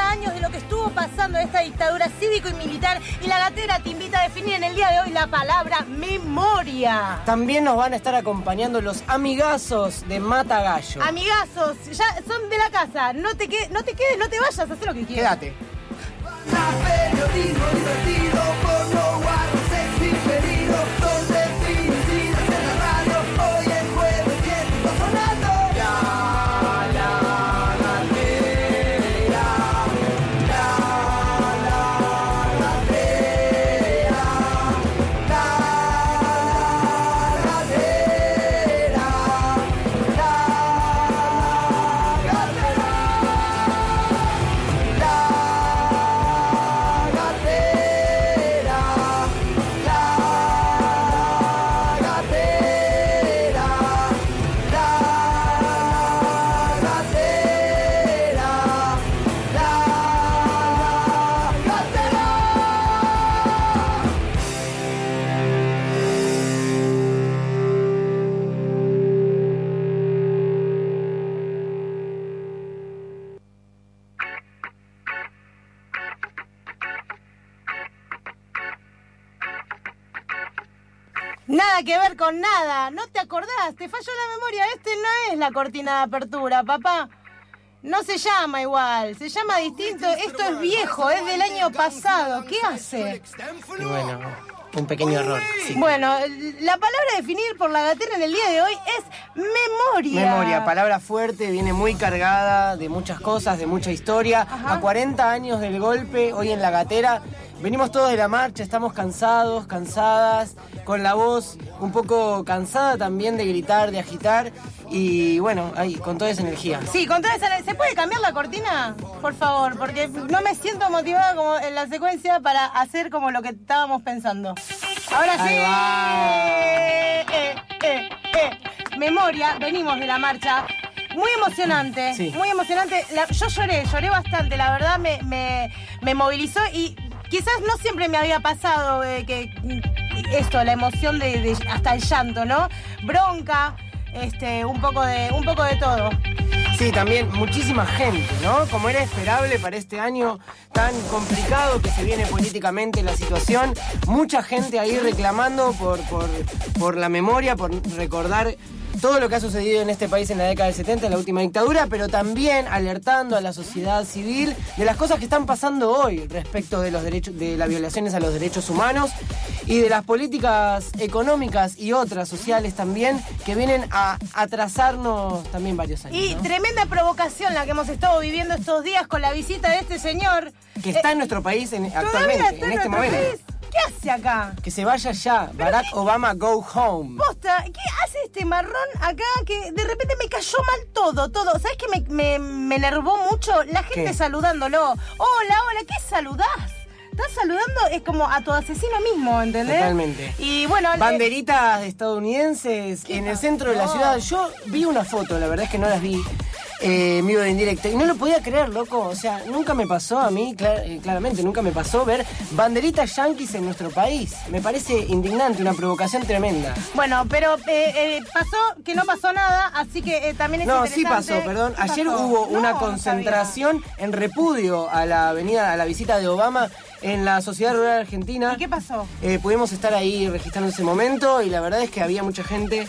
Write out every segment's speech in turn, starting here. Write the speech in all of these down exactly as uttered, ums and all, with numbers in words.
cuarenta años de lo que estuvo pasando en esta dictadura cívico y militar, y La Gatera te invita a definir en el día de hoy la palabra memoria. También nos van a estar acompañando los amigazos de Mata Gallo. Amigazos, ya son de la casa, no te, qued- no te quedes, no te vayas, haz lo que quieras. Quédate. Periodismo divertido, porno, guarro, sexy, pedido, donde finicidas en la radio, hoy el jueves que está sonando. La, la, gatera, la, la, gatera, la, gatera, la, gatera, la. Nada que ver con nada, no te acordás, te falló la memoria, este no es la cortina de apertura, papá. No se llama igual, se llama distinto, esto es viejo, es del año pasado, ¿qué hace? Y bueno, un pequeño error. Sí. Bueno, la palabra a definir por La Gatera en el día de hoy es memoria. Memoria, palabra fuerte, viene muy cargada de muchas cosas, de mucha historia. Ajá. A cuarenta años del golpe, hoy en La Gatera, venimos todos de la marcha, estamos cansados, cansadas, con la voz un poco cansada también de gritar, de agitar, y bueno, ahí, con toda esa energía. Sí, con toda esa... ¿Se puede cambiar la cortina? Por favor, porque no me siento motivada como en la secuencia para hacer como lo que estábamos pensando. Ahora sí. Ahí va. Eh, eh, eh, eh. Memoria, venimos de la marcha. Muy emocionante, Sí. muy emocionante. La- yo lloré, lloré bastante, la verdad me, me, me movilizó y quizás no siempre me había pasado eh, que esto, la emoción de, de hasta el llanto, ¿no? Bronca, este, un poco de, un poco de todo. Sí, también muchísima gente, ¿no? Como era esperable para este año tan complicado que se viene políticamente la situación, mucha gente ahí reclamando por, por, por la memoria, por recordar todo lo que ha sucedido en este país en la década del setenta, en la última dictadura, pero también alertando a la sociedad civil de las cosas que están pasando hoy respecto de los derechos, de las violaciones a los derechos humanos y de las políticas económicas y otras sociales también que vienen a atrasarnos también varios años. Y ¿no? tremenda provocación la que hemos estado viviendo estos días con la visita de este señor. Que está Eh, en nuestro país en- ¿todavía actualmente, está en este nuestro momento. país? ¿Qué hace acá? Que se vaya ya, Barack Obama go home. Posta, ¿qué hace este marrón acá que de repente me cayó mal todo, todo? ¿Sabes qué me, me, me enervó mucho? La gente ¿Qué? saludándolo. Hola, hola, ¿qué saludás? Estás saludando, es como a tu asesino mismo, ¿entendés? Totalmente. Y bueno... Banderitas estadounidenses en el centro de la pasó? ciudad. Yo vi una foto, la verdad es que no las vi. Eh, en vivo de indirecto. Y no lo podía creer, loco. O sea, nunca me pasó a mí, clar- eh, claramente, nunca me pasó ver banderitas yanquis en nuestro país. Me parece indignante, una provocación tremenda. Bueno, pero eh, eh, pasó que no pasó nada, así que eh, también es No, sí interesante. pasó, perdón. ¿Qué Ayer pasó? hubo No, una no concentración en repudio a la avenida, a la visita de Obama en la Sociedad Rural Argentina. sabía. ¿Y qué pasó? Eh, pudimos estar ahí registrando ese momento y la verdad es que había mucha gente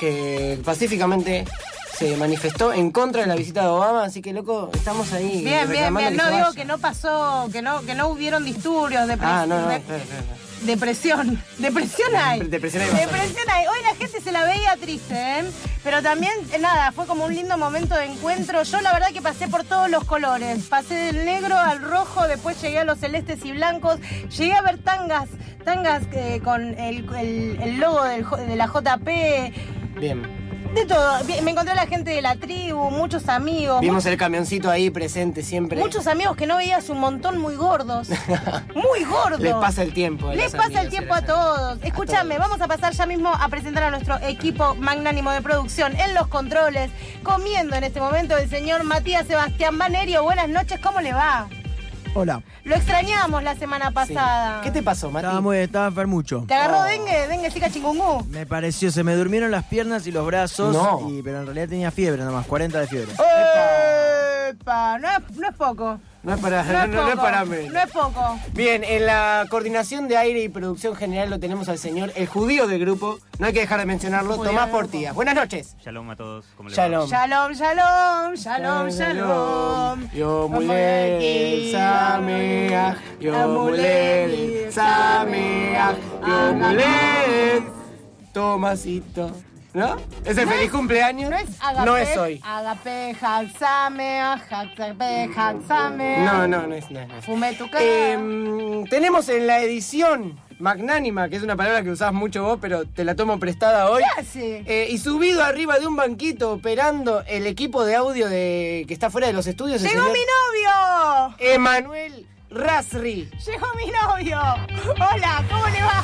que pacíficamente se manifestó en contra de la visita de Obama, así que loco, estamos ahí. Bien, bien, reclamando bien. que No se digo vaya. que no pasó, que no, que no hubieron disturbios, depre- Ah, no, no, de- claro, claro, claro. depresión. Depresión hay. Depresión hay bastante. Depresión hay. Hoy la gente se la veía triste, ¿eh? Pero también, eh, nada, fue como un lindo momento de encuentro. Yo la verdad que pasé por todos los colores. Pasé del negro al rojo, después llegué a los celestes y blancos. Llegué a ver tangas, tangas eh, con el, el- el logo del J- de la J P. Bien. De todo. Vi- Me encontré a la gente de la tribu, muchos amigos. Vimos el camioncito ahí presente siempre. Muchos amigos que no veías un montón muy gordos. Muy gordos. Les pasa el tiempo. a Les los pasa amigos el y tiempo a las todos. amigas. Escúchame, A todos. vamos a pasar ya mismo a presentar a nuestro equipo magnánimo de producción en los controles, comiendo en este momento el señor Matías Sebastián Banerio. Buenas noches, ¿cómo le va? Hola. Lo extrañamos la semana Sí. pasada. ¿Qué te pasó, Mati? Estaba muy, estaba enfermucho. ¿Te agarró Oh. dengue? ¿Dengue, zika, chingungú? Me pareció, se me durmieron las piernas y los brazos, No. y, pero en realidad tenía fiebre nomás, cuarenta de fiebre. ¡Epa! No es, no es poco. No es para, No no, es no es poco, para menos. no es poco. Bien, en la coordinación de aire y producción general lo tenemos al señor, el judío del grupo, no hay que dejar de mencionarlo, Judío Tomás del grupo. Portilla. Buenas noches. Shalom a todos. ¿Cómo les Shalom. Shalom, shalom, shalom, shalom. Yo mulel sameach, yo mulel sameach, yo mulel Tomasito. ¿No? ¿Es el No feliz es- cumpleaños? No es agape, No es hoy. Agape, haxame, agape, haxame. No, no, no es. No, es, no es. Fume tu cara. Eh, tenemos en la edición magnánima, que es una palabra que usás mucho vos, pero te la tomo prestada hoy. ¿Qué hace? Eh, y subido arriba de un banquito operando el equipo de audio de que está fuera de los estudios. el ¡Llegó señor mi novio! Emanuel Rasri. ¡Llegó mi novio! Hola, ¿cómo le va?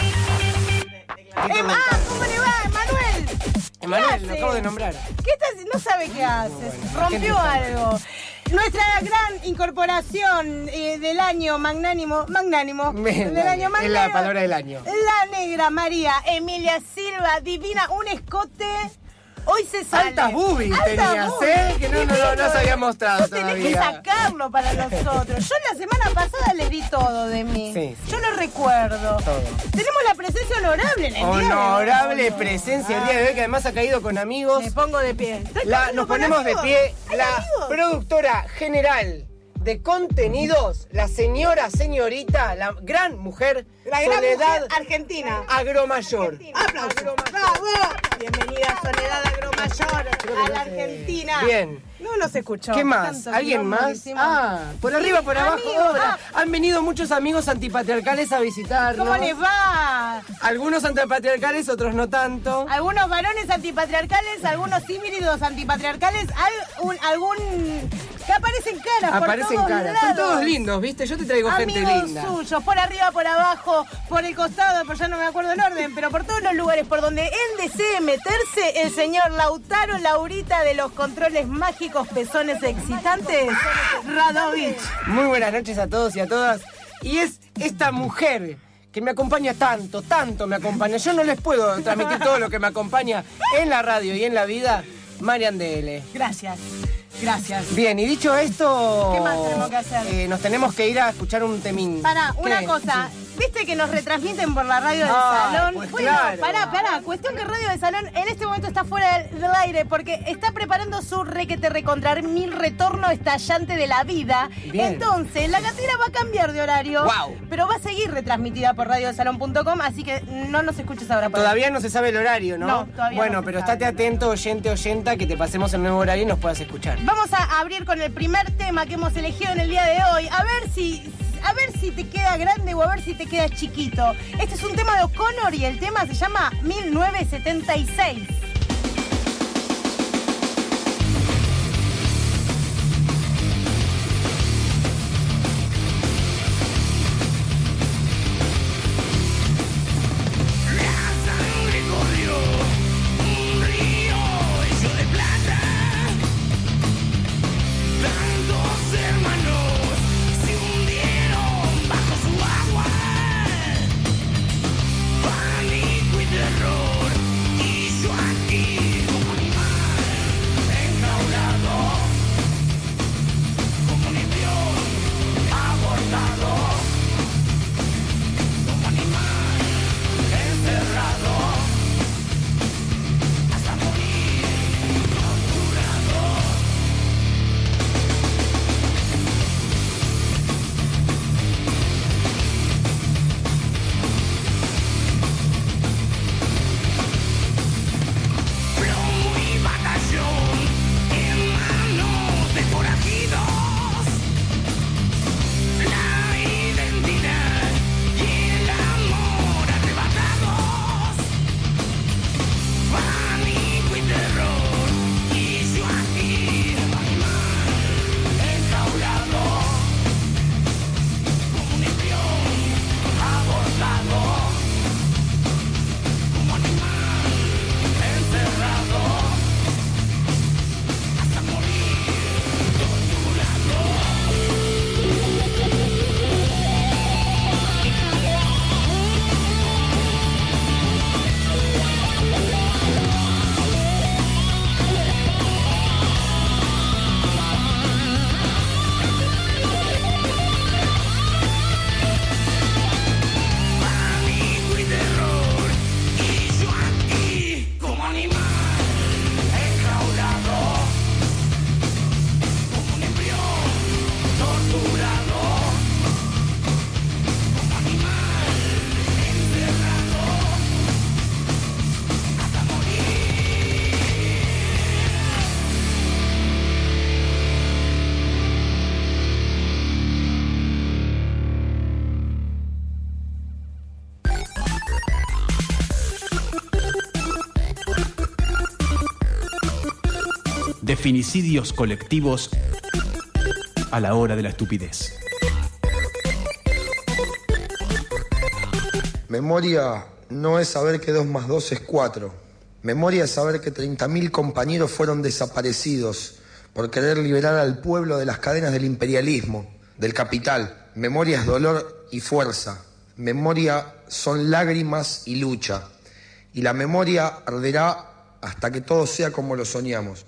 Em- ah, ¿cómo le va, Emanuel? ¿Qué Emanuel, hace? lo acabo de nombrar. ¿Qué estás? No sabe qué haces. bueno, la gente Rompió está- algo. Nuestra gran incorporación eh, del año magnánimo, magnánimo, Bien, del año es magnánimo. la palabra del año. La negra María Emilia Silva, divina, un escote. Hoy se sale. Altas boobies Altas tenías, boobies. ¿eh? Que no, no, no, no se había mostrado Vos tenés que todavía. sacarlo para nosotros. Yo la semana pasada les di todo de mí. Sí, sí. Yo lo recuerdo. Todo. Tenemos la presencia honorable en el día de hoy. Honorable presencia el día de hoy, que además ha caído con amigos. Me pongo de pie. Estoy La- poniendo nos con ponemos de amigos. pie. Hay La amigos. productora general de contenidos, la señora, señorita, la gran mujer, La gran Soledad mujer argentina. Agromayor. Aplausos. Bravo. Bienvenida Soledad Agromayor a la Argentina. Bien. No nos escuchó. ¿Qué más? Tanto ¿Alguien quilombo más? hicimos. Ah, por arriba, por abajo. amigos, Hola. ah. Han venido muchos amigos antipatriarcales a visitarnos. ¿Cómo les va? Algunos antipatriarcales, otros no tanto. Algunos varones antipatriarcales, algunos híbridos antipatriarcales, algún, algún que aparecen caras Aparecen por todos caras. Son lados. todos lindos, ¿viste? Yo te traigo gente Amigos linda. suyos, por arriba, por abajo, por el costado, pero ya no me acuerdo el orden, pero por todos los lugares por donde él desee meterse, el señor Lautaro Laurita de los controles mágicos, pezones excitantes, Radovich. Muy buenas noches a todos y a todas. Y es esta mujer que me acompaña tanto, tanto me acompaña. Yo no les puedo transmitir todo lo que me acompaña en la radio y en la vida. Marian D L. Gracias, gracias. Bien, y dicho esto... ¿Qué más tenemos que hacer? eh, nos tenemos que ir a escuchar un temín. Para, una ¿Qué? cosa, Sí. ¿viste que nos retransmiten por la radio del Ah, salón? pues bueno, claro. pará, pará, cuestión que Radio del Salón en este momento está fuera del, del aire porque está preparando su requete recontrar mil retorno estallante de la vida. Bien. Entonces, la gatera va a cambiar de horario, Guau. pero va a seguir retransmitida por radio del salón punto com, así que no nos escuches ahora. por Todavía no se sabe el horario, ¿no? No, todavía Bueno, no se pero sabe. estate atento, oyente, oyenta, que te pasemos el nuevo horario y nos puedas escuchar. Vamos a abrir con el primer tema que hemos elegido en el día de hoy. A ver si, a ver si te queda grande o a ver si te queda chiquito. Este es un tema de O'Connor y el tema se llama mil novecientos setenta y seis. Finicidios colectivos a la hora de la estupidez. Memoria no es saber que dos más dos es cuatro. Memoria es saber que treinta mil compañeros fueron desaparecidos por querer liberar al pueblo de las cadenas del imperialismo, del capital. Memoria es dolor y fuerza. Memoria son lágrimas y lucha. Y la memoria arderá hasta que todo sea como lo soñamos.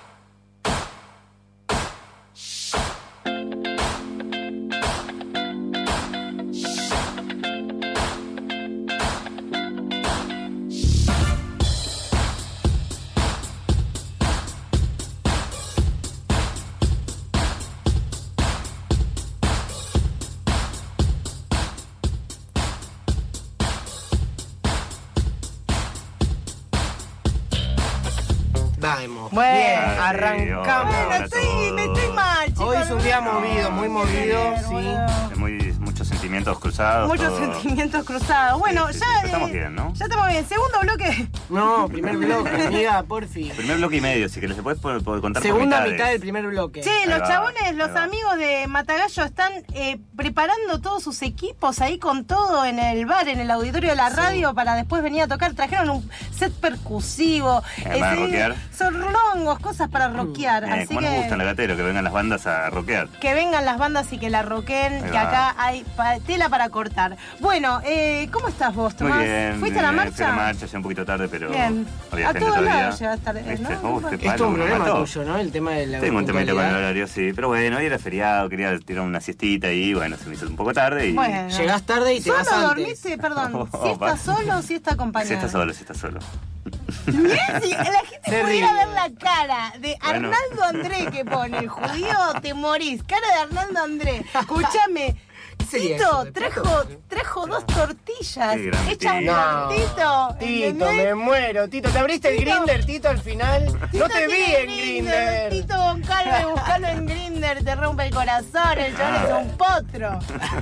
Vamos. Bueno. Bien, Ah, sí, arrancamos. hola. Bueno, estoy, me estoy mal, chicos. Hoy es un día movido, muy movido, sí. Boludo. Muy, muchos sentimientos cruzados. Muchos todo. sentimientos cruzados. Bueno, Sí, sí, ya. sí, estamos bien, ¿no? Ya estamos bien. Segundo bloque. No, primer bloque, amiga, porfi. Primer bloque y medio, si querés, después puedo contar por Segunda mitades. mitad del primer bloque. Che, Ahí los va, chabones, los ahí va. amigos de Matagallo están eh, preparando todos sus equipos ahí con todo en el bar, en el auditorio de la radio para después venir a tocar. Trajeron un set percusivo. Eh, ¿van a sí, rockear? son rongos, cosas para rockear. Eh, así ¿Cómo nos que gusta en Lagatero? Que vengan las bandas a rockear. que vengan las bandas y que la roquen, Ahí que va. acá hay pa- tela para cortar. Bueno, eh, ¿cómo estás vos, Tomás? Muy bien. ¿Fuiste a la eh, marcha? Fui a la marcha, ya un poquito tarde, pero Bien. había A gente todos todavía. lados llegas tarde, ¿Viste? ¿no? Uh, qué Es Es palo, todo un me problema mató. tuyo, ¿no? El tema de la Tengo un temita con el puntualidad. horario, sí. Pero bueno, hoy era feriado, quería tirar una siestita y bueno, se me hizo un poco tarde y... Bueno. Llegás tarde y te ¿Solo vas antes. dormiste? Perdón. Oh, ¿Si está va. solo o si está acompañado? Si está solo, si está solo. Mirá, si la gente Se pudiera ríe. ver la cara de Bueno. Arnaldo André que pone el judío, te morís. Cara de Arnaldo André. Escúchame. sería Tito eso? ¿De trajo, plato? trajo dos tortillas Qué gran hechas Tito. por Tito. Tito, ¿entendés? me muero. Tito, ¿te abriste el Tito. Grindr, Tito, al final? Tito No te vi tiene en Grindr. Tito Goncalves, buscalo en Grindr, te rompe el corazón, el chabón es un potro.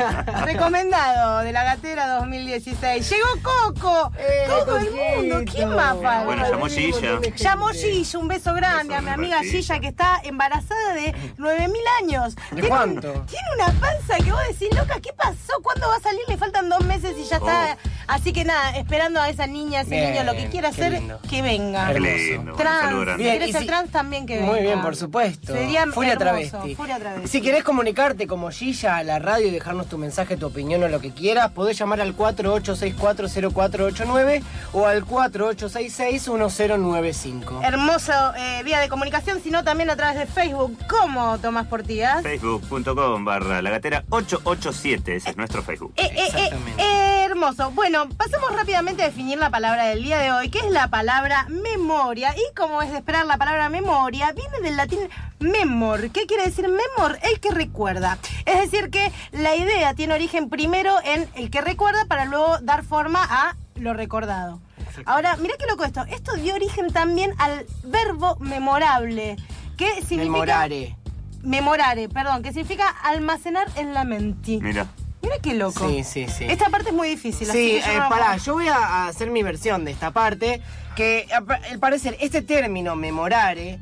Recomendado de la Gatera dos mil dieciséis. Llegó Coco. Eh, Coco del Coquito. mundo. ¿Quién más falta? Bueno, llamó Gilla. Llamó Gilla, un beso grande Beso a mi enorme amiga para Gilla. Gilla que está embarazada de nueve mil años. ¿De Tiene un- cuánto? tiene una panza que vos decís, loca, ¿qué pasó? ¿Cuándo va a salir? Le faltan dos meses y ya está. Así que nada, esperando a esa niña, ese Bien, niño, lo que quiera qué hacer, lindo. que venga. Qué Hermoso. lindo. bueno, Trans, saludo grande. si Bien, quieres y ser si- trans también que venga. Muy bien, por supuesto. Sería Furia hermoso, travesti. furia travesti. Si querés comunicarte como Gilla a la radio y dejarnos tu mensaje, tu opinión o lo que quieras, podés llamar al cuatro ocho seis cuatro cero cuatro ocho nueve o al cuatro ocho seis seis uno cero nueve cinco. Hermoso eh, vía de comunicación, sino también a través de Facebook. ¿Cómo, Tomás Portillas? Facebook.com barra lagatera ocho ocho siete, ese es nuestro Facebook. Eh, eh, eh, Exactamente. eh, hermoso. Bueno, pasamos rápidamente a definir la palabra del día de hoy, que es la palabra memoria. Y como es de esperar, la palabra memoria viene del latín memor. ¿Qué quiere decir memor? El que recuerda. Es decir, que la idea tiene origen primero en el que recuerda para luego dar forma a lo recordado. Ahora, mirá qué loco esto. Esto dio origen también al verbo memorable, que significa... Memorare. Memorare, perdón, que significa almacenar en la mente. Mira. Mira qué loco. Sí, sí, sí. Esta parte es muy difícil. así Sí, que yo eh, no la pará, puedo- yo voy a a hacer mi versión de esta parte, que al parecer este término memorare,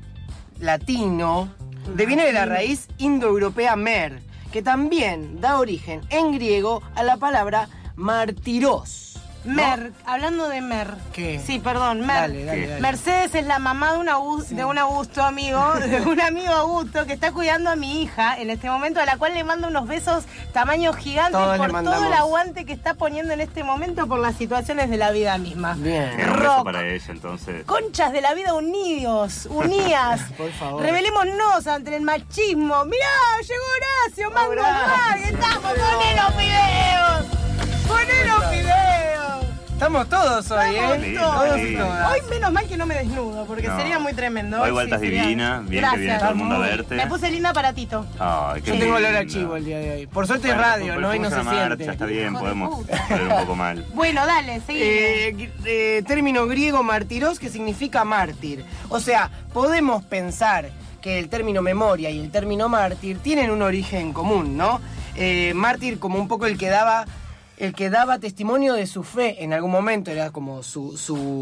latino, deviene de la raíz indoeuropea mer, que también da origen en griego a la palabra martiros. ¿no? Mer, hablando de Mer. ¿Qué? Sí, perdón, Mer. Dale, dale, dale. Mercedes es la mamá de un, Augusto, de un Augusto amigo, de un amigo Augusto que está cuidando a mi hija en este momento, a la cual le mando unos besos tamaño gigante Todos le por todo mandamos. el aguante que está poniendo en este momento por las situaciones de la vida misma. Bien. Era un beso Rock. para ella, entonces. Conchas de la vida unidos, unidas. Por favor. Revelémonos ante el machismo. Mirá, llegó Horacio, Mango Horacio. Mag, estamos, poné los videos. Poné los videos. Estamos todos hoy, Estamos ¿eh? lindo, todos. Todos y lindo. todas. Hoy menos mal que no me desnudo, porque No. sería muy tremendo. Hoy vueltas sería- divina, bien que Gracias. viene todo el mundo a Muy. verte. Me puse linda para Tito. Ay, qué Yo tengo olor a lindo. chivo el día de hoy. Por suerte es Bueno, radio, pero ¿no? Y no fuimos se a la marcha, siente. está bien, Hijo de podemos puta. ver un poco mal. Bueno, dale, seguí. Eh, gr- eh, término griego martiros, que significa mártir. O sea, podemos pensar que el término memoria y el término mártir tienen un origen común, ¿no? Eh, mártir como un poco el que daba el que daba testimonio de su fe en algún momento, era como su, su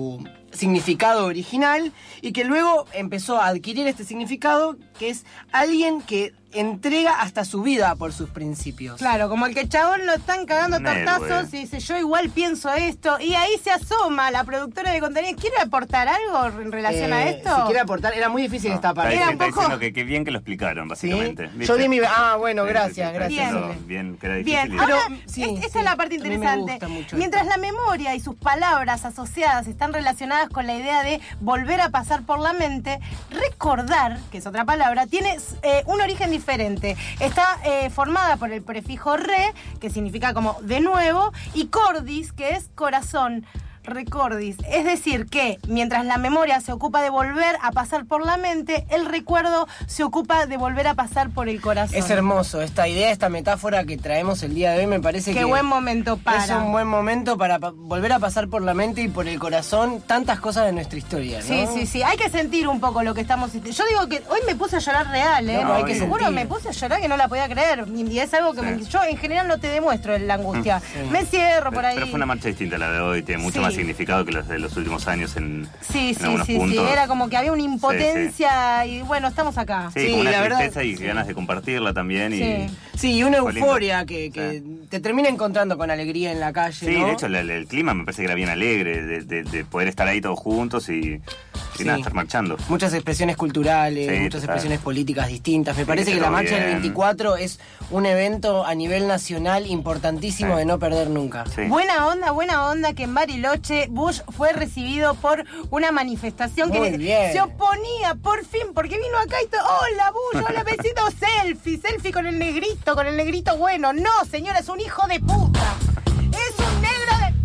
significado original y que luego empezó a adquirir este significado que es alguien que entrega hasta su vida por sus principios. Claro, como el que chabón lo están cagando a Un tortazos héroe. y dice, yo igual pienso esto, y ahí se asoma la productora de contenido. ¿Quiere aportar algo en relación a Eh, esto? Si quiere aportar, era muy difícil esta parte. Era Está, un está poco- diciendo que, que bien que lo explicaron, ¿Sí? básicamente. ¿viste? Yo di mi... Ah, bueno, Sí, gracias, sí, sí, está gracias. diciendo Bien. Bien, que era difícil. Bien, y- ahora, Pero, sí, es- esta sí. es la parte A mí me interesante. gusta mucho Mientras esto. la memoria y sus palabras asociadas están relacionadas con la idea de volver a pasar por la mente, recordar, que es otra palabra, tiene eh, un origen diferente. Está eh, formada por el prefijo re, que significa como de nuevo, y cordis, que es corazón. Recordis, es decir que mientras la memoria se ocupa de volver a pasar por la mente, el recuerdo se ocupa de volver a pasar por el corazón. Es hermoso, esta idea, esta metáfora que traemos el día de hoy me parece Qué que buen momento para. es un buen momento para pa- volver a pasar por la mente y por el corazón tantas cosas de nuestra historia, ¿no? Sí, sí, sí, hay que sentir un poco lo que estamos sintiendo. Yo digo que hoy me puse a llorar real, ¿eh? No, hay Porque que seguro sentir. me puse a llorar que no la podía creer. Y es algo que Sí. me- yo en general no te demuestro la angustia. Me cierro por Pero, ahí. pero fue una marcha distinta la de hoy, tiene mucho Sí. más significado que los de los últimos años en, Sí, en sí, algunos sí, sí. puntos. Era como que había una impotencia y bueno, estamos acá. Sí, Sí, como una la verdad- tristeza y ganas de compartirla también. Y, Sí. Sí, y una Fue lindo. euforia que, que te termina encontrando con alegría en la calle, Sí, ¿no? de hecho el, el- el clima me parece que era bien alegre, de, de- de poder estar ahí todos juntos y, y Sí. nada, estar marchando. Muchas expresiones culturales, Sí, muchas total. expresiones políticas distintas. Me Sí, parece que está la todo marcha del bien. veinticuatro es un evento a nivel nacional importantísimo Sí. de no perder nunca. Sí. Buena onda, buena onda que en Bariloche Bush fue recibido por una manifestación que Muy le- bien. se oponía por fin, porque vino acá y todo, hola Bush, hola besito, selfie, selfie con el negrito, con el negrito bueno. No, señora, es un hijo de puta. Es un negro de...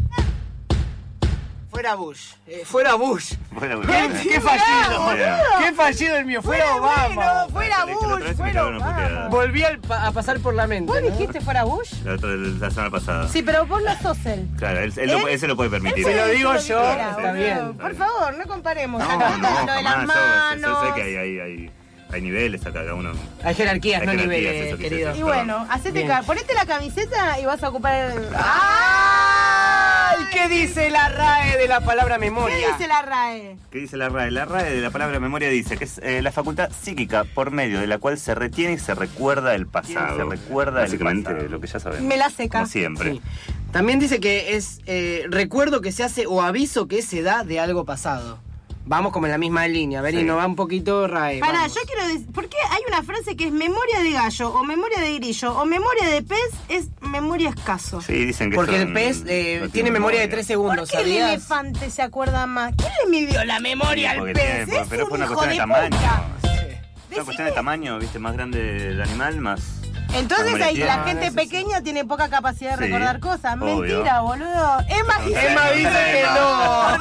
Fuera Bush, eh, fuera Bush. Bueno, ¿Qué, bueno. qué fallido, boludo. qué fallido el mío, fuera Bueno, Obama. bueno, fuera La otra Bush, vez me fuera cagaron una puteada. Obama. Volví al pa- a pasar por la mente. ¿Vos ¿no? dijiste fuera Bush? La, otra, la semana pasada. Sí, pero vos no sos él. Claro, él, él, lo- ¿Él? él se lo puede permitir. Se lo Él digo hizo yo, que quiera, está boludo. bien. Por favor, no comparemos. No, acá no, lo de las jamás. Yo, yo manos. sé que hay, hay, hay, hay niveles acá, cada uno. Hay jerarquías, Hay no jerarquías, niveles, eso quise querido. decir. Y bueno, hacete Bien. ca- ponete la camiseta y vas a ocupar el... ¡Ay! ¿Qué dice la R A E de la palabra memoria? ¿Qué dice la R A E? ¿Qué dice la R A E? La R A E de la palabra memoria dice que es eh, la facultad psíquica por medio de la cual se retiene y se recuerda el pasado. Se recuerda Básicamente el pasado. lo que ya sabemos. Me la seca. Como siempre. Sí. También dice que es eh, recuerdo que se hace o aviso que se da de algo pasado. Vamos como en la misma línea, a ver, Sí. y nos va un poquito R A E. Pará, vamos. yo quiero decir, ¿por qué hay una frase que es memoria de gallo o memoria de grillo o memoria de pez es memoria escaso? Sí, dicen que Porque son- el pez eh, no tiene memoria de tres ¿Por segundos, qué el ¿sabías? elefante se acuerda más? ¿Quién le midió la memoria al Porque pez? tiene- es pero un fue una hijo cuestión de, de tamaño. puta. Es una cuestión de tamaño, viste, más grande el animal, más. Entonces memoria ahí tiene. la No, gente no, sí, pequeña tiene poca capacidad de Sí, recordar cosas. obvio. Mentira, boludo. Emma dice Emma dice que no.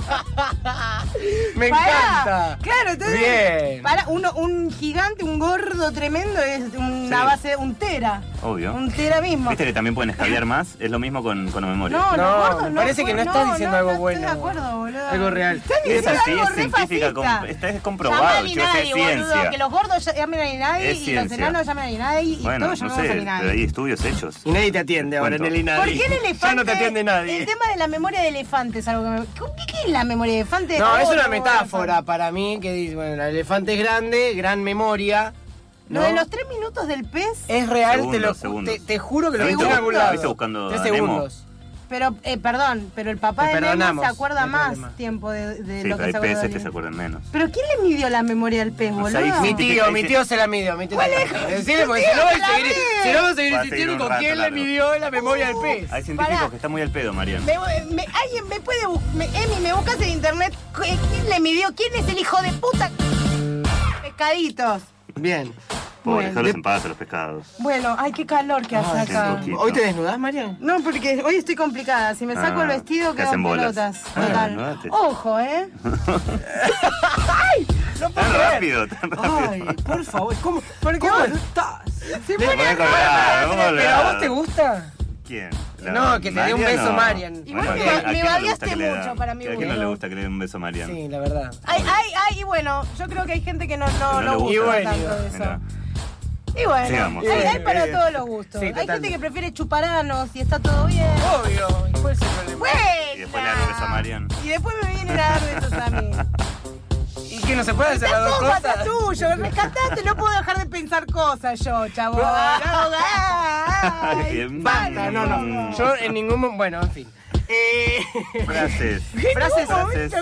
Me Pará. encanta. Claro, entonces. Bien. Para, uno, un gigante, un gordo tremendo es una Sí. base, un tera. Obvio. Un tera mismo. Viste que también pueden escabiar más, es lo mismo con, con la memoria. No, No, los gordos me no. parece que no estás diciendo algo no bueno. Estoy de acuerdo, boludo. Algo real. Estás Es diciendo así, algo es re científica, fascista. com- está- es Llama comprobado, a chicos, es Ninadi, boludo. ciencia. Que los gordos llamen a Ninadi Es y los ciencia. enanos llamen a Ninadi y Bueno, todos no llamamos sé, a Ninadi. pero hay estudios hechos. Y nadie te atiende ahora en Cuento. el INADI. ¿Por qué el elefante? Ya no te atiende nadie. El tema de la memoria de elefante es algo que me... ¿Qué, qué es la memoria de elefante? No, es Oh, una no, metáfora elefante. para mí que dice, bueno, el elefante es grande, gran memoria. Lo ¿no? de los tres minutos del pez, Es real, Segundos, te, lo, segundos. te, te juro que lo ¿Lo vi viste en bu- algún lo lado. viste buscando Tres a Nemo? segundos. pero, eh, perdón, pero el papá Te de Nemo perdonamos, se acuerda no hay más problema. tiempo de, de Sí, lo pero que hay se peces acuerda. que se acuerdan menos. ¿Pero quién le midió la memoria al pez, O sea, boludo? hay Mi gente- tío, mi tío se la midió, mi tío ¿Cuál se es? la Decile, Tu porque tío si no vamos se la a seguir, ve. si no vamos a seguir Va a insistiendo seguir un con rato quién le largo. midió la memoria del pez. Hay científicos Pará. que están muy al pedo, Marian. Me- me- alguien me puede buscar. Emi, me buscas en internet. ¿Quién le midió? ¿Quién es el hijo de puta? Pescaditos. Bien. Pobre, Bueno, dejarlos de- en paz a los pescados. Bueno, ay, qué calor que hace Ay, acá. poquito. ¿Hoy te desnudás, Marian? No, porque hoy estoy complicada. Si me saco Ah, el vestido, te quedo hacen en bolas. pelotas. Ah, Total. no date. Ojo, ¿eh? Tan rápido, tan rápido. Ay, por favor, ¿cómo, ¿Por qué ¿cómo vos- estás? Se Me pone pone acá. colorado, me pone ¿Pero a vos colorado. te gusta? ¿Quién? No, que te dé un beso, no. Marian. Igual ¿a me- quién- a me quién no le gusta babeaste que le mucho dan- para mi ¿A quién no gusto. le gusta que le den un beso a Marian? Sí, la verdad. Ay, ay, ay, y bueno, yo creo que hay gente que no, no, Que no no le gusta gusta. tanto de eso. Mirá. Y bueno, Sigamos. hay, hay Bien, para bien. todos los gustos. Sí, hay gente totalmente. que prefiere chuparanos y está todo bien. Obvio. ¿Y cuál es el problema? Bueno, Y después después le dar un beso a Marian. Y después me vienen a dar besos a mí. Y que no se puede hacer las dos Tampoco cosas. es tuyo, rescatate, no puedo dejar de pensar cosas yo, chavo. Ay, bien. Basta, no, no. Yo en ningún momento. Bueno, en fin. Eh... Frases. Frases. Frases.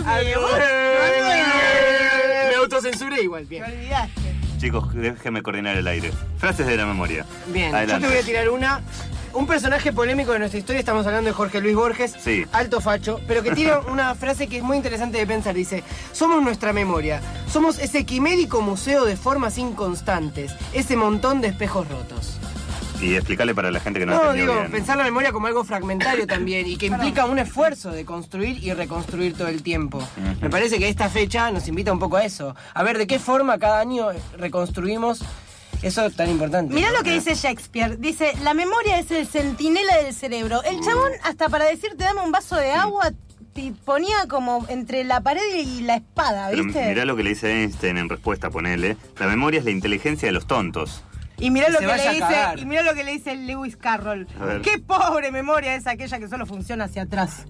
Me autocensuré igual, bien. Me olvidaste. Chicos, déjenme coordinar el aire. Frases de la memoria. Bien, Adelante. yo te voy a tirar una. Un personaje polémico de nuestra historia, estamos hablando de Jorge Luis Borges, Sí. alto facho, pero que tiene una frase que es muy interesante de pensar. Dice, somos nuestra memoria, somos ese quimérico museo de formas inconstantes, ese montón de espejos rotos. Y explicarle para la gente que no, No, entendió digo, bien. pensar la memoria como algo fragmentario también y que implica un esfuerzo de construir y reconstruir todo el tiempo. Ujú. Me parece que esta fecha nos invita un poco a eso, a ver de qué forma cada año reconstruimos eso tan importante. Mirá ¿no? lo que dice Shakespeare. Dice, la memoria es el centinela del cerebro. El chabón, hasta para decirte dame un vaso de agua, te ponía como entre la pared y la espada, Pero ¿viste? mirá lo que le dice Einstein en respuesta, ponele. La memoria es la inteligencia de los tontos. Y mirá lo Se que vaya le a dice, cagar. y mirá lo que le dice Lewis Carroll. A ver. Qué pobre memoria es aquella que solo funciona hacia atrás.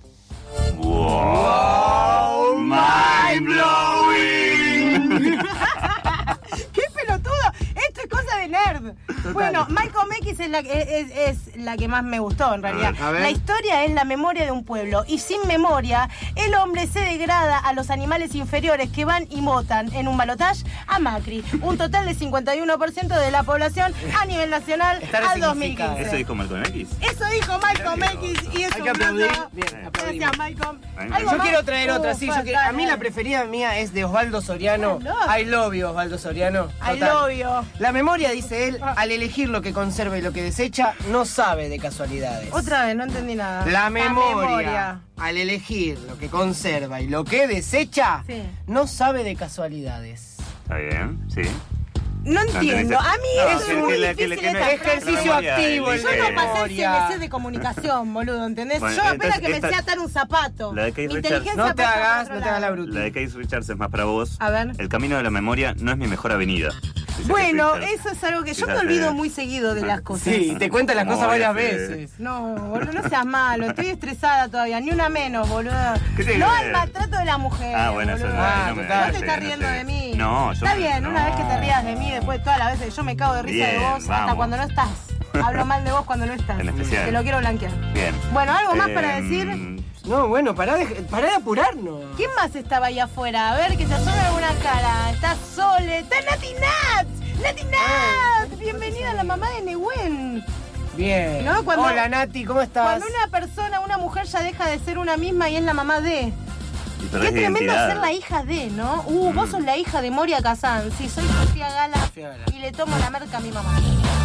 ¡Wow! ¡Mind blowing! ¡Qué pelotudo! Esto es cosa de nerd. Bueno, Malcolm X es la, que- es, es la que más me gustó en realidad. ver, a ver. La historia es la memoria de un pueblo y sin memoria el hombre se degrada a los animales inferiores que van y votan en un balotaje a Macri. Un total de cincuenta y uno por ciento de la población a nivel nacional Está al dos mil quince. ¿Eso dijo Malcolm X? Eso dijo Malcolm X y es Hay un que aplaudir. grosso. Bien, aplaudimos. Gracias, Malcolm. Ay, ¿Algo Yo más? quiero traer otra, Uh, sí, yo quiero- a mí la preferida mía es de Osvaldo Soriano. I love. I love you, Osvaldo Soriano. I Total. love you. La memoria, dice él, al elegir lo que conserva y lo que desecha, no sabe de casualidades. Otra vez, no entendí nada. La memoria, al elegir lo que conserva y lo que desecha, Sí. no sabe de casualidades. Está bien, sí. No entiendo. A mí No, eso que- es muy que la- que difícil le- que no- esta Ejercicio frase. memoria activo, del el Yo que- no pasé el memoria. C M C de comunicación, boludo, ¿entendés? Bueno, Yo apenas entonces que me esta- sé atar un zapato. La de Keith Mi Richards. inteligencia No te pasa por hagas, otro no te hagas la lado. bruta. La de Keith Richards es más para vos. A ver. El camino de la memoria no es mi mejor avenida. dice Bueno, Keith Richards. eso es algo que yo me Quizás, olvido eh, muy seguido de las cosas. Sí, te cuenta las Como cosas varias ese- veces. No, boludo, no seas malo. Estoy estresada todavía. Ni una menos, boludo. ¿Qué tiene No que al ver? maltrato de la mujer. Ah, bueno, eso boludo. no, Ah, no me total. No no te sé, estás no riendo sé. de mí. No, yo Está me- bien, una no. vez que te rías de mí, después de todas las veces yo me cago de risa de Bien, vos, hasta vamos. cuando no estás. Hablo mal de vos cuando no estás. En especial. Te lo quiero blanquear. Bien. Bueno, ¿algo más Eh, para decir? No, bueno, pará de, pará de apurarnos. ¿Quién más estaba ahí afuera? A ver, que se asome alguna cara. Está Sole, está Nati Nat. Nati Nat. Bienvenida a la mamá de Nehuen. Bien. No, cuando- Hola, Nati, ¿cómo estás? Cuando una persona, una mujer ya deja de ser una misma y es la mamá de. Y Qué perdés tremendo identidad. ser la hija de, ¿no? Uh, Mm. vos sos la hija de Moria Kazan. Sí, soy Sofía Gala Sofía Gala. y le tomo la merca a mi mamá.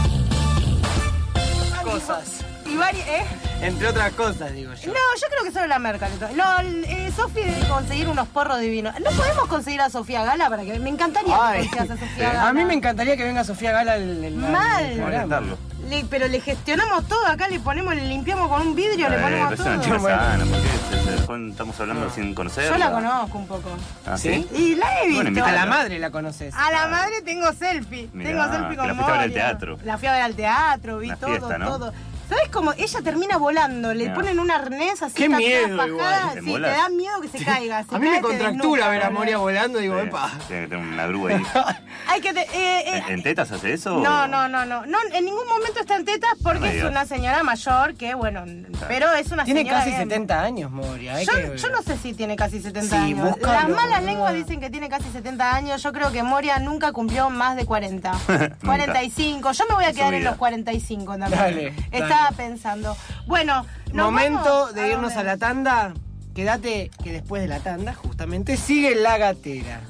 Cosas. Y varias, ¿eh? Entre otras cosas, digo yo. No, yo creo que solo la merca. le to- No, eh, Sofía debe conseguir unos porros divinos. ¿No podemos conseguir a Sofía Gala para que me encantaría Ay, que consigas a Sofía Gala? a mí me encantaría que venga Sofía Gala al, al- al Mal. Vamos a programa. intentarlo. Le- pero le gestionamos todo, acá le ponemos, le limpiamos con un vidrio, le Eh, ponemos pero es una todo. chica Bueno. sana, ¿por qué se- se- después estamos hablando sin conocerla? Yo la conozco un poco. ¿Ah, ¿Sí? sí? Y la he visto. Bueno, A invítala. la madre la conoces. A la madre tengo selfie. Mirá, tengo selfie que con la fuiste a ver al Moria. teatro. La fui a ver al teatro, vi Una todo, fiesta, ¿no? todo. ¿Sabes cómo? Ella termina volando, le Mirá. ponen un arnés así. Qué está toda miedo fajada. igual. ¿Te Sí, te molas? da miedo que se caiga. Se A mí cae, me te contractura desnuca, ver a boludo. Moria volando, digo, Sí, epa. Tiene que tener una grúa ahí. Hay que te- eh, eh, ¿En, en tetas hace eso? No, no, no, no, no. En ningún momento está en tetas No porque me es digas. una señora mayor que, bueno, pero es una Tiene señora casi bien. setenta años, Moria. hay Yo, que- yo no sé si tiene casi setenta Sí, años. búscalo, Las malas boludo. lenguas dicen que tiene casi setenta años. Yo creo que Moria nunca cumplió más de cuarenta. cuarenta y cinco. Yo me voy a En su quedar en vida. los cuarenta y cinco también. Dale, Estaba dale. pensando. Bueno, ¿nos Momento vamos? de irnos dónde? a la tanda. Quédate que después de la tanda, justamente, sigue la gatera.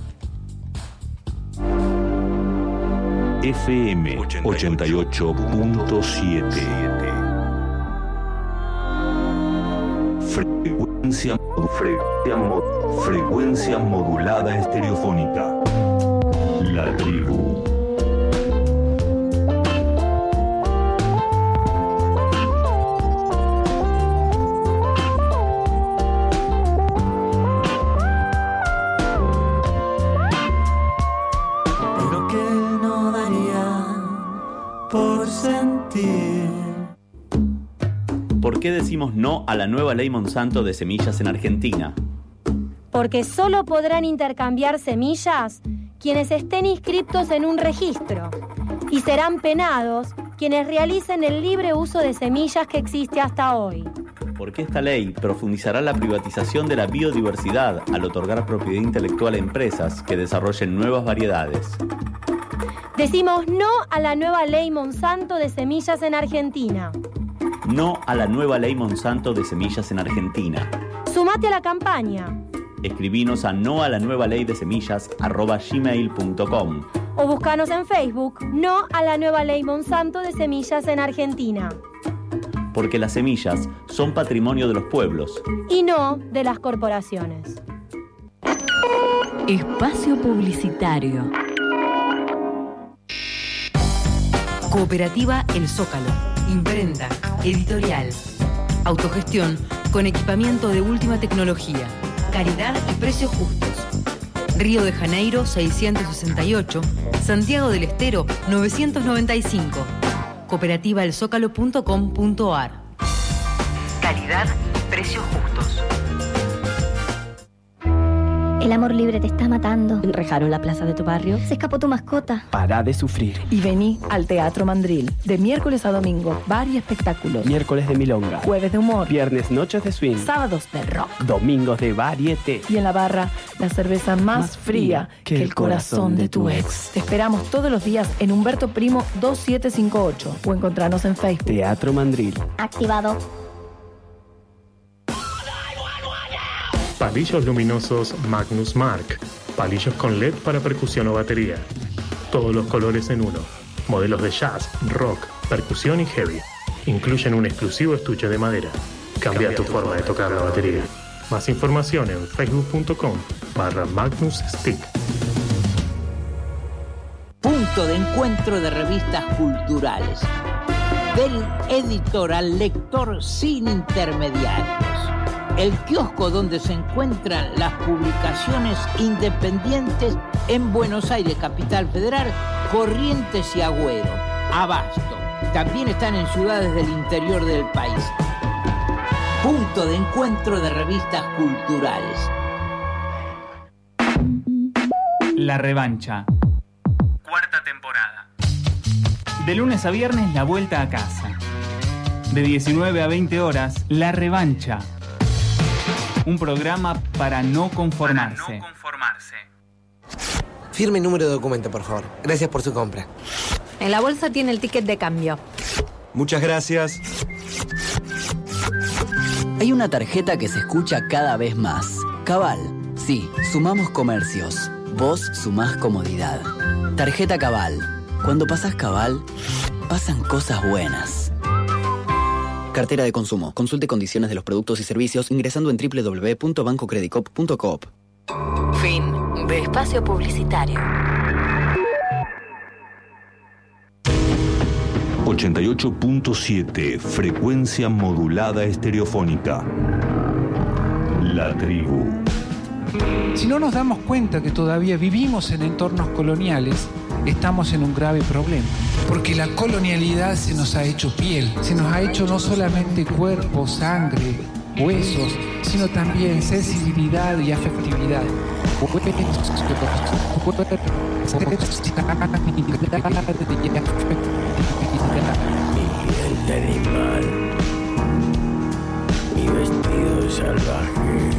F M ochenta y ocho punto siete. Frecuencia, frecuencia, mo- frecuencia modulada estereofónica. La tribu. Pero que él no daría por sentir. Porque qué decimos no a la nueva ley Monsanto de semillas en Argentina? Porque solo podrán intercambiar semillas quienes estén inscriptos en un registro y serán penados quienes realicen el libre uso de semillas que existe hasta hoy. Porque esta ley profundizará la privatización de la biodiversidad al otorgar propiedad intelectual a empresas que desarrollen nuevas variedades. Decimos no a la nueva ley Monsanto de semillas en Argentina. No a la nueva ley Monsanto de semillas en Argentina. Sumate a la campaña. Escribinos a no a la nueva ley de semillas arroba gmail punto com o buscanos en Facebook no a la nueva ley Monsanto de semillas en Argentina. Porque las semillas son patrimonio de los pueblos y no de las corporaciones. Espacio publicitario. Cooperativa El Zócalo. Imprenta, editorial, autogestión con equipamiento de última tecnología. Calidad y precios justos. Río de Janeiro seiscientos sesenta y ocho, Santiago del Estero novecientos noventa y cinco. cooperativa el zócalo punto com punto a r. Calidad y precios justos. El amor libre te está matando. Enrejaron la plaza de tu barrio. Se escapó tu mascota. Para de sufrir. Y vení al Teatro Mandril. De miércoles a domingo, varios espectáculos. Miércoles de milonga. Jueves de humor. Viernes noches de swing. Sábados de rock. Domingos de varieté. Y en la barra, la cerveza más, más fría que, que el corazón, corazón de tu ex. Te esperamos todos los días en Humberto Primo dos siete cinco ocho o encontrarnos en Facebook. Teatro Mandril. Activado. Palillos luminosos Magnus Mark. Palillos con L E D para percusión o batería. Todos los colores en uno. Modelos de jazz, rock, percusión y heavy. Incluyen un exclusivo estuche de madera. Cambia, Cambia tu, tu forma de tocar la batería. Más información en facebook punto com barra Magnus Stick. Punto de encuentro de revistas culturales. Del editor al lector sin intermediarios. El kiosco donde se encuentran las publicaciones independientes en Buenos Aires, Capital Federal, Corrientes y Agüero, Abasto. También están en ciudades del interior del país. Punto de encuentro de revistas culturales. La Revancha. Cuarta temporada. De lunes a viernes, la vuelta a casa. De diecinueve a veinte horas, La Revancha. Un programa para no conformarse. Para no conformarse. Firme el número de documento, por favor. Gracias por su compra. En la bolsa tiene el ticket de cambio. Muchas gracias. Hay una tarjeta que se escucha cada vez más. Cabal. Sí, sumamos comercios. Vos sumás comodidad. Tarjeta Cabal. Cuando pasás Cabal, pasan cosas buenas. Cartera de consumo. Consulte condiciones de los productos y servicios ingresando en doble u doble u doble u punto banco credicop punto coop. Fin de espacio publicitario. ochenta y ocho punto siete, frecuencia modulada estereofónica. La tribu. Si no nos damos cuenta que todavía vivimos en entornos coloniales, estamos en un grave problema. Porque la colonialidad se nos ha hecho piel, se nos ha hecho no solamente cuerpo, sangre, huesos, sino también sensibilidad y afectividad. Mi piel de animal, mi vestido de salvaje,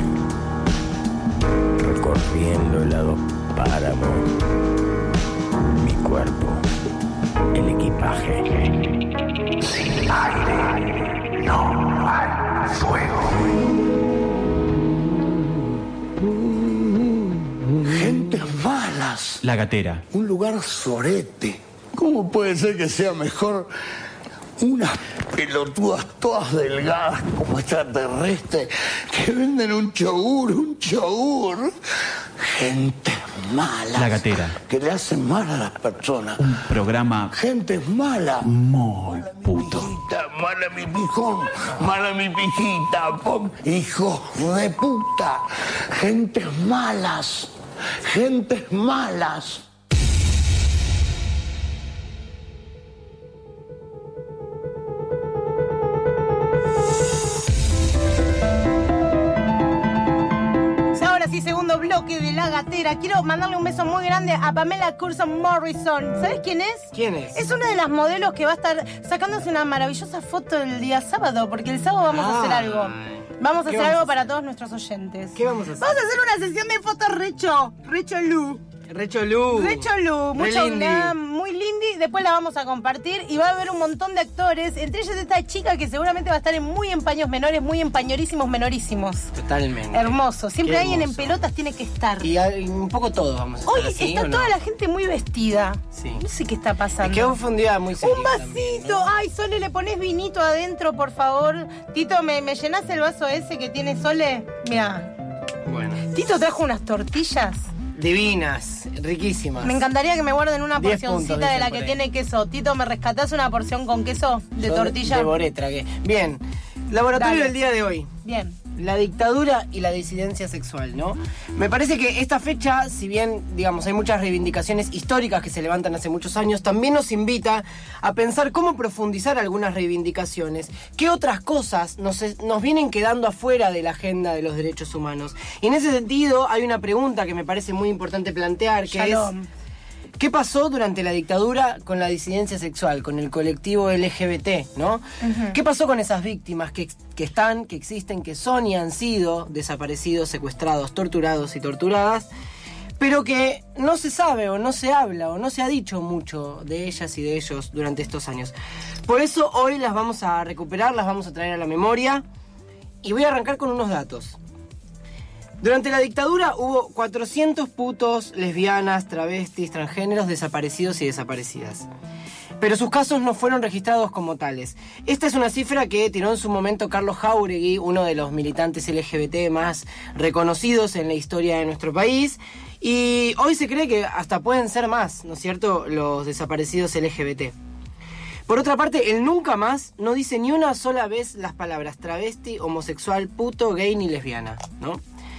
recorriendo helados páramos, mi cuerpo, el equipaje. Sin aire no hay fuego. Gentes malas. La Gatera. Un lugar sorete. ¿Cómo puede ser que sea mejor unas pelotudas todas delgadas como extraterrestres que venden un yogur, un yogur? Gente mala. La Gatera. Que le hacen mal a las personas. Un programa. Gente mala. Muy puto. Mala mi pijón, mala mi pijita, pom, hijo de puta. Gentes malas. Gentes malas. ahora sí, segundo bloque de La Gatera. Quiero mandarle un beso muy grande a Pamela Curson Morrison. ¿Sabes quién es? ¿Quién es? Es una de las modelos que va a estar sacándose una maravillosa foto el día sábado, porque el sábado vamos a hacer algo. Vamos a hacer algo para todos nuestros oyentes. ¿Qué vamos a hacer? Vamos a hacer una sesión de fotos recho. Recho Lu. Recho Lu. Recho Lu. Mucho glam, muy lindy. Después la vamos a compartir y va a haber un montón de actores. Entre ellos esta chica que seguramente va a estar en muy en paños menores, muy en pañorísimos menorísimos. Totalmente. Hermoso. Siempre Qué alguien en hermoso. pelotas tiene que estar. Y hay- un poco todos vamos a estar Hoy así, está ¿o no? toda la gente muy vestida. Sí. No sé qué está pasando. Es que hoy fue un día muy serio Un vasito. también, ¿no? Ay, Sole, le pones vinito adentro, por favor. Tito, ¿me, me llenás el vaso ese que tiene Sole? Mira. Bueno. Tito trajo unas tortillas. Divinas, riquísimas. Me encantaría que me guarden una Diez porcioncita puntos, de la dicen que por ahí. tiene queso. Tito, ¿me rescatás una porción con queso de Yo tortilla? Devoré, tragué. Bien. Laboratorio Dale. del día de hoy. Bien. La dictadura y la disidencia sexual, ¿no? Me parece que esta fecha, si bien, digamos, hay muchas reivindicaciones históricas que se levantan hace muchos años, también nos invita a pensar cómo profundizar algunas reivindicaciones. ¿Qué otras cosas nos, nos vienen quedando afuera de la agenda de los derechos humanos? Y en ese sentido, hay una pregunta que me parece muy importante plantear, que Shalom. es... ¿Qué pasó durante la dictadura con la disidencia sexual, con el colectivo L G B T, ¿no? Ujú. ¿Qué pasó con esas víctimas que, que están, que existen, que son y han sido desaparecidos, secuestrados, torturados y torturadas, pero que no se sabe o no se habla o no se ha dicho mucho de ellas y de ellos durante estos años? Por eso hoy las vamos a recuperar, las vamos a traer a la memoria y voy a arrancar con unos datos. Durante la dictadura hubo cuatrocientos putos, lesbianas, travestis, transgéneros desaparecidos y desaparecidas. Pero sus casos no fueron registrados como tales. Esta es una cifra que tiró en su momento Carlos Jáuregui, uno de los militantes L G B T más reconocidos en la historia de nuestro país. Y hoy se cree que hasta pueden ser más, ¿no es cierto?, los desaparecidos L G B T. Por otra parte, el Nunca Más no dice ni una sola vez las palabras travesti, homosexual, puto, gay ni lesbiana, ¿no?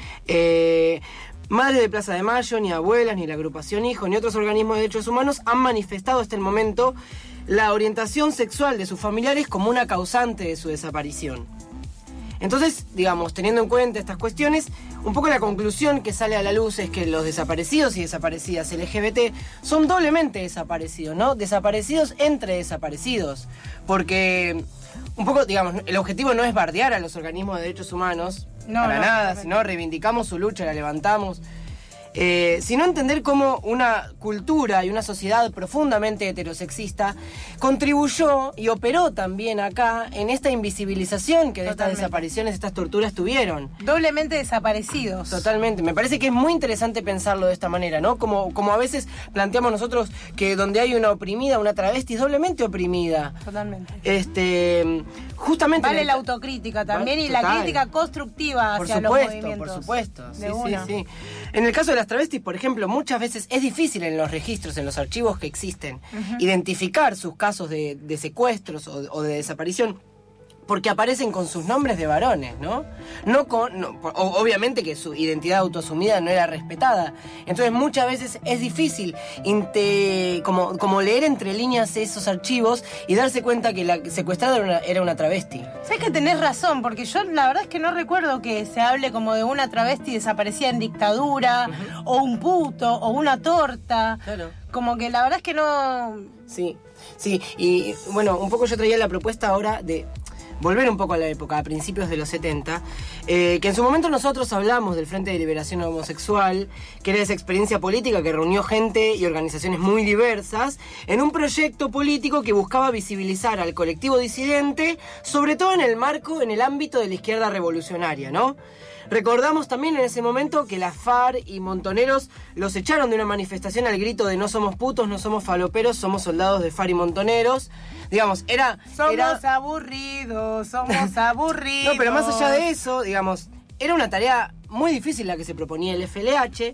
Eh, Madre de Plaza de Mayo, ni abuelas, ni la agrupación Hijo, ni otros organismos de derechos humanos han manifestado hasta el momento la orientación sexual de sus familiares como una causante de su desaparición. Entonces, digamos, teniendo en cuenta estas cuestiones, un poco la conclusión que sale a la luz es que los desaparecidos y desaparecidas L G B T son doblemente desaparecidos, ¿no? Desaparecidos entre desaparecidos. Porque, un poco, digamos, el objetivo no es bardear a los organismos de derechos humanos, No, para no, nada, no. sino reivindicamos su lucha, la levantamos. Eh, sino entender cómo una cultura y una sociedad profundamente heterosexista contribuyó y operó también acá en esta invisibilización que de estas Totalmente. desapariciones, estas torturas tuvieron. Doblemente desaparecidos. Totalmente, me parece que es muy interesante pensarlo de esta manera, ¿no? Como, como a veces planteamos nosotros que donde hay una oprimida, una travesti es doblemente oprimida. Totalmente. Este, justamente... Vale la autocrítica también y la Total. crítica constructiva Por hacia los supuesto, movimientos. por supuesto. Sí, De sí, una. sí. En el caso de las travestis, por ejemplo, muchas veces es difícil en los registros, en los archivos que existen, Ujú. identificar sus casos de, de secuestros o, o de desaparición. Porque aparecen con sus nombres de varones, ¿no? No con, no, por- o- obviamente que su identidad autoasumida no era respetada. Entonces muchas veces es difícil inte- como, como leer entre líneas esos archivos y darse cuenta que la secuestrada era una, era una travesti. Sabes que tenés razón, porque yo la verdad es que no recuerdo que se hable como de una travesti desaparecida en dictadura, o un puto, o una torta. Claro. Como que la verdad es que no... Sí, sí, y bueno, un poco yo traía la propuesta ahora de volver un poco a la época, a principios de los setenta, eh, que en su momento nosotros hablamos del Frente de Liberación Homosexual, que era esa experiencia política que reunió gente y organizaciones muy diversas en un proyecto político que buscaba visibilizar al colectivo disidente, sobre todo en el marco, en el ámbito de la izquierda revolucionaria, ¿no? Recordamos también en ese momento que la FARC y montoneros los echaron de una manifestación al grito de no somos putos, no somos faloperos, somos soldados de FARC y montoneros. Digamos, era... Somos era... aburridos, somos aburridos. No, pero más allá de eso, digamos, era una tarea muy difícil la que se proponía el F L H,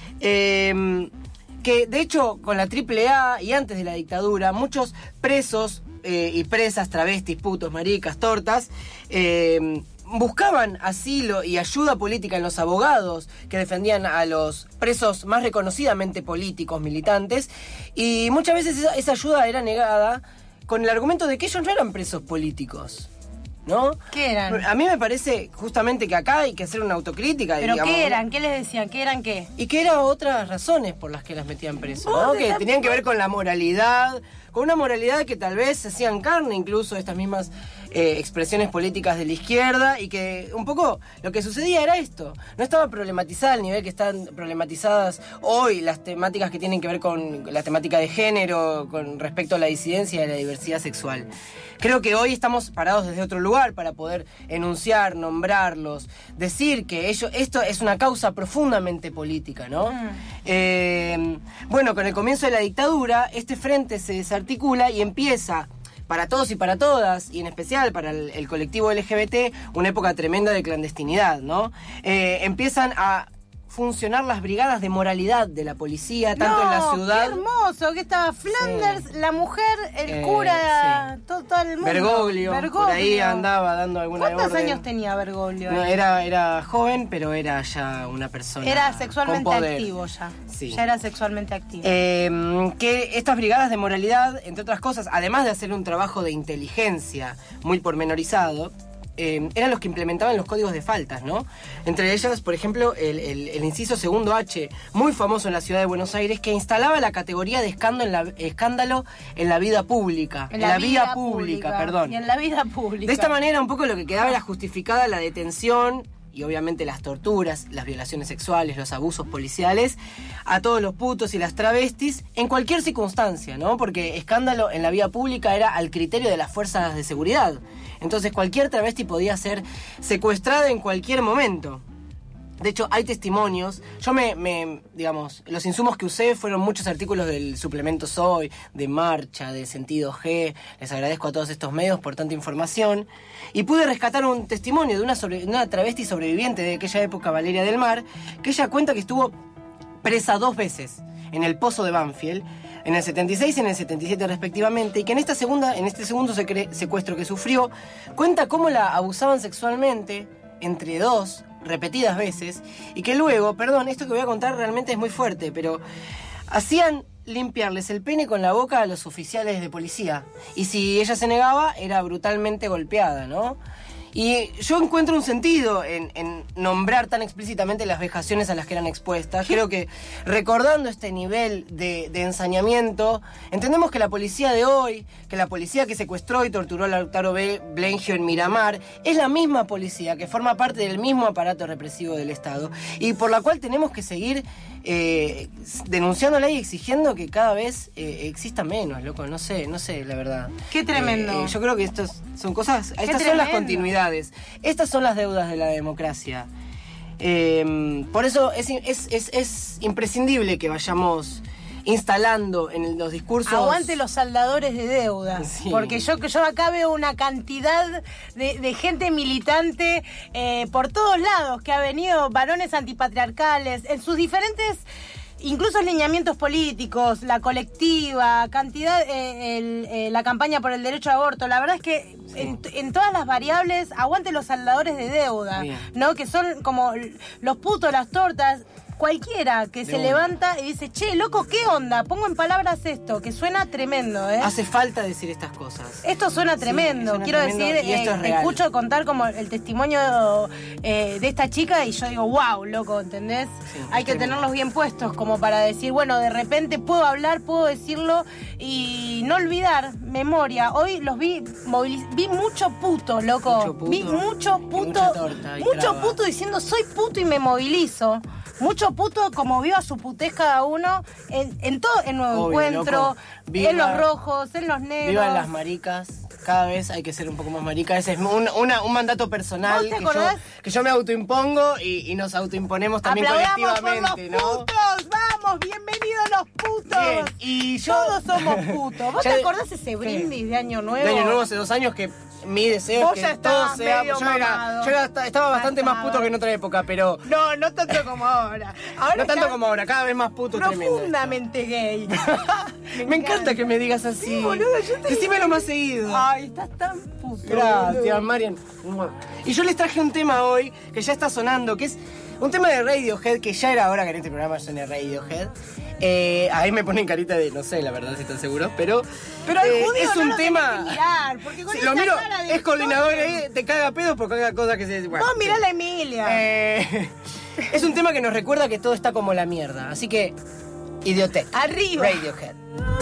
eh, que de hecho con la triple A y antes de la dictadura, muchos presos eh, y presas, travestis, putos, maricas, tortas, eh, buscaban asilo y ayuda política en los abogados que defendían a los presos más reconocidamente políticos, militantes, y muchas veces esa, esa ayuda era negada con el argumento de que ellos no eran presos políticos. ¿no? ¿Qué eran? A mí me parece justamente que acá hay que hacer una autocrítica. ¿Pero digamos, qué eran? ¿Qué les decían? ¿Qué eran qué? Y que eran otras razones por las que las metían preso, ¿no? ¿Vos Que estás- tenían que ver con la moralidad, con una moralidad que tal vez se hacían carne incluso estas mismas eh, expresiones políticas de la izquierda, y que un poco lo que sucedía era esto. No estaba problematizada al nivel que están problematizadas hoy las temáticas que tienen que ver con la temática de género, con respecto a la disidencia y a la diversidad sexual. Creo que hoy estamos parados desde otro lugar para poder enunciar, nombrarlos, decir que ello, esto es una causa profundamente política, ¿no? Mm. Eh, bueno, con el comienzo de la dictadura, este frente se desarticula y empieza, para todos y para todas, y en especial para el, el colectivo L G B T, una época tremenda de clandestinidad, ¿no? Eh, empiezan a funcionar las brigadas de moralidad de la policía, tanto en la ciudad... ¡Qué hermoso! Que estaba Flanders, sí. la mujer, el Eh, cura, sí. todo, todo el mundo. Bergoglio, por ahí andaba dando alguna ¿Cuántos orden. años tenía Bergoglio? No, ahí? era, era joven, pero era ya una persona Era sexualmente con poder. activo ya. Sí. Ya era sexualmente activo. Eh, que estas brigadas de moralidad, entre otras cosas, además de hacer un trabajo de inteligencia muy pormenorizado, eh, eran los que implementaban los códigos de faltas, ¿no? Entre ellas, por ejemplo, el, el, el inciso segundo H, muy famoso en la ciudad de Buenos Aires, que instalaba la categoría de escándalo en la, escándalo en la vida pública. En la, vida, vía pública, pública, perdón. Y en la vida pública. De esta manera, un poco lo que quedaba era justificada la detención y obviamente las torturas, las violaciones sexuales, los abusos policiales a todos los putos y las travestis en cualquier circunstancia, ¿no? Porque escándalo en la vía pública era al criterio de las fuerzas de seguridad. Entonces cualquier travesti podía ser secuestrada en cualquier momento. De hecho, hay testimonios. Yo me, me, digamos, los insumos que usé fueron muchos artículos del suplemento Soy, de Marcha, de Sentido G. Les agradezco a todos estos medios por tanta información. Y pude rescatar un testimonio de una, sobre, de una travesti sobreviviente de aquella época, Valeria del Mar, que ella cuenta que estuvo presa dos veces en el Pozo de Banfield, en el setenta y seis y en el setenta y siete respectivamente, y que en esta segunda, en este segundo secuestro que sufrió, cuenta cómo la abusaban sexualmente entre dos repetidas veces, y que luego, perdón, esto que voy a contar realmente es muy fuerte, pero hacían limpiarles el pene con la boca a los oficiales de policía, y si ella se negaba, era brutalmente golpeada, ¿no? Y yo encuentro un sentido en, en nombrar tan explícitamente las vejaciones a las que eran expuestas. Creo que recordando este nivel de, de ensañamiento, entendemos que la policía de hoy, que la policía que secuestró y torturó a Lautaro Blengio en Miramar, es la misma policía que forma parte del mismo aparato represivo del Estado, y por la cual tenemos que seguir eh, denunciándola y exigiendo que cada vez eh, exista menos, loco. No sé, no sé, la verdad. Qué tremendo. Eh, eh, yo creo que estas son cosas, Qué estas tremendo. son las continuidades. Estas son las deudas de la democracia. Eh, por eso es, es, es, es imprescindible que vayamos instalando en los discursos... Aguante los saldadores de deudas. Sí. Porque yo, yo acá veo una cantidad de, de gente militante eh, por todos lados, que ha venido, varones antipatriarcales, en sus diferentes... Incluso lineamientos políticos, la colectiva, cantidad, eh, el, eh, la campaña por el derecho a aborto. La verdad es que sí. en, en todas las variables, aguante los saldadores de deuda, Bien. ¿no? Que son como los putos, las tortas. Cualquiera que de se una. levanta y dice, che, loco, ¿qué onda? Pongo en palabras esto, que suena tremendo, ¿eh? Hace falta decir estas cosas. Esto suena tremendo. Sí, suena Quiero tremendo decir, eh, te escucho contar como el testimonio eh, de esta chica y yo digo, wow, loco, ¿entendés? Sí, Hay que tremendo. tenerlos bien puestos como para decir, bueno, de repente puedo hablar, puedo decirlo y no olvidar, memoria. Hoy los vi, moviliz- vi mucho puto, loco. Mucho puto. Vi mucho puto, torta y mucho traba. puto diciendo, soy puto y me movilizo. Mucho puto como viva su putez cada uno en, en todo, en Nuevo Obvio, Encuentro, Viva, en los rojos, en los negros. Vivan las maricas. Cada vez hay que ser un poco más maricas. Ese es un, una, un mandato personal ¿Vos te que yo, acordás? que yo me autoimpongo y, y nos autoimponemos también Aplaudamos colectivamente, por los ¿no? putos, vamos, bienvenidos los putos. Bien, y yo... Todos somos putos. ¿Vos Ya- te acordás ese brindis Sí. de Año Nuevo? De Año Nuevo hace dos años que mi deseo Vos es ya que todo estabas sea... medio Yo, era, mamado. yo era- estaba bastante más Mamado. puto que en otra época, pero... No, no tanto como ahora. Ahora no tanto está como ahora, cada vez más puto tremendo. profundamente gay. Me, me encanta que me digas así. Sí, boludo, yo te Decímelo más seguido. Ay, estás tan puto. Gracias, boludo. Marian. Y yo les traje un tema hoy que ya está sonando, que es Un tema de Radiohead, que ya era hora que en este programa suene Radiohead. Eh, ahí me ponen carita de, no sé, la verdad, si están seguros, pero... Pero el eh, judío es no un lo tema... tenés que mirar, porque con Sí, esa lo miro, cara de es coordinador historia. ahí, te caga pedos porque caga cosas que se... Bueno, Vos mirá a la Emilia. Eh, es un tema que nos recuerda que todo está como la mierda. Así que, Idiotech. Arriba. Radiohead.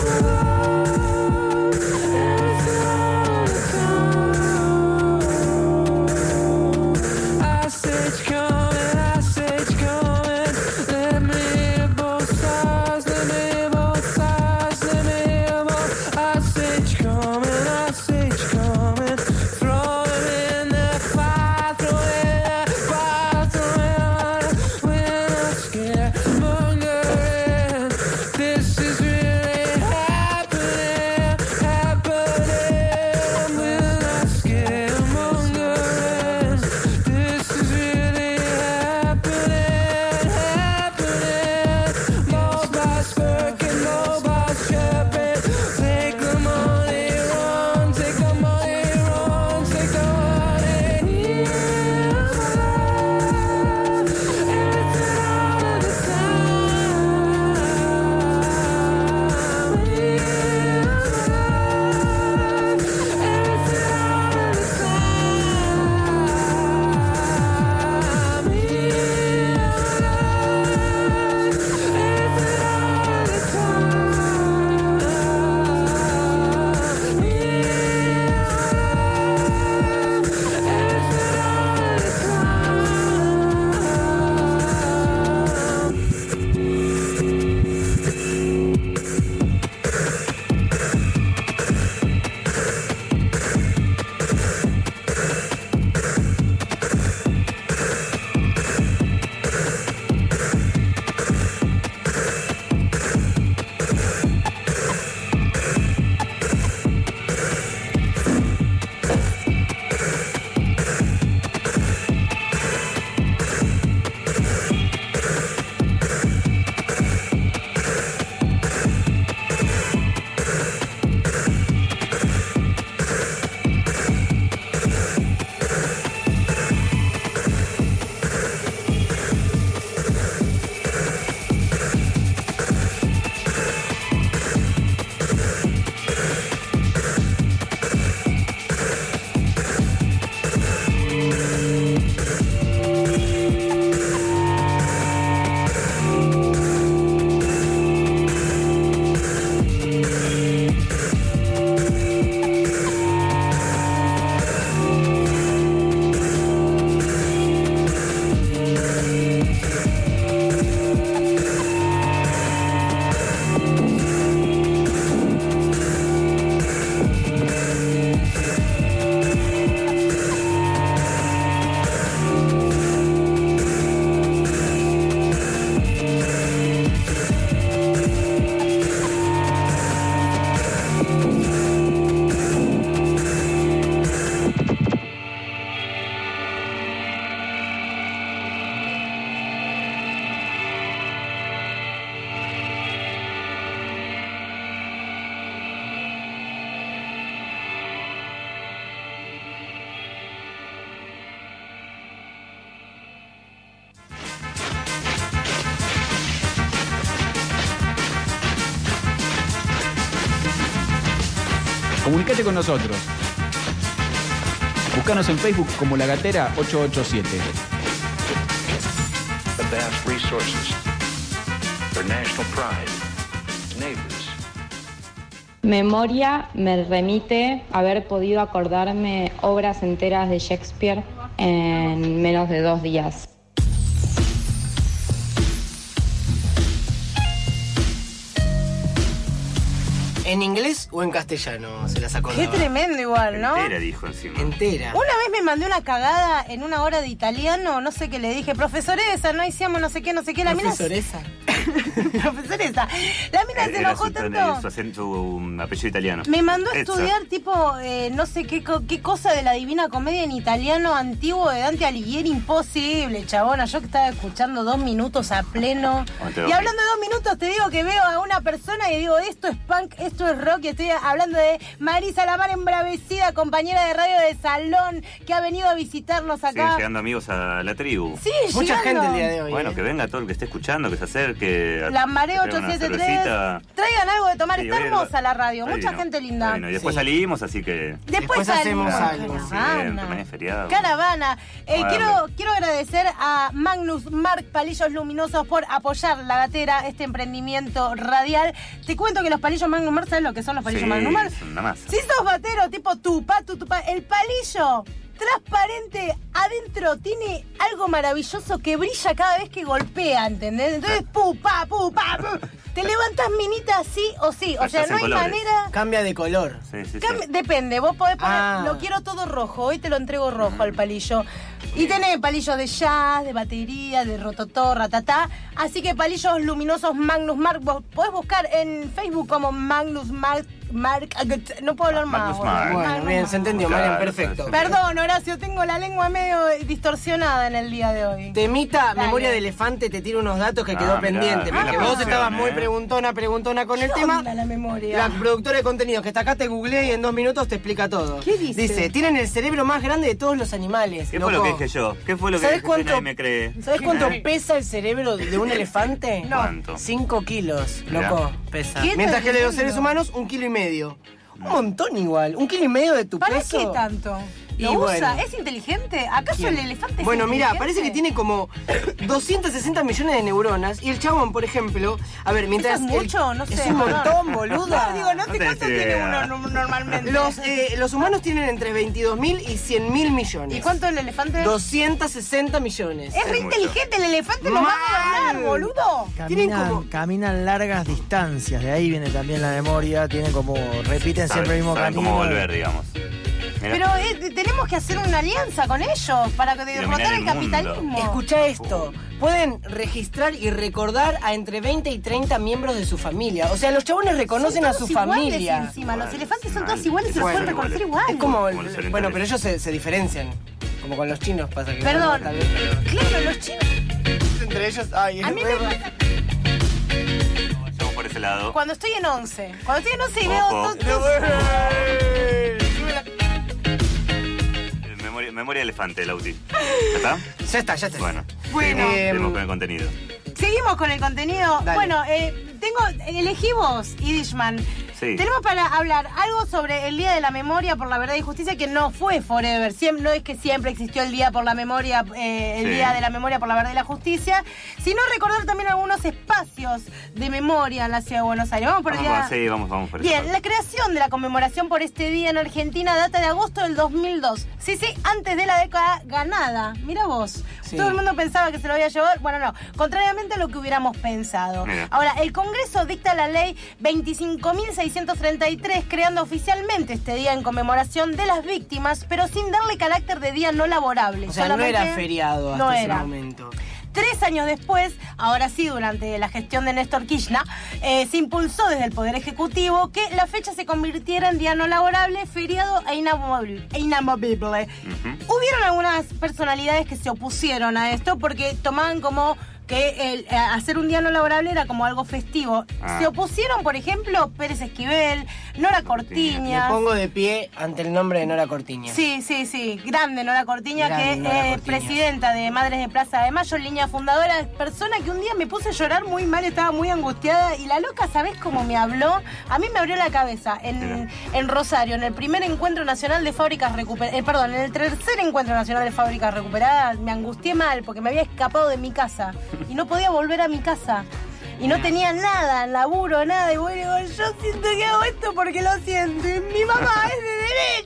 Comunicate con nosotros. Búscanos en Facebook como La Gatera ocho ocho siete. The vast resources, their national pride, neighbors. Memoria me remite a haber podido acordarme obras enteras de Shakespeare en menos de dos días. ¿En inglés o en castellano se las acordaba? Qué tremendo igual, ¿no? Entera, dijo encima. Entera. Una vez me mandé una cagada en una hora de italiano, no sé qué le dije, profesoresa, no hicimos no sé qué, no sé qué. La mina Profesoresa. Profesoresa. La mina se enojó su, tanto. Su, su, su apellido italiano. Me mandó a Esa. estudiar tipo, eh, no sé qué, qué cosa de la Divina Comedia en italiano antiguo de Dante Alighieri. Imposible, chabona. Yo que estaba escuchando dos minutos a pleno. Y hablando de dos minutos, te digo que veo a una persona y digo, esto es punk, esto es rock. Y estoy hablando de Marisa Lamar embravecida, compañera de radio de salón, que ha venido a visitarnos acá. Siguen llegando amigos a la tribu. Sí, mucha llegando. gente el día de hoy. Bueno, eh. que venga todo el que esté escuchando, que se acerque. La Mareo ocho siete tres. Traigan algo de tomar. Sí, Está hoy- hermosa la radio. Ahí Mucha no. gente linda. Bueno, y después Sí. salimos, así que. Después, Después hacemos salimos. algo. Bien, también es feriado. Caravana. Eh, Vamos a quiero, darle. quiero agradecer a Magnus Mark Palillos Luminosos por apoyar La Gatera, este emprendimiento radial. Te cuento que los palillos Magnus Mark, ¿sabes lo que son los palillos Sí, Magnus Mark? es una masa. Si sos batero, tipo tupa, tu, tupa, el palillo transparente adentro tiene algo maravilloso que brilla cada vez que golpea, ¿entendés? Entonces, pu, pa, pu, pa, pu. Te levantas minita sí o sí. O sea, no hay manera. Cambia de color. Sí, sí, sí. Cam- Depende, vos podés poner, Ah. lo quiero todo rojo, hoy te lo entrego rojo al palillo. Y tenés palillos de jazz, de batería, de rototó, ratatá. Así que palillos luminosos Magnus Mark, vos podés buscar en Facebook como Magnus Mark. Mark no puedo hablar más. Magnus boludo. Mark. Bueno, Magnus bien, Mark. se entendió, Claro, Marian, perfecto. sí, sí. Perdón, Horacio, tengo la lengua medio distorsionada en el día de hoy. Temita, Dale. memoria de elefante, te tiro unos datos que Ah, quedó mirá, pendiente. mirá Porque la vos producción, estabas eh. muy preguntona, preguntona con el ¿Qué tema. onda la memoria? La productora de contenidos que está acá te googleé y en dos minutos te explica todo. ¿Qué dice? Dice, tienen el cerebro más grande de todos los animales. ¿Qué fue lo loco. que dije yo? ¿Qué fue lo que ¿Sabés dije? cuánto- Nadie me cree. ¿Sabés cuánto ¿Eh? pesa el cerebro de un elefante? No. ¿Cuánto? Cinco kilos, Mirá. loco, pesa. ¿Qué Mientras que el de los tremendo? seres humanos, un kilo y medio. Un montón igual. Un kilo y medio de tu ¿Para peso. qué tanto? Y ¿Lo usa? bueno. ¿Es inteligente? ¿Acaso ¿Quién? el elefante es Bueno, mira, inteligente? parece que tiene como doscientos sesenta millones de neuronas y el chabón, por ejemplo, a ver, mientras... ¿Eso es el- mucho? No sé. Es un montón, boluda. No, digo, no No sé tenés cuánto tiene idea. uno no- normalmente. Los, eh, los humanos tienen entre veintidós mil y cien mil millones. ¿Y cuánto el elefante? doscientos sesenta millones. Es re mucho. inteligente el elefante, nos va a gobernar, Mal. boludo. Tienen Caminan, como- caminan largas distancias, de ahí viene también la memoria, tienen como, repiten Saben- siempre el mismo saben camino. cómo volver, digamos. Mirá. Pero eh, tenemos que hacer una alianza con ellos para que derrotar dominar el el mundo. capitalismo. Escucha esto. Pueden registrar y recordar a entre veinte y treinta miembros de su familia. O sea, los chabones reconocen Son a su todos iguales familia. encima, los elefantes son Mal. todos iguales y se los Bueno, pueden reconocer igual. Es como... el- Como los bueno, orientales. pero ellos se, se diferencian. Como con los chinos pasa que... Perdón. Tal vez, pero- Claro, los chinos. Entre ellos... Ay, es A mí re- me pasa Vamos por ese lado. cuando estoy en once. Cuando estoy en once y veo Ojo. todos... Eh, Memoria, memoria de elefante, Lauti. ¿Ya está? Ya está, ya está. Bueno. Bueno. Seguimos, Em, seguimos con el contenido. Seguimos con el contenido. Dale. Bueno, eh, tengo, elegí vos, Idishman. Sí. Tenemos para hablar algo sobre el Día de la Memoria por la Verdad y Justicia, que no fue forever. Siem- no es que siempre existió el Día por la Memoria, eh, el Sí. Día de la Memoria por la Verdad y la Justicia, sino recordar también algunos espacios de memoria en la Ciudad de Buenos Aires. Vamos por el Vamos, día. va- sí, vamos, vamos por ese Bien, lado. la creación de la conmemoración por este día en Argentina data de agosto del dos mil dos. Sí, sí, antes de la década ganada. Mira vos. Sí. Todo el mundo pensaba que se lo había llevado. Bueno, no. Contrariamente a lo que hubiéramos pensado. Mira. Ahora, el Congreso dicta la ley veinticinco mil seiscientos treinta y tres, creando oficialmente este día en conmemoración de las víctimas, pero sin darle carácter de día no laborable. O sea, no Solamente- era feriado hasta no ese era. momento. Tres años después, ahora sí, durante la gestión de Néstor Kirchner, eh, se impulsó desde el Poder Ejecutivo que la fecha se convirtiera en día no laborable, feriado e inamovible. e inamovible. Hubieron algunas personalidades que se opusieron a esto porque tomaban como que el, eh, hacer un día no laborable era como algo festivo. Ah. Se opusieron, por ejemplo, Pérez Esquivel, Nora Cortiñas. Me pongo de pie ante el nombre de Nora Cortiñas. Sí, sí, sí. Grande Nora Cortiña, Grande que Nora es Cortiñas. presidenta de Madres de Plaza de Mayo, línea fundadora, persona que un día me puse a llorar muy mal, estaba muy angustiada y la loca, ¿sabés cómo me habló? A mí me abrió la cabeza en, en Rosario, en el primer encuentro nacional de fábricas recuperadas, eh, perdón, en el tercer encuentro nacional de fábricas recuperadas, me angustié mal porque me había escapado de mi casa y no podía volver a mi casa. Y no tenía nada, laburo, nada. Y bueno, digo, yo siento que hago esto porque lo siento. Y mi mamá es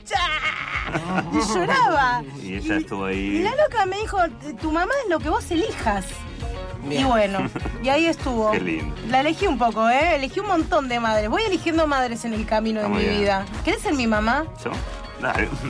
de derecha. Y lloraba. Y ella estuvo Y ahí. la loca me dijo, tu mamá es lo que vos elijas. Bien. Y bueno, y ahí estuvo. Qué lindo. La elegí un poco, ¿eh? Elegí un montón de madres. Voy eligiendo madres en el camino de Está muy mi bien. vida. ¿Querés ser mi mamá? ¿Yo? Dale.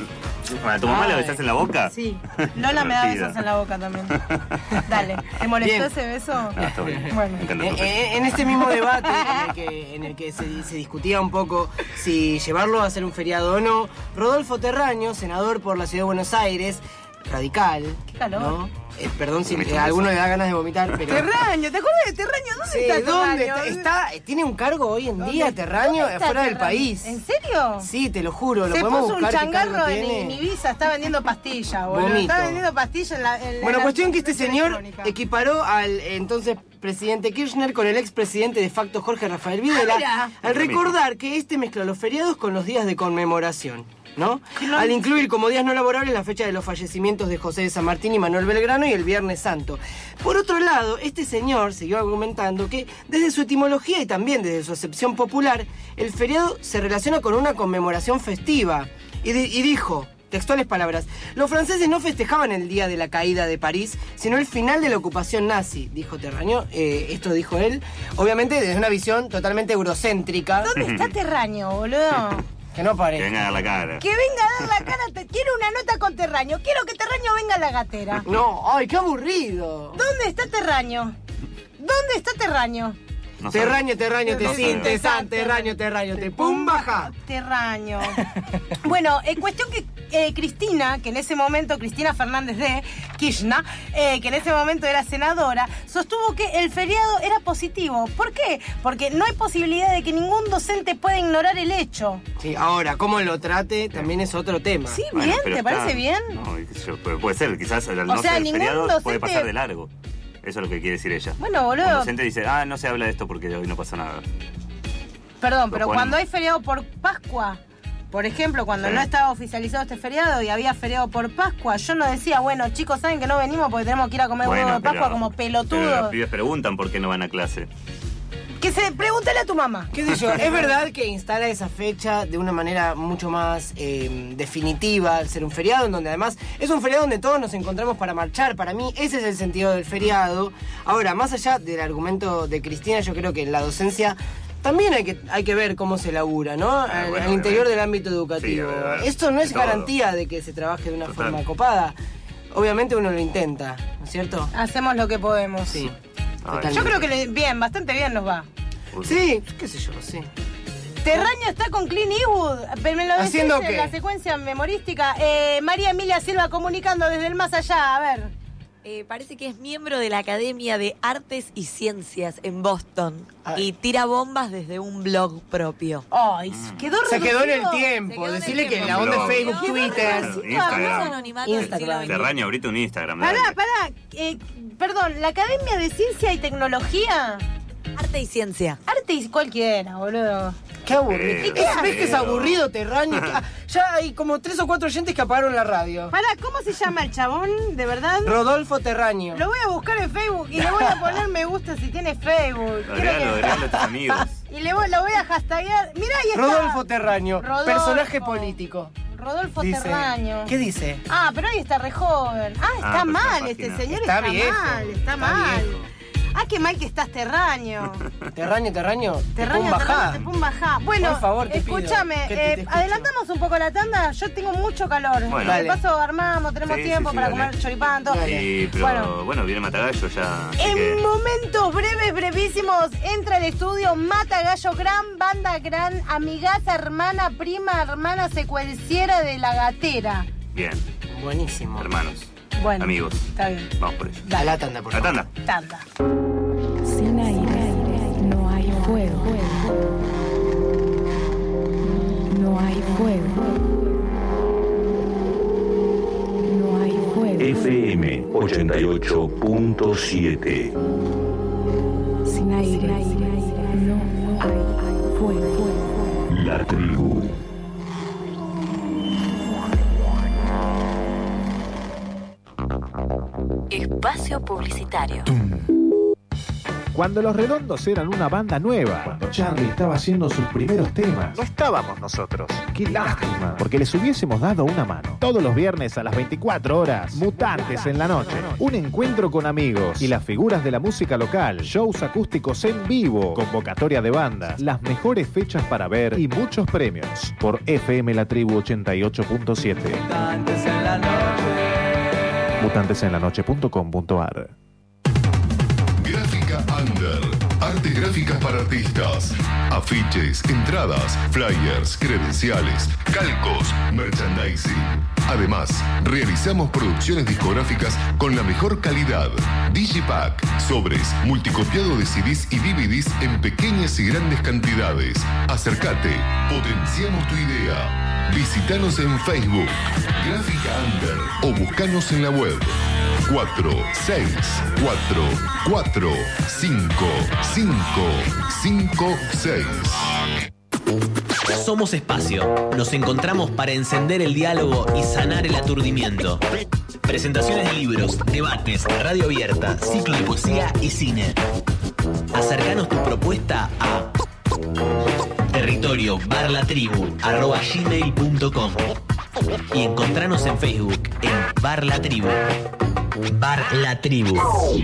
¿A tu mamá Ay. le besás en la boca? Sí. Lola me da besos en la boca también. Dale. ¿Te molestó Bien. ese beso? Ah, está bien. Bueno. Me encanta tu En, beso. en- en este mismo debate en el que, en el que se, se discutía un poco si llevarlo a ser un feriado o no, Rodolfo Terraño, senador por la Ciudad de Buenos Aires, radical. Qué calor. ¿no? Eh, perdón si a alguno le da ganas de vomitar, pero... Terraño, ¿te acuerdas de Terraño? ¿Dónde Sí, está ¿dónde Terraño? está? Está- ¿Tiene un cargo hoy en día, ¿Dónde- Terraño, dónde está fuera del Terraño? país? ¿En serio? Sí, te lo juro, lo Se podemos puso un buscar qué cargo changarro en, tiene. en Ibiza, está vendiendo pastillas, boludo. Vomito. Está vendiendo pastillas en la. En Bueno, la cuestión que este señor electrónica. equiparó al entonces presidente Kirchner con el expresidente de facto Jorge Rafael Videla, Ah, mira. al recordar que este mezcló los feriados con los días de conmemoración, ¿no? no- Al incluir como días no laborables la fecha de los fallecimientos de José de San Martín y Manuel Belgrano y el Viernes Santo. Por otro lado, este señor siguió argumentando que desde su etimología y también desde su acepción popular, el feriado se relaciona con una conmemoración festiva. Y, di- y dijo... Textuales palabras. Los franceses no festejaban el día de la caída de París, sino el final de la ocupación nazi, dijo Terraño. Eh, esto dijo él, obviamente desde una visión totalmente eurocéntrica. ¿Dónde está Terraño, boludo? Que no Que parece. venga a dar la cara. Que venga a dar la cara. Te... Quiero una nota con Terraño. Quiero que Terraño venga a la gatera. No, ay, qué aburrido. ¿Dónde está Terraño? ¿Dónde está Terraño? No sabe. Terraño, terraño, te No sin, sabe. te san, terraño, terraño, te pum, baja. Terraño. Bueno, en cuestión que eh, Cristina, que en ese momento, Cristina Fernández de Kirchner, eh, que en ese momento era senadora, sostuvo que el feriado era positivo. ¿Por qué? Porque no hay posibilidad de que ningún docente pueda ignorar el hecho. Sí, ahora, cómo lo trate también es otro tema. Sí, Bueno, bien, pero ¿te está- parece bien? No, qué sé yo, puede, puede ser, quizás al O no sea, ser ningún feriado docente- puede pasar de largo. Eso es lo que quiere decir ella. Bueno, boludo. Un docente dice, ah, no se habla de esto porque hoy no pasa nada. Perdón, Lo pero ponen. cuando hay feriado por Pascua, por ejemplo, cuando Sí. no estaba oficializado este feriado y había feriado por Pascua, yo no decía, bueno, chicos, ¿saben que no venimos porque tenemos que ir a comer huevo de Pascua pero- como Pero los pelotudos? pibes preguntan por qué no van a clase. Que se pregúntale a tu mamá. ¿Qué sé yo? Es verdad que instala esa fecha de una manera mucho más eh, definitiva al ser un feriado, en donde además es un feriado donde todos nos encontramos para marchar. Para mí ese es el sentido del feriado. Ahora, más allá del argumento de Cristina, yo creo que en la docencia también hay que, hay que ver cómo se labura, ¿no? Al, bueno, al interior obviamente. del ámbito educativo. Sí, verdad. Esto no es De todo. garantía de que se trabaje de una Total. forma copada. Obviamente uno lo intenta, ¿no es cierto? Hacemos lo que podemos. Sí. Ay, Yo creo que le- bien, bastante bien nos va. Sí, qué sé yo, sí. Terraño está con Clint Eastwood. Pero me lo decís ¿Haciendo en qué? la secuencia memorística. Eh, María Emilia Silva comunicando desde el más allá. A ver. Eh, parece que es miembro de la Academia de Artes y Ciencias en Boston Ay. y tira bombas desde un blog propio. Ay, quedó Se quedó en el reducido. tiempo. Se quedó en el Decirle que tiempo. la onda de Blog. Facebook, Quedó Twitter. reducido a Instagram. un anonimato del siglo Instagram. veinte. Terraño, abrite un Instagram. Pará, dale. pará. Eh, perdón, la Academia de Ciencia y Tecnología. Arte y Ciencia. Arte y cualquiera, boludo. Qué aburrido. Eh, ¿Es- ¿Ves que es feo. aburrido, Terraño? Que- ah, ya hay como tres o cuatro oyentes que apagaron la radio. Pará, ¿cómo se llama el chabón? ¿De verdad? Rodolfo Terraño. Lo voy a buscar en Facebook y le voy a poner me gusta si tiene Facebook. Quiero Agregalo, que- agregalo a tus amigos. Y le voy, lo voy a hashtaguear. Mirá, ahí está. Rodolfo Terraño, Rodolfo. personaje político. Rodolfo Dice- Terraño. ¿Qué dice? Ah, pero ahí está re joven. Ah, está pero mal esta este página. señor, Está está, viejo, mal, está, está mal. viejo. Ah, qué mal que estás, Terraño. Terraño, Terraño. Terraño, te pon bajá. Terraño, te pon bajá. Bueno, Por favor, te pido. escúchame, Que te- eh, te escucho. adelantamos un poco la tanda. Yo tengo mucho calor. Bueno. De Dale. paso armamos, tenemos Sí, sí, tiempo sí, para dale. comer choripán, todo. Sí, pero Bueno. bueno, viene Matagallo ya. así En que- momentos breves, brevísimos, entra al estudio Mata Gallo, gran banda, gran amigaza, hermana, prima, hermana secuenciera de la gatera. Bien, Buenísimo. hermanos, Bueno, amigos, está bien. vamos por ello. A la tanda, por La favor. tanda. Tanda. Sin aire no hay fuego. No hay fuego. No hay fuego. F M ochenta y ocho punto siete. Sin aire no hay fuego. La tribu. Espacio publicitario. Cuando Los Redondos eran una banda nueva. Cuando Charlie estaba haciendo sus primeros temas. No estábamos nosotros. Qué lástima. Porque les hubiésemos dado una mano. Todos los viernes a las veinticuatro horas. Mutantes en la noche. Un encuentro con amigos y las figuras de la música local. Shows acústicos en vivo. Convocatoria de bandas. Las mejores fechas para ver y muchos premios. Por F M La Tribu ochenta y ocho punto siete. Mutantes en la noche. mutantes en la noche punto com punto a r. Gráfica Under. Artes gráficas para artistas. Afiches, entradas, flyers, credenciales, calcos, merchandising. Además, realizamos producciones discográficas con la mejor calidad. Digipack, sobres, multicopiado de C Ds y D V Ds en pequeñas y grandes cantidades. Acércate, potenciamos tu idea. Visítanos en Facebook, Gráfica Under, o buscanos en la web. cuatro seis cuatro cuatro cinco cinco cinco seis. Somos Espacio. Nos encontramos para encender el diálogo y sanar el aturdimiento. Presentaciones de libros, debates, radio abierta, ciclo de poesía y cine. Acercanos tu propuesta a territorio barra la tribu arroba gmail punto com y encontranos en Facebook en Bar La Tribu. Bar La Tribu.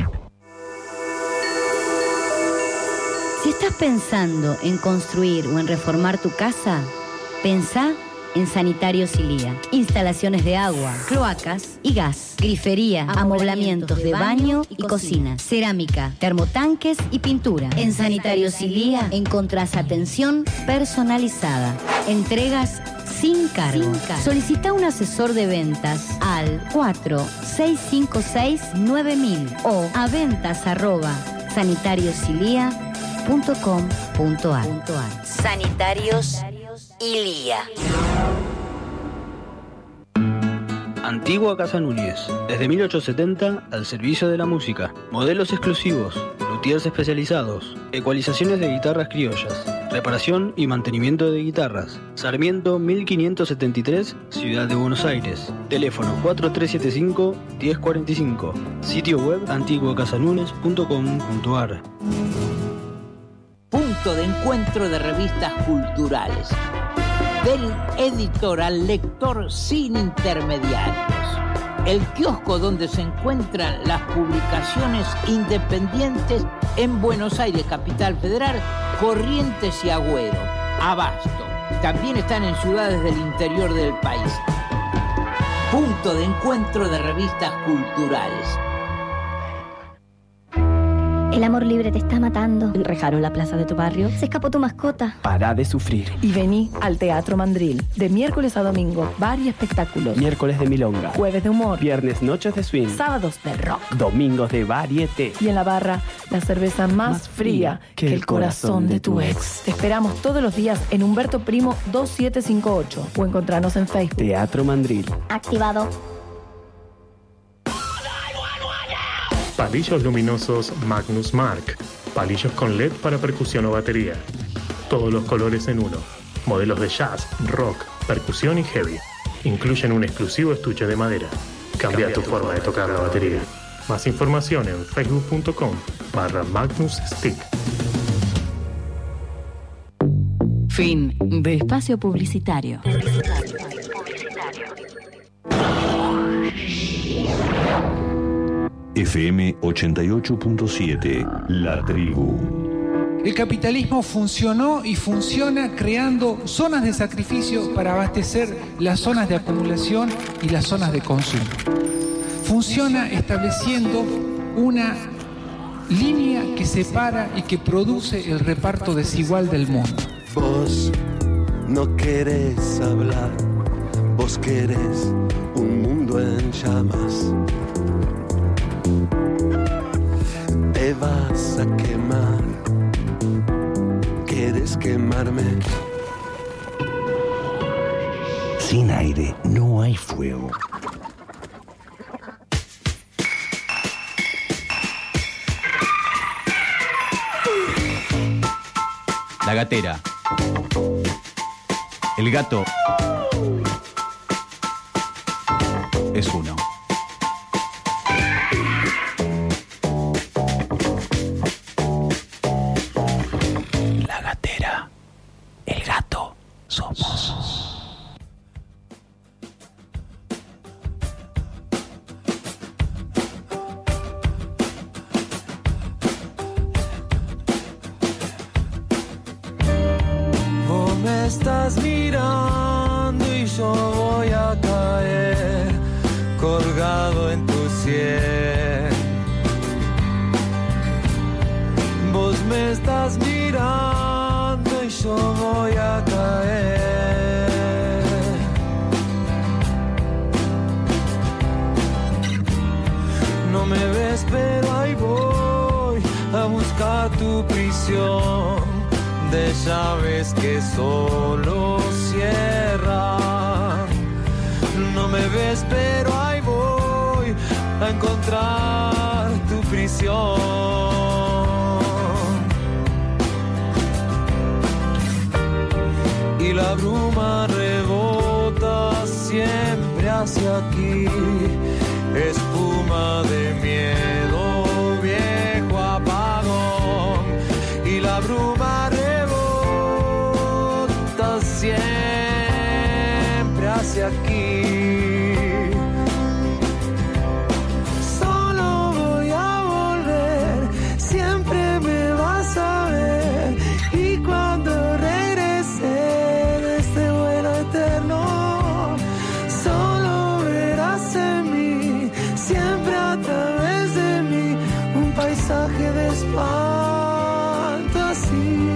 Si estás pensando en construir o en reformar tu casa, pensá en Sanitarios Ilía. Instalaciones de agua, cloacas y gas, grifería, amoblamientos de baño y cocina, cerámica, termotanques y pintura. En Sanitarios Ilía encontrás atención personalizada, entregas sin cargo. Sin cargo. Solicita un asesor de ventas al cuatro seis cinco seis nueve mil o a ventas arroba sanitariosilia punto com punto a r. Sanitarios Ilía. Antigua Casa Núñez. Desde mil ochocientos setenta al servicio de la música. Modelos exclusivos, luthiers especializados, ecualizaciones de guitarras criollas, reparación y mantenimiento de guitarras. Sarmiento mil quinientos setenta y tres, Ciudad de Buenos Aires. Teléfono cuatro tres siete cinco, uno cero cuatro cinco. Sitio web antigua casa núñez punto com punto a r. Punto de encuentro de revistas culturales. Del editor al lector sin intermediarios. El kiosco donde se encuentran las publicaciones independientes en Buenos Aires, Capital Federal, Corrientes y Agüero. Abasto. También están en ciudades del interior del país. Punto de encuentro de revistas culturales. El amor libre te está matando. Enrejaron la plaza de tu barrio. Se escapó tu mascota. Para de sufrir. Y vení al Teatro Mandril. De miércoles a domingo, varios espectáculos. Miércoles de milonga. Jueves de humor. Viernes noches de swing. Sábados de rock. Domingos de varieté. Y en la barra, la cerveza más, más fría que, que el corazón de tu ex. Te esperamos todos los días en Humberto Primo dos siete cinco ocho o encontrarnos en Facebook. Teatro Mandril. Activado. Palillos luminosos Magnus Mark. Palillos con L E D para percusión o batería. Todos los colores en uno. Modelos de jazz, rock, percusión y heavy. Incluyen un exclusivo estuche de madera. Cambia, Cambia tu, tu forma de tocar la batería. Más información en facebook punto com barra Magnus Stick. Fin de espacio publicitario. F M ochenta y ocho punto siete, La Tribu. El capitalismo funcionó y funciona creando zonas de sacrificio para abastecer las zonas de acumulación y las zonas de consumo. Funciona estableciendo una línea que separa y que produce el reparto desigual del mundo. Vos no querés hablar, vos querés un mundo en llamas. Te vas a quemar, quieres quemarme. Sin aire no hay fuego. La gatera. El gato es uno. me estás mirando y yo voy a caer colgado en tu sien. Vos me estás mirando y yo voy a caer. No me ves pero ahí voy a buscar tu prisión de llaves que solo cierran. No me ves pero ahí voy a encontrar tu prisión. Y la bruma rebota siempre hacia aquí, espuma de miedo, viejo apagón. Y la bruma rebota siempre hacia aquí. Solo voy a volver, siempre me vas a ver. Y cuando regrese de este vuelo eterno, solo verás en mí, siempre a través de mí, un paisaje de espanto así.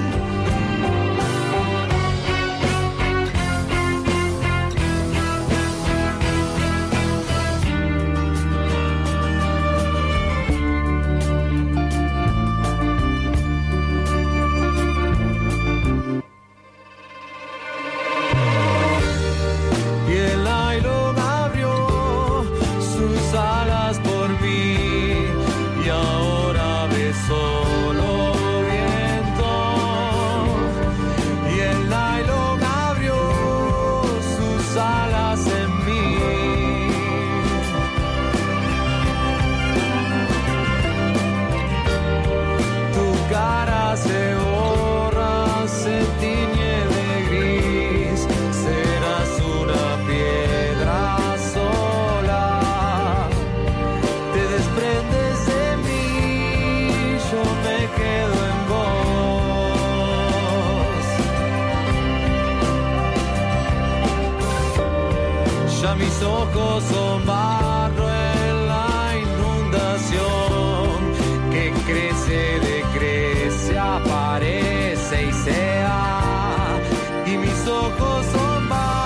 Mis ojos son barro en la inundación que crece, decrece, aparece y sea. Y mis ojos son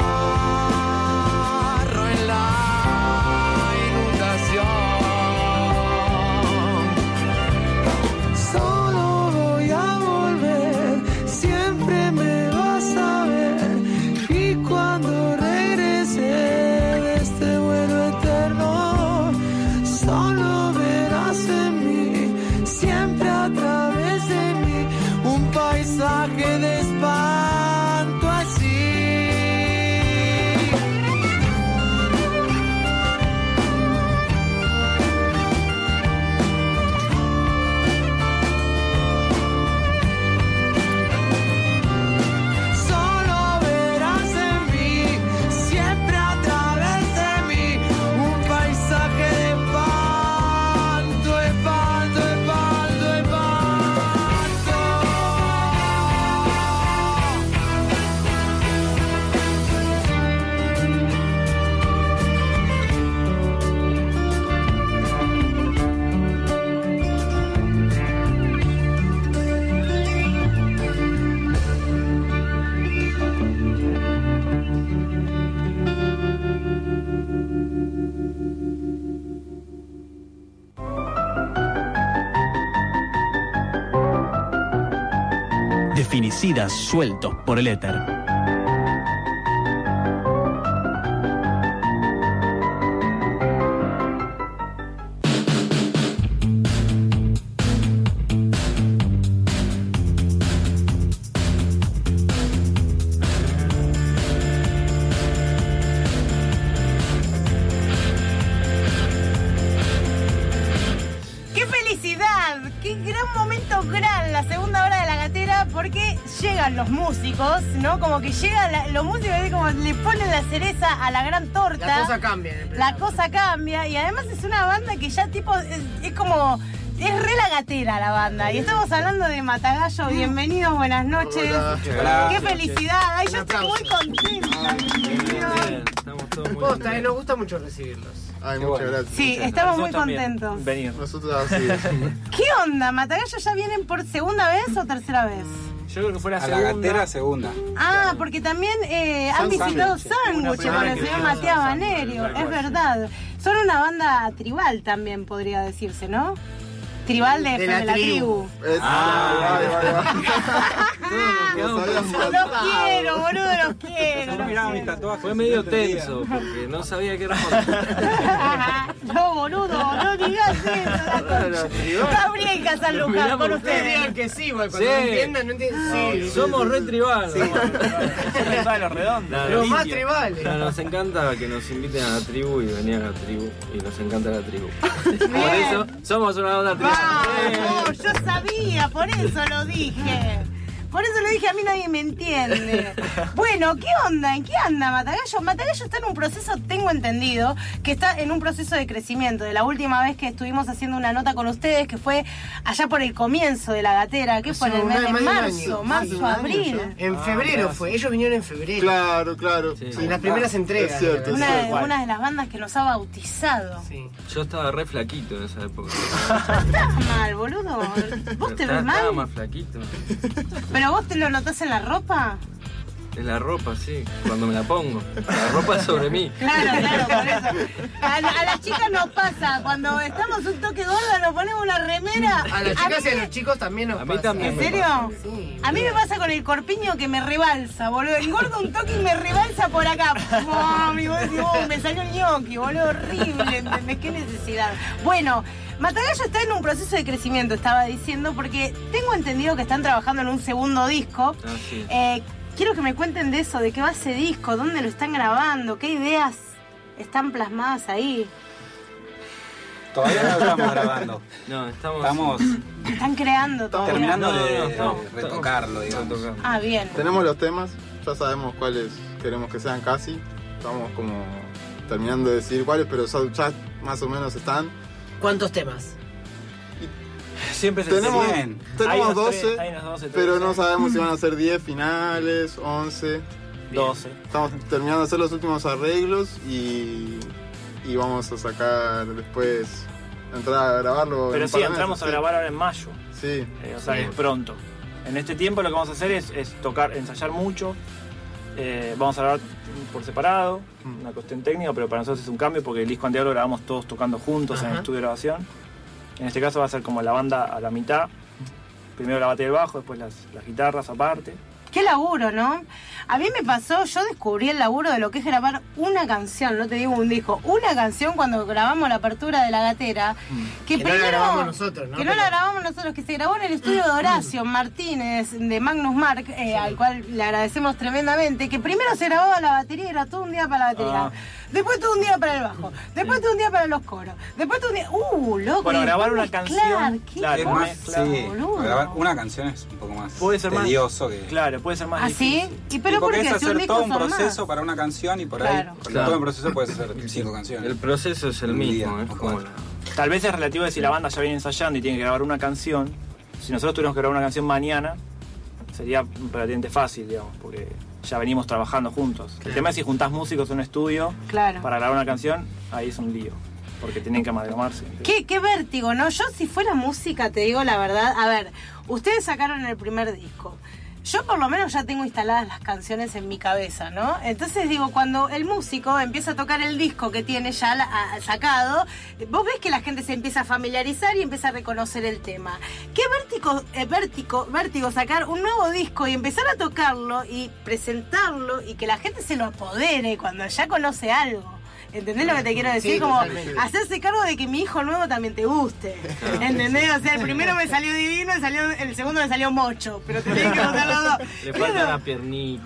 barro en la inundación. Solo voy a volver, siempre me vas a ver. Y cuando regrese solo verás en mí, siempre a través de mí, un paisaje de espanto así. Solo verás en mí, siempre a través de mí, un paisaje de Definicidas sueltos por el éter. Los músicos, ¿no? Como que llegan la, los músicos y como le ponen la cereza a la gran torta. La cosa cambia. La cosa cambia y además es una banda que ya tipo es, es como es re la gatera la banda. Y estamos hablando de Matagallo. Bienvenidos, buenas noches. Hola. Qué felicidad. Ay, yo estoy muy contenta. Estamos todos muy contentos. Nos gusta mucho recibirlos. Ay, muchas bueno. gracias. Sí, muchas estamos gracias. muy contentos. Venir. Nosotros así. ¿Qué onda? ¿Matagallo ya vienen por segunda vez o tercera vez? Yo creo que fue la a segunda. la gatera segunda. Ah, porque también eh, han visitado Sándwich con el señor Matías Banerio, es verdad. Son una banda tribal también, podría decirse, ¿no? Tribal de, de, la, de la tribu. tribu. Ah, los quiero, boludo, los quiero. Yo miraba mis tatuajes. Fue medio tenso, porque no sabía qué era. No, boludo, no digas eso. Gabriel Casaluján, con ustedes. Digan que sí, igual, cuando no entiendan, no entiendan. Sí, somos re tribales. Somos tribales redondos. Los más tribales. Nos encanta que nos inviten a la tribu y venir a la tribu. Y nos encanta la tribu. Por eso somos una banda tribal. No, yo sabía, por eso lo dije. Por eso lo dije, a mí nadie me entiende. Bueno, ¿qué onda? ¿En qué anda Matagallo? Matagallo está en un proceso, tengo entendido, que está en un proceso de crecimiento. De la última vez que estuvimos haciendo una nota con ustedes, que fue allá por el comienzo de la gatera, que fue en el mes de marzo, marzo, abril. En febrero fue, ellos vinieron en febrero. Claro, claro. Sí. En las primeras ah, entregas. Es cierto, una, es cierto. De, una de las bandas que nos ha bautizado. Sí. Yo estaba re flaquito en esa época. Estás mal, boludo. ¿Vos te ves mal? Estaba más flaquito. ¿Pero vos te lo notás en la ropa? En la ropa, sí, cuando me la pongo. La ropa es sobre mí. Claro, claro, por eso. A, a las chicas nos pasa, cuando estamos un toque gorda nos ponemos una remera. A las chicas y a los chicos también nos a pasa. Mí también ¿En serio? Sí, a mí me pasa con el corpiño que me rebalsa, boludo. Engordo un toque y me rebalsa por acá. Mami, vos decís, oh, me salió el ñoqui, boludo, horrible, ¿entendés? Qué necesidad. Bueno, Matagallo está en un proceso de crecimiento, estaba diciendo, porque tengo entendido que están trabajando en un segundo disco. Ah, sí. Eh, quiero que me cuenten de eso, de qué va ese disco, dónde lo están grabando, qué ideas están plasmadas ahí. Todavía no lo estamos grabando. No, estamos... Estamos están creando todavía. terminando no, de, no, no, de retocarlo, digamos. Ah, bien. Tenemos los temas, ya sabemos cuáles queremos que sean casi. Estamos como terminando de decidir cuáles, pero ya más o menos están. ¿Cuántos temas? Siempre se tenemos, bien. tenemos doce, tres, hay unos doce, pero no sabemos si van a ser diez finales, once. doce. Estamos terminando de hacer los últimos arreglos y, y vamos a sacar después, entrar a grabarlo. Pero sí, entramos meses, a grabar ahora en mayo. Sí. Eh, o sea, sí. es pronto. En este tiempo lo que vamos a hacer es, es tocar, ensayar mucho. Eh, vamos a grabar por separado, mm. una cuestión técnica, pero para nosotros es un cambio porque el disco anterior lo grabamos todos tocando juntos. Ajá. En el estudio de grabación. En este caso va a ser como la banda a la mitad. Primero la batería y el bajo, después las, las guitarras aparte. Qué laburo, ¿no? A mí me pasó, yo descubrí el laburo de lo que es grabar una canción, no te digo un disco, una canción cuando grabamos la apertura de La Gatera, que, que primero, no la grabamos nosotros, ¿no? Que no Pero... la grabamos nosotros, que se grabó en el estudio de Horacio Martínez, de Magnus Mark, eh, sí. Al cual le agradecemos tremendamente, que primero se grabó la batería, era todo un día para la batería. Ah. Después todo un día para el bajo, después todo un día para los coros, después todo un día... ¡Uh, loco! Bueno, grabar una canción... Claro, claro, es más, sí, grabar una canción es un poco más puede ser tedioso más, que... Claro, puede ser más ¿Ah, difícil. ¿Sí? ¿Y pero sí, porque por qué? es hacer un todo un proceso más. Para una canción y por claro. ahí, claro. todo el proceso puedes hacer cinco canciones. El proceso es el un mismo. Día, es como la... Tal vez es relativo de si la banda ya viene ensayando y tiene que grabar una canción. Si nosotros tuviéramos que grabar una canción mañana, sería relativamente fácil, digamos, porque ya venimos trabajando juntos. Claro. El tema es si juntás músicos en un estudio claro. para grabar una canción, ahí es un lío. Porque tienen que amalgamarse. ¿Qué, qué vértigo, ¿no? Yo si fuera música, te digo la verdad, a ver, ustedes sacaron el primer disco. Yo por lo menos ya tengo instaladas las canciones en mi cabeza, ¿no? Entonces digo, cuando el músico empieza a tocar el disco que tiene ya la, a, sacado, vos ves que la gente se empieza a familiarizar y empieza a reconocer el tema. ¿Qué vértigo, eh, vértigo, vértigo sacar un nuevo disco y empezar a tocarlo y presentarlo y que la gente se lo apodere cuando ya conoce algo? ¿Entendés lo que te quiero decir? Sí, como totalmente. Hacerse cargo de que mi hijo nuevo también te guste. ¿Entendés? O sea, el primero me salió divino, el, salió, el segundo me salió mocho, pero te tenés que gustar los dos. Le falta una piernita.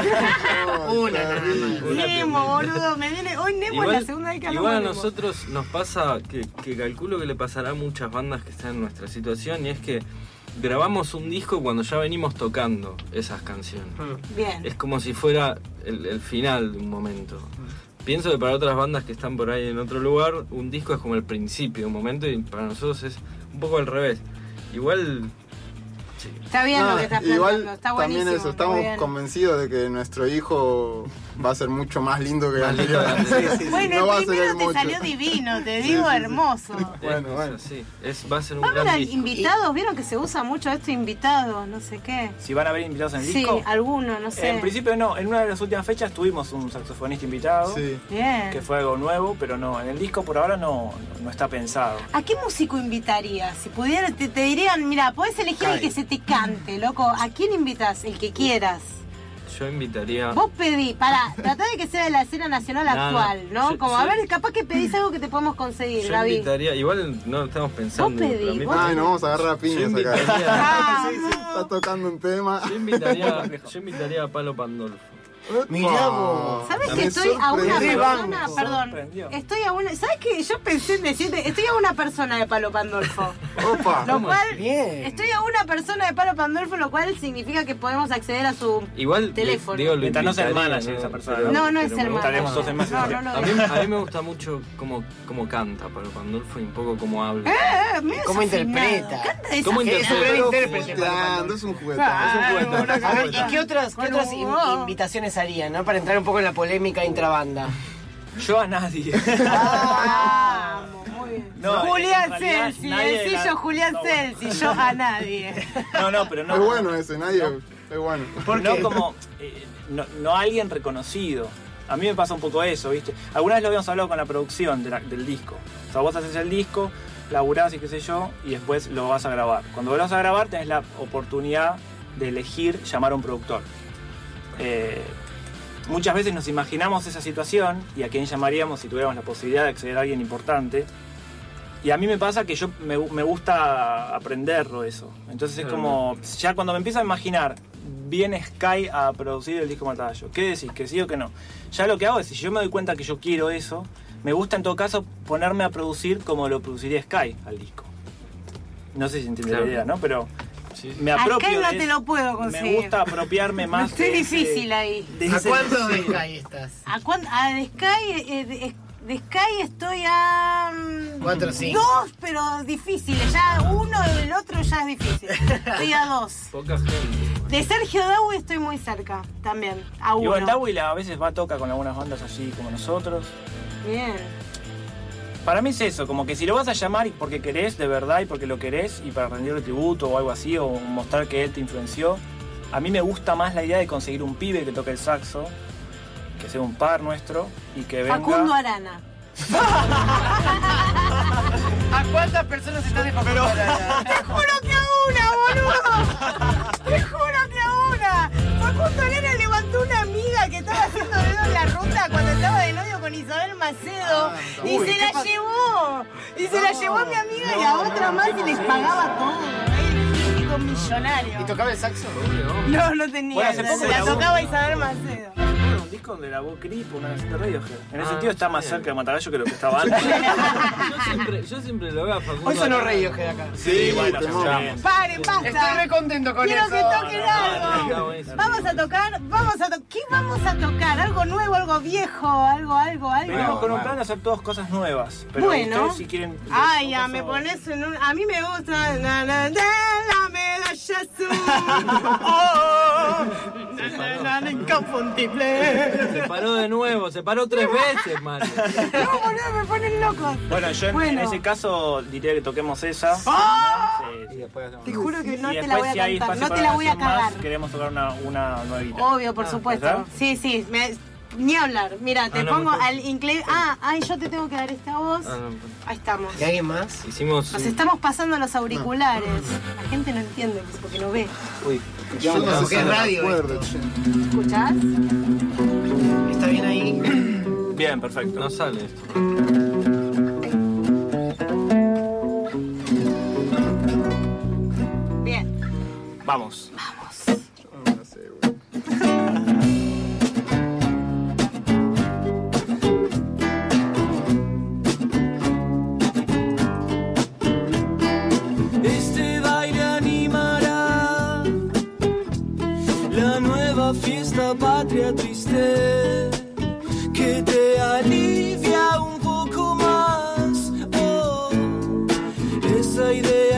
Una, una Nemo, boludo, me viene. Hoy Nemo igual, es la segunda vez que hablamos. Igual a Nemo. nosotros nos pasa que, que calculo que le pasará a muchas bandas que están en nuestra situación y es que grabamos un disco cuando ya venimos tocando esas canciones. Bien. Es como si fuera el, el final de un momento. Pienso que para otras bandas que están por ahí en otro lugar, un disco es como el principio de un momento y para nosotros es un poco al revés. Igual... Sí. Está bien No, lo que estás planteando, igual está buenísimo. también eso, estamos muy bien. convencidos de que nuestro hijo va a ser mucho más lindo que el Más lindo anterior. que el anterior. Bueno, No va a el ser primero el te mocho. salió divino, te Sí, digo, sí, sí. hermoso. Bueno, bueno. Sí, es, va a ser un ¿Va a gran haber disco. invitados? ¿Vieron que se usa mucho esto, invitados? No sé qué. Si van a haber invitados en el Sí, disco. alguno, no sé. En principio no, en una de las últimas fechas tuvimos un saxofonista invitado, Sí. Bien. que fue algo nuevo, pero no, en el disco por ahora no, no está pensado. ¿A qué músico invitarías? Si pudieras, te, te dirían, mira, podés elegir el Ay. que se te cante, loco. ¿A quién invitas? El que quieras. Yo invitaría... Vos pedí, pará, tratá de que sea de la escena nacional No, no, actual, ¿no? yo- Como, yo- a ver, capaz que pedís algo que te podemos conseguir, Yo Gaby. invitaría... Igual no lo estamos pensando. Vos pedí, pero a mí- vos Ay, no vamos a agarrar a Yo piñas acá. invitaría... Sí, sí, está tocando un tema. Yo invitaría, yo invitaría a Palo Pandolfo. Mirá vos. ¿Sabes que Me estoy a una sorprendió. persona? Perdón. Sorprendió. Estoy a una. ¿Sabes qué? Yo pensé en decirte, estoy a una persona de Palo Pandolfo. Opa. Lo cual. Bien. Estoy a una persona de Palo Pandolfo, lo cual significa que podemos acceder a su Igual, teléfono. digo, lo Mientras no sea el invitaría, manager esa persona, Pero- No, no es pero el me gusta- Estaremos todos en más. No, no, no. A mí, a mí me gusta mucho cómo, cómo canta Palo Pandolfo y un poco cómo habla. Eh, medio ¿Cómo desafinado. interpreta? Canta ¿Cómo desafinado. Es un gran interpreta? intérprete. Jugueteando, es un juguetón. Ah, Es un juguetón. una A ver, ¿y cosa. qué otras, qué otras in- Bueno, invitaciones harían, no? Para entrar un poco en la polémica intrabanda. Yo a nadie. Vamos, muy bien. No, Julián en realidad, Celsi, nadie el de la- sello Julián No, bueno. Celsi, yo a nadie. No, no, pero no. Es bueno ese, nadie. Es bueno. No como. eh, no, no alguien reconocido. A mí me pasa un poco eso, ¿viste? Alguna vez lo habíamos hablado con la producción de la- del disco. O sea, vos haces el disco, laburás y qué sé yo, y después lo vas a grabar. Cuando lo vas a grabar, tenés la oportunidad de elegir llamar a un productor. Eh, muchas veces nos imaginamos esa situación y a quién llamaríamos si tuviéramos la posibilidad de acceder a alguien importante. Y a mí me pasa que yo me, me gusta aprenderlo eso. Entonces es como, ya cuando me empiezo a imaginar, viene Sky a producir el disco Matallo. ¿Qué decís? ¿Que sí o que no? Ya lo que hago es, si yo me doy cuenta que yo quiero eso, me gusta en todo caso ponerme a producir como lo produciría Sky al disco. No sé si entiende Claro. la idea, ¿no? Pero me A apropio Sky no de te eso. lo puedo conseguir. Me gusta apropiarme más Estoy de ese- difícil ahí. de ¿A ese- cuánto de sí. Sky estás? ¿A cuánto? A de Sky, eh, de, de Sky estoy a... mm, Cuatro o cinco. Dos, pero difíciles. Ya uno y el otro ya es difícil. Estoy a dos. Poca gente. De Sergio Dawi estoy muy cerca también. A Y bueno, uno. Dawi a veces va a tocar con algunas bandas así como nosotros. Bien. Para mí es eso, como que si lo vas a llamar y porque querés, de verdad, y porque lo querés, y para rendirle tributo o algo así, o mostrar que él te influenció, a mí me gusta más la idea de conseguir un pibe que toque el saxo, que sea un par nuestro, y que venga... Facundo Arana. ¿A cuántas personas están de Facundo Arana? ¡Te juro que a una, boludo! ¡Te juro que a una! Facundo Arana levantó una amiga que estaba haciendo dedo en la ruta cuando estaba de novio con Isabel Macedo y uy, se ¿qué la pasó? llevó. Y se la llevó a mi amiga y a otra más y les pagaba todo. Era rico millonario. ¿Y tocaba el saxo? No, no tenía. Bueno, hace la- poco la grabó- tocaba Isabel Macedo. Un disco donde grabó Creep, una canción de Radiohead. En ese Ah, sentido está más sí. cerca de Matagallo que lo que estaba antes. Yo siempre, yo siempre lo veo a Facundo. Hoy sonó Arana. Radiohead acá. Sí, bueno, temón. está bien. Paren, basta. Estoy re contento con Quiero eso. que toquen Está algo. buenísimo. Vamos a tocar, vamos a tocar. ¿Qué vamos a tocar? ¿Algo nuevo, algo viejo? ¿Algo, algo, algo? Venimos con un plan de hacer todas cosas nuevas. Pero Bueno. ustedes si quieren... Ay, un ya, caso- me pones en un... A mí me gusta na, na, de la medalla azul. Oh, na, na, na, inconfundible. Se paró de nuevo, se paró tres veces, Mario. No, boludo, me ponen locos. Bueno, yo en, Bueno. en ese caso diría que toquemos esa. ¡Ah! Sí, sí. Te juro que no Y te la después, voy a si hay cantar, espacio no te para la una voy a canción más, cagar. queremos tocar una, una nuevita. Obvio, por Ah, supuesto. ¿verdad? Sí, sí, me- ni hablar. Mira, te Ah, no, pongo mejor. al inglés. Ah, ay, yo te tengo que dar esta voz. Ah, no, Ahí estamos. ¿Y alguien más? hicimos. Nos estamos pasando los auriculares. La gente no entiende pues, porque no ve. Uy, Yo no sé Porque si es me radio acuerdo, che. ¿Escuchás? ¿Está bien ahí? Bien, perfecto. no sale esto. Bien. Vamos. No sé, güey. Este baile animará la nueva fiesta patria triste que te alivia un poco más. Oh, esa idea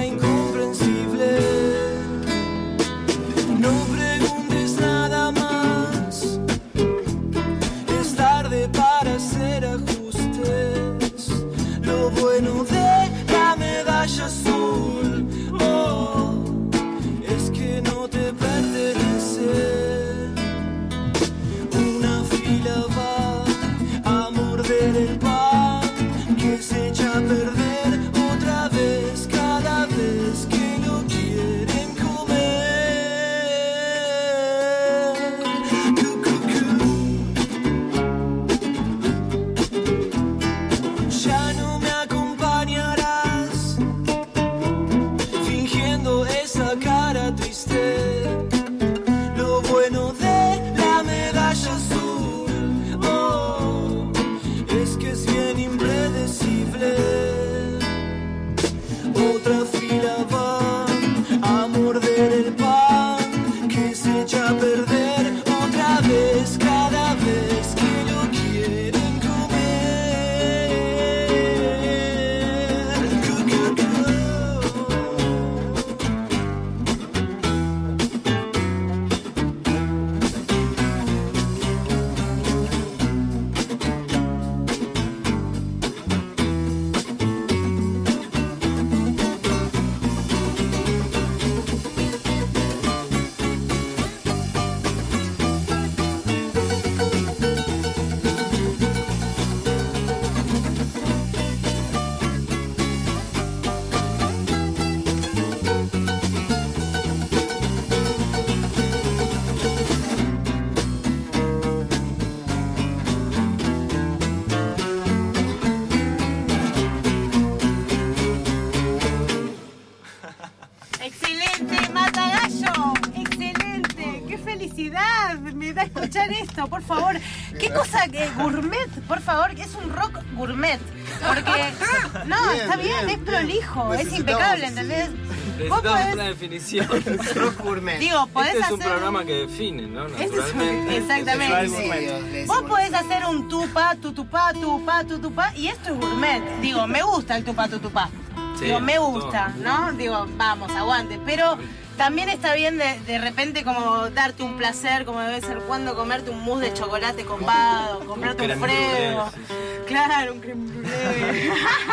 a escuchar esto, por favor. ¿Qué cosa que gourmet? Por favor, que es un rock gourmet. Porque, no, Bien, está bien, bien, es prolijo, bien. es impecable, ¿entendés? Vos Necesitamos podés, una definición. Rock gourmet. digo, podés Este es hacer un programa que define, ¿no? Este es un- Naturalmente. exactamente. Vos podés hacer un tupá, tutupá, tupá, tutupá, y esto es gourmet. Digo, me gusta el tupá, tutupá. Sí, Digo, me todo. gusta, ¿no? Digo, vamos, aguante. Pero también está bien de, de repente como darte un placer, como debe ser cuando comerte un mousse de chocolate copado, comprarte un, crème frego. brûlée, Claro, un creme brûlée.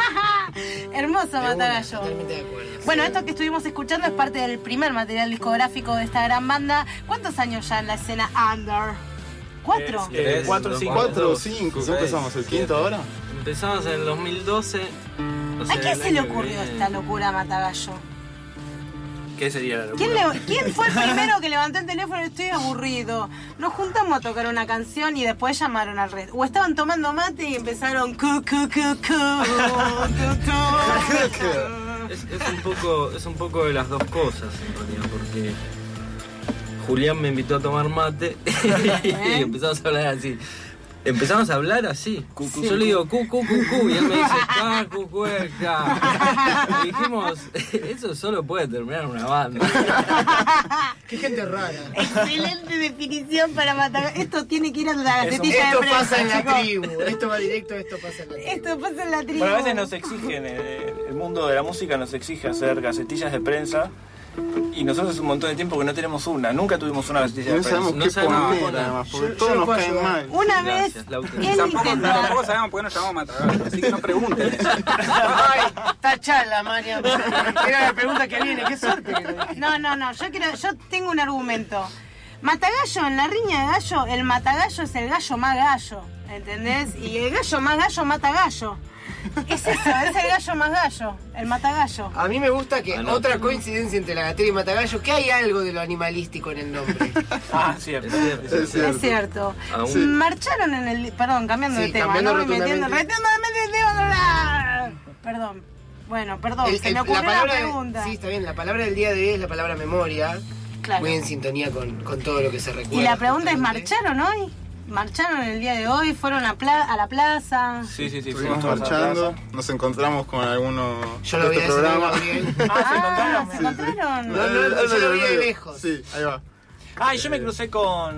Hermoso Matagallo. Totalmente de acuerdo. Bueno, esto que estuvimos escuchando es parte del primer material discográfico de esta gran banda. ¿Cuántos años ya en la escena under? ¿Cuatro? Eh, cuatro o cinco. Cuatro o cinco, ¿qué empezamos? ¿El quinto ahora? Empezamos en el dos mil doce. o ¿A sea, quién el se le año que ocurrió viene. esta locura a Matagallo? ¿Qué sería la locura? ¿Quién, le- quién fue el primero que levantó el teléfono? Estoy aburrido. Nos juntamos a tocar una canción y después llamaron al red. O estaban tomando mate y empezaron cu, cu, cu, cu, cu, cu. Es, es un poco, es un poco de las dos cosas en realidad, porque Julián me invitó a tomar mate y empezamos a hablar así. Empezamos a hablar así. Cu, cu. Yo le digo cu, cu, cu, cu, y él me dice ca, cu, cueca. Y dijimos, eso solo puede terminar una banda. Qué gente rara. Excelente definición para matar. Esto tiene que ir a la gacetilla Esto de prensa. pasa en la chicos. tribu. Esto va directo, esto pasa en la tribu. Esto pasa en la tribu. Bueno, a veces nos exigen, eh, el mundo de la música nos exige hacer gacetillas de prensa y nosotros hace un montón de tiempo que no tenemos una, nunca tuvimos una gacetilla No de prensa. sabemos qué poner, además, porque Yo- todos yo nos puedo caen ayudar. mal. Una vez Gracias, Lauti. él Tampoco, intentó. tampoco sabemos por qué nos llamamos Matagallo, así que no pregunten. Ay, tachala, María. Era la pregunta que viene. Qué suerte que lo dije. No, no, no, yo quiero, yo tengo un argumento. Matagallo, en la riña de gallo, el matagallo es el gallo más gallo, ¿entendés? Y el gallo más gallo mata gallo. Es eso, es el gallo más gallo, el matagallo. A mí me gusta que Ah, no, otra no. coincidencia entre la gatera y Matagallo, que hay algo de lo animalístico en el nombre. Ah, cierto. Es cierto. Es cierto. Es cierto. Aún. Marcharon en el... Perdón, cambiando Sí, de tema, cambiando ¿no? Me metiendo... rotundamente. Rotundamente de tema. Perdón. Bueno, perdón, El- se el- me ocurrió la, palabra de- pregunta. sí, está bien. La palabra del día de hoy es la palabra memoria. Claro. Muy en sintonía con, con todo lo que se recuerda. Y la pregunta es, justamente. ¿marcharon hoy? ¿Marcharon el día de hoy? ¿Fueron a, pla- a la plaza? Sí, sí, sí. Estuvimos fuimos todos a la marchando, plaza. nos encontramos con algunos Yo lo de vi este a ese programa. Gabriel. Ah, ¿se encontraron? ¿se encontraron? No, no, no, yo lo vi de lejos. Sí, ahí va. Ah, y yo me crucé con...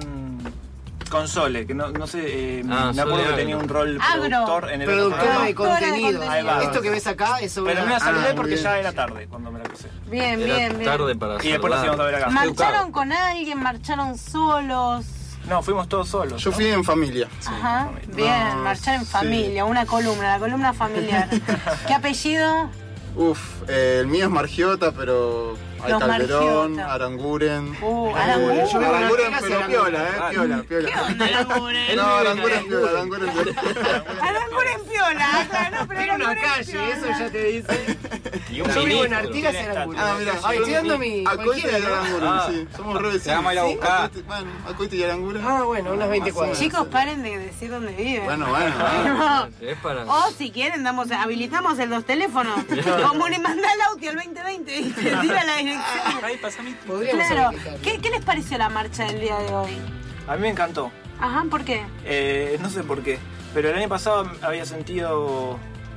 con Sole, que no, no sé, eh, Ah, me acuerdo Sole que tenía Agro. un rol Agro. productor en el otro Productora programa. de Productora de contenido. contenido. Ahí va. Esto que ves acá es sobre Pero no una- la saludé Ah, porque bien. ya era tarde cuando me la crucé. Bien, Era bien, bien. tarde para Y después nos íbamos a ver acá. ¿Marcharon con alguien? ¿Marcharon solos? No, fuimos todos solos. Yo ¿no? fui en familia. Ajá, bien, No, marchar en sí. familia, una columna, la columna familiar. ¿Qué apellido? Uf, eh, el mío es Margiota, pero hay Los Calderón, Margiota. Aranguren. Uh, Aranguren. Yo vivo en Aranguren, Artigas y pero Aranguren. piola, eh, piola, piola. ¿Qué onda, Aranguren? No, Aranguren piola, Aranguren piola. Aranguren piola, claro, pero Tiene una Aranguren calle, piola. eso ya te dice. Y un Yo vivo en ministro. Artigas y Tiene Aranguren. Ah, mira, Ay, estoy dando mi. Acoite y cualquiera, ¿no? Aranguren, Ah. sí. Somos re vecinos. Te vamos a ir a Sí, buscar. Acoite- Bueno, Acoite y Aranguren. Ah, bueno, unas veinte cuadras. Chicos, paren de decir dónde viven. Bueno, bueno, bueno. Es para... O si quieren, damos, habilitamos el dos teléfonos. Como le manda el audio al veinte veinte y te tira la dirección. Ahí pasa mi... Podríamos Claro. habilitarlo. ¿Qué, ¿Qué les pareció la marcha del día de hoy? A mí me encantó. Ajá, ¿por qué? Eh, no sé por qué. Pero el año pasado había sentido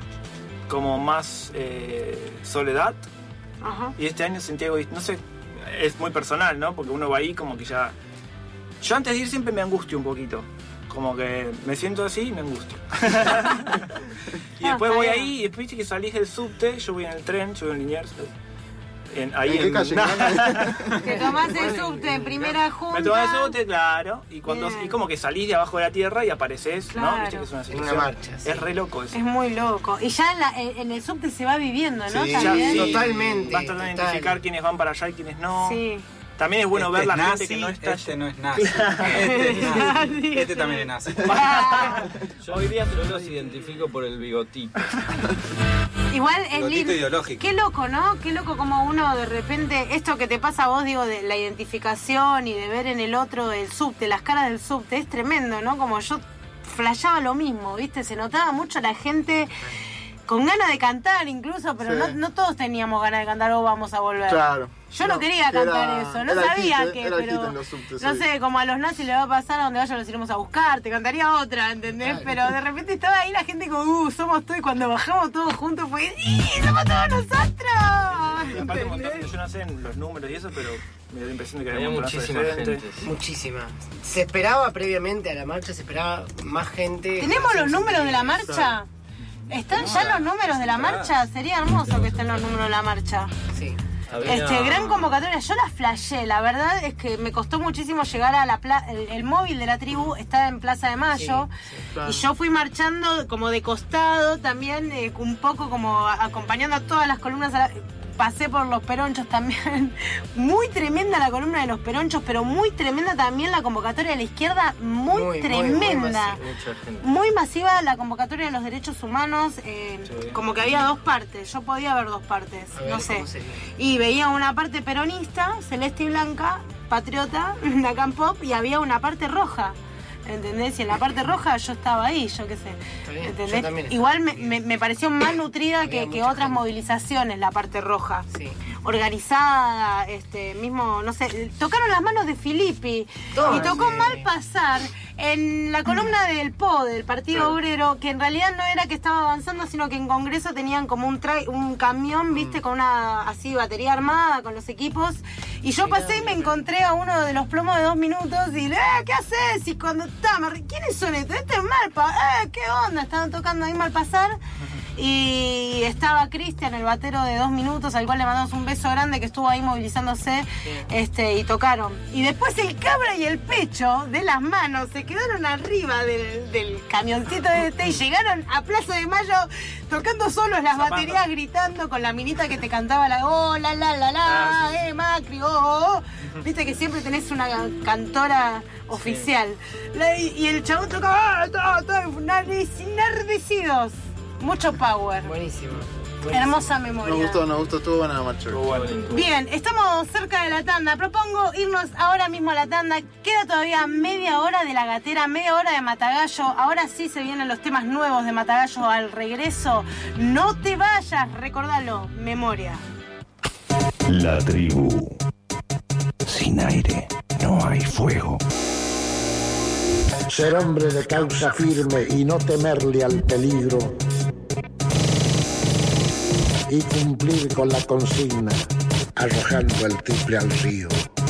como más eh, soledad. Ajá. Y este año sentí egoísta. No sé, es muy personal, ¿no? Porque uno va ahí como que ya... Yo antes de ir siempre me angustio un poquito. Como que me siento así y me angustio. Y Ah, después está voy bien. ahí y después viste que salís del subte, yo voy en el tren, yo voy en Liniers. En, ahí ¿En qué calle? Que tomás el subte en primera junta. Me tomás el subte, claro, y cuando Bien. y como que salís de abajo de la tierra y apareces, ¿no? Claro. Viste que es una En situación. una marcha, sí. Es re loco eso. Es muy loco. Y ya en, la- en- en el subte se va viviendo, ¿no? Sí, También. sí. Totalmente. Vas tratando de total. identificar quiénes van para allá y quiénes no. Sí. También es bueno Este ver la es gente nazi, que no está. Este no es nazi. Este es nazi. Este también es nazi. Yo hoy día yo los identifico por el bigotito. Igual es Bigotito lindo. ideológico. Qué loco, ¿no? Qué loco como uno de repente, esto que te pasa a vos, digo, de la identificación y de ver en el otro el subte, las caras del subte, es tremendo, ¿no? Como yo flasheaba lo mismo, ¿viste? Se notaba mucho la gente con ganas de cantar incluso, pero Sí. no, no todos teníamos ganas de cantar o vamos a volver. Claro. Yo no, no quería cantar era, eso, no sabía hit, que, pero subtes, no sé, como a los nazis le va a pasar a donde vaya los iremos a buscar, te cantaría otra, ¿entendés? Ay, pero de repente estaba ahí la gente como, uh, somos todos, y cuando bajamos todos juntos fue, ¡y somos todos nosotros! Aparte un montón, yo no sé los números y eso, pero me dio la impresión de que había, había muchísima gente. gente. Sí. Muchísima. Se esperaba previamente a la marcha, se esperaba más gente. ¿Tenemos los números de la marcha? ¿Están ya los números de la marcha? Sería hermoso que estén los números de la marcha. Sí. Había... Este, gran convocatoria, yo la flashé, la verdad es que me costó muchísimo llegar a la plaza, el, el móvil de la tribu está en Plaza de Mayo, sí, sí, claro. Y yo fui marchando como de costado también, eh, un poco como acompañando a todas las columnas, a la... pasé por los peronchos también, muy tremenda la columna de los peronchos, pero muy tremenda también la convocatoria de la izquierda, muy, muy tremenda, muy, muy, masiva, muy masiva la convocatoria de los derechos humanos, eh, sí. Como que había dos partes, yo podía ver dos partes, ver, no sé, y veía una parte peronista, celeste y blanca, patriota, Nacan Pop, y había una parte roja. ¿Entendés? Y en la parte roja yo estaba ahí, yo qué sé. ¿Entendés? Igual me, me, me pareció más nutrida que, que otras gente. Movilizaciones, la parte roja. Sí. Organizada, este, mismo, no sé, tocaron las manos de Filippi. Oh, y tocó sí. mal pasar en la columna del P O, del Partido sí. Obrero, que en realidad no era que estaba avanzando, sino que en Congreso tenían como un tra un camión, viste, con una así batería armada, con los equipos. Y yo pasé y me encontré a uno de los plomos de dos minutos y le, eh, ¿qué haces? Y cuando está, ¿quiénes son estos? Este es Malpa, eh, ¿qué onda? Estaban tocando ahí Malpasar. Y estaba Cristian, el batero de dos minutos, al cual le mandamos un beso grande, que estuvo ahí movilizándose, sí. este, y tocaron. Y después el cabra y el pecho de las manos se quedaron arriba del, del camioncito este y llegaron a Plaza de Mayo tocando solos las Zapando. baterías, gritando con la minita que te cantaba la oh, la, la, la, la, ah, sí. eh, Macri, oh, oh, oh. Viste que siempre tenés una cantora oficial. Sí. La, y, y el chabón tocaba, ah, todo, todo, enardecidos. Mucho power. Buenísimo. Buenísimo. Hermosa memoria. Nos gustó, nos gustó, estuvo buena marcha. Bien, estamos cerca de la tanda. Propongo irnos ahora mismo a la tanda. Queda todavía media hora de La Gatera, media hora de Matagallo. Ahora sí se vienen los temas nuevos de Matagallo al regreso. No te vayas, recordalo. Memoria. La tribu. Sin aire no hay fuego. Ser hombre de causa firme y no temerle al peligro. Y cumplir con la consigna, arrojando el triple al río.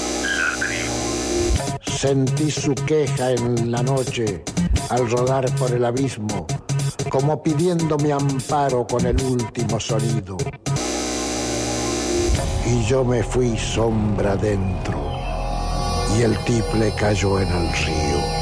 Sentí su queja en la noche al rodar por el abismo, como pidiendo mi amparo con el último sonido. Y yo me fui sombra dentro, y el triple cayó en el río.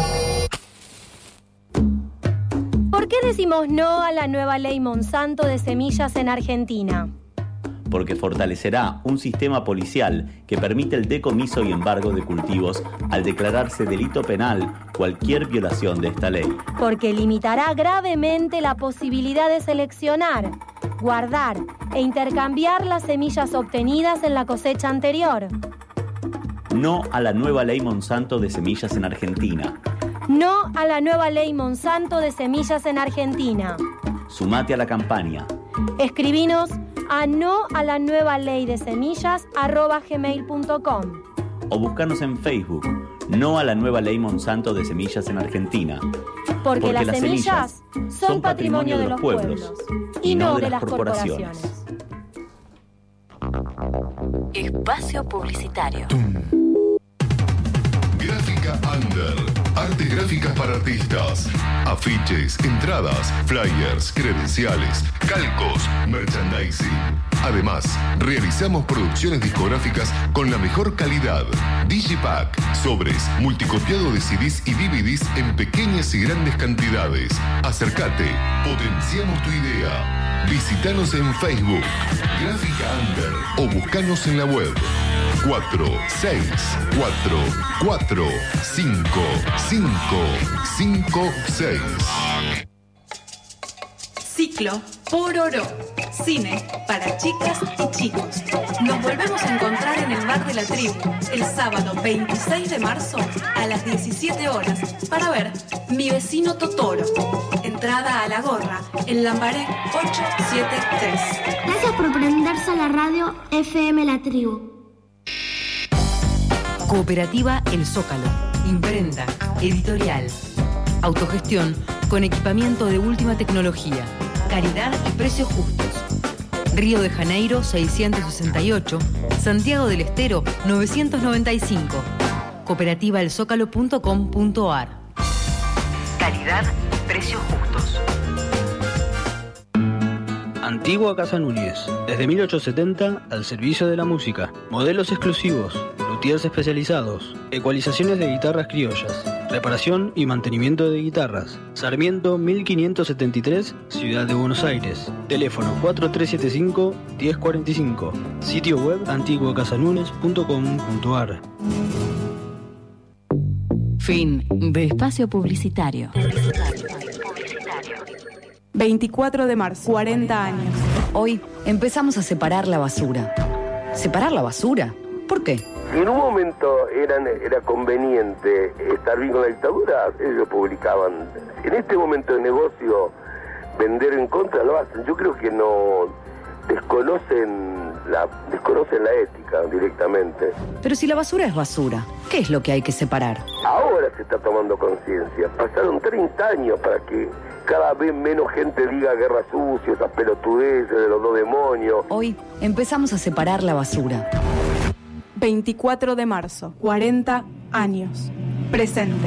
¿Por qué decimos no a la nueva ley Monsanto de semillas en Argentina? Porque fortalecerá un sistema policial que permite el decomiso y embargo de cultivos al declararse delito penal cualquier violación de esta ley. Porque limitará gravemente la posibilidad de seleccionar, guardar e intercambiar las semillas obtenidas en la cosecha anterior. No a la nueva ley Monsanto de semillas en Argentina. No a la nueva ley Monsanto de semillas en Argentina. Sumate a la campaña. Escribinos a no a la nueva ley de semillas arroba gmail punto com. O buscanos en Facebook. No a la nueva ley Monsanto de semillas en Argentina. Porque, Porque las, las semillas, semillas son patrimonio de los pueblos, pueblos y no de, de las corporaciones. corporaciones. Espacio publicitario. Gráfica Under. Artes gráficas para artistas. Afiches, entradas, flyers, credenciales, calcos, merchandising. Además, realizamos producciones discográficas con la mejor calidad. Digipack, sobres, multicopiado de C Ds y D V Ds en pequeñas y grandes cantidades. Acércate, potenciamos tu idea. Visítanos en Facebook, Gráfica Under, o buscanos en la web. cuatro seis cuatro cuatro cinco cinco cinco seis. Si Ciclo Pororo. Cine para chicas y chicos. Nos volvemos a encontrar en el Bar de la Tribu el sábado veintiséis de marzo a las diecisiete horas para ver Mi vecino Totoro. Entrada a la gorra en Lambaré ocho siete tres. Gracias por prenderse a la radio F M La Tribu. Cooperativa El Zócalo. Imprenta, editorial, autogestión con equipamiento de última tecnología, calidad y precios justos. Río de Janeiro seiscientos sesenta y ocho, Santiago del Estero novecientos noventa y cinco. cooperativa el zócalo punto com punto a r. Calidad, precios justos. Antigua Casa Núñez. Desde mil ochocientos setenta al servicio de la música. Modelos exclusivos, luthiers especializados, ecualizaciones de guitarras criollas, reparación y mantenimiento de guitarras. Sarmiento mil quinientos setenta y tres, Ciudad de Buenos Aires. Teléfono cuatro tres siete cinco, uno cero cuatro cinco. Sitio web antigua casa núñez punto com punto a r. Fin de espacio publicitario. veinticuatro de marzo, cuarenta años. Hoy empezamos a separar la basura. ¿Separar la basura? ¿Por qué? Si en un momento eran, era conveniente estar bien con la dictadura, ellos publicaban. En este momento de negocio, vender en contra lo hacen. Yo creo que no desconocen la, desconocen la ética directamente. Pero si la basura es basura, ¿qué es lo que hay que separar? Ahora se está tomando conciencia. Pasaron treinta años para que cada vez menos gente diga guerra sucia, esas pelotudeces de los dos demonios. Hoy empezamos a separar la basura. veinticuatro de marzo, cuarenta años. Presente.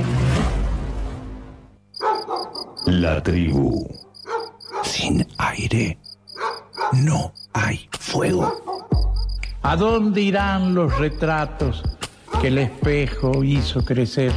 La tribu. Sin aire no hay fuego. ¿A dónde irán los retratos que el espejo hizo crecer?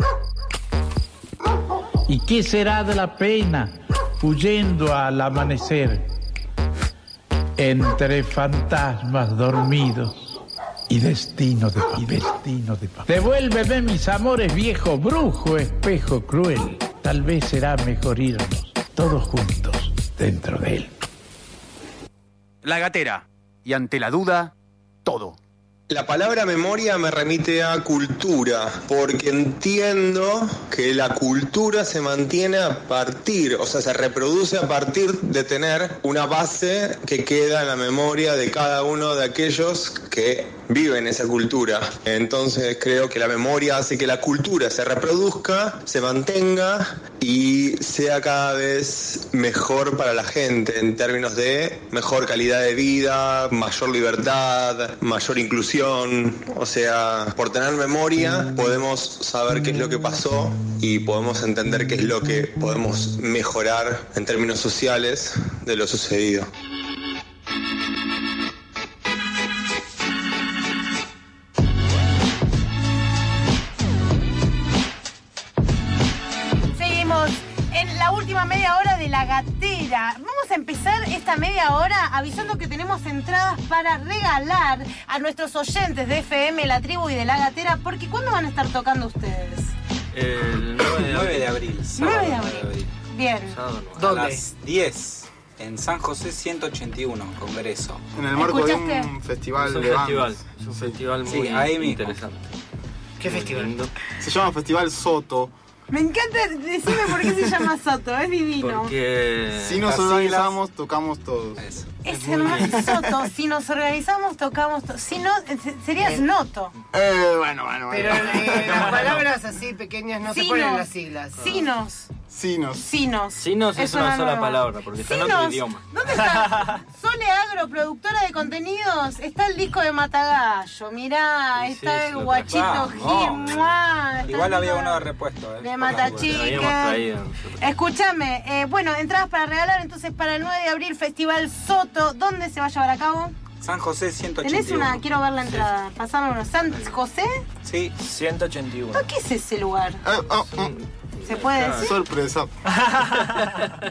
¿Y qué será de la pena huyendo al amanecer? Entre fantasmas dormidos y destino de papel. Destino de papel. Devuélveme mis amores, viejo brujo, espejo cruel. Tal vez será mejor irnos todos juntos dentro de él. La gatera. Y ante la duda, todo. La palabra memoria me remite a cultura, porque entiendo que la cultura se mantiene a partir, o sea, se reproduce a partir de tener una base que queda en la memoria de cada uno de aquellos que viven esa cultura. Entonces creo que la memoria hace que la cultura se reproduzca, se mantenga y sea cada vez mejor para la gente en términos de mejor calidad de vida, mayor libertad, mayor inclusión. O sea, por tener memoria podemos saber qué es lo que pasó y podemos entender qué es lo que podemos mejorar en términos sociales de lo sucedido. Seguimos en la última media hora de La Gatera. Vamos a empezar esta media hora avisando que tenemos entradas para regalar a nuestros oyentes de F M, La Tribu y de La Gatera, porque ¿cuándo van a estar tocando ustedes? El nueve de abril. nueve de abril. Bien. ¿Dónde? A las diez. En San José ciento ochenta y uno, Congreso. En el marco de un festival. Es un de festival. bandas. Es un festival muy Sí, ahí mismo. interesante. ¿Qué festival? Se llama Festival Soto. Me encanta, decime por qué se llama Soto, es divino. Porque si nos organizamos, tocamos todos. Eso. Es hermoso. Soto, si nos organizamos, tocamos todos. Si no, sería Snoto. Eh, bueno, bueno, bueno. Pero eh, las palabras así pequeñas no se Sinos. ponen en las siglas. Sinos. Sinos. Sinos. Sinos es, una, sola palabra, porque está en otro idioma. ¿Dónde está? Sole Agro, productora de contenidos. Está el disco de Matagallo. Mirá, Sí, está sí, el lo guachito trajo. Gil. Muá, está Igual el había disco uno de repuesto. ¿eh? de Matachica. Escúchame, eh, bueno, entradas para regalar entonces para el nueve de abril, Festival Soto. ¿Dónde se va a llevar a cabo? San José ciento ochenta y uno. Tenés una, quiero ver la entrada. Pasámonos. ¿San José? Sí. ciento ochenta y uno. ¿Qué es ese lugar? Eh, oh, oh. ¿Se puede decir? Sorpresa.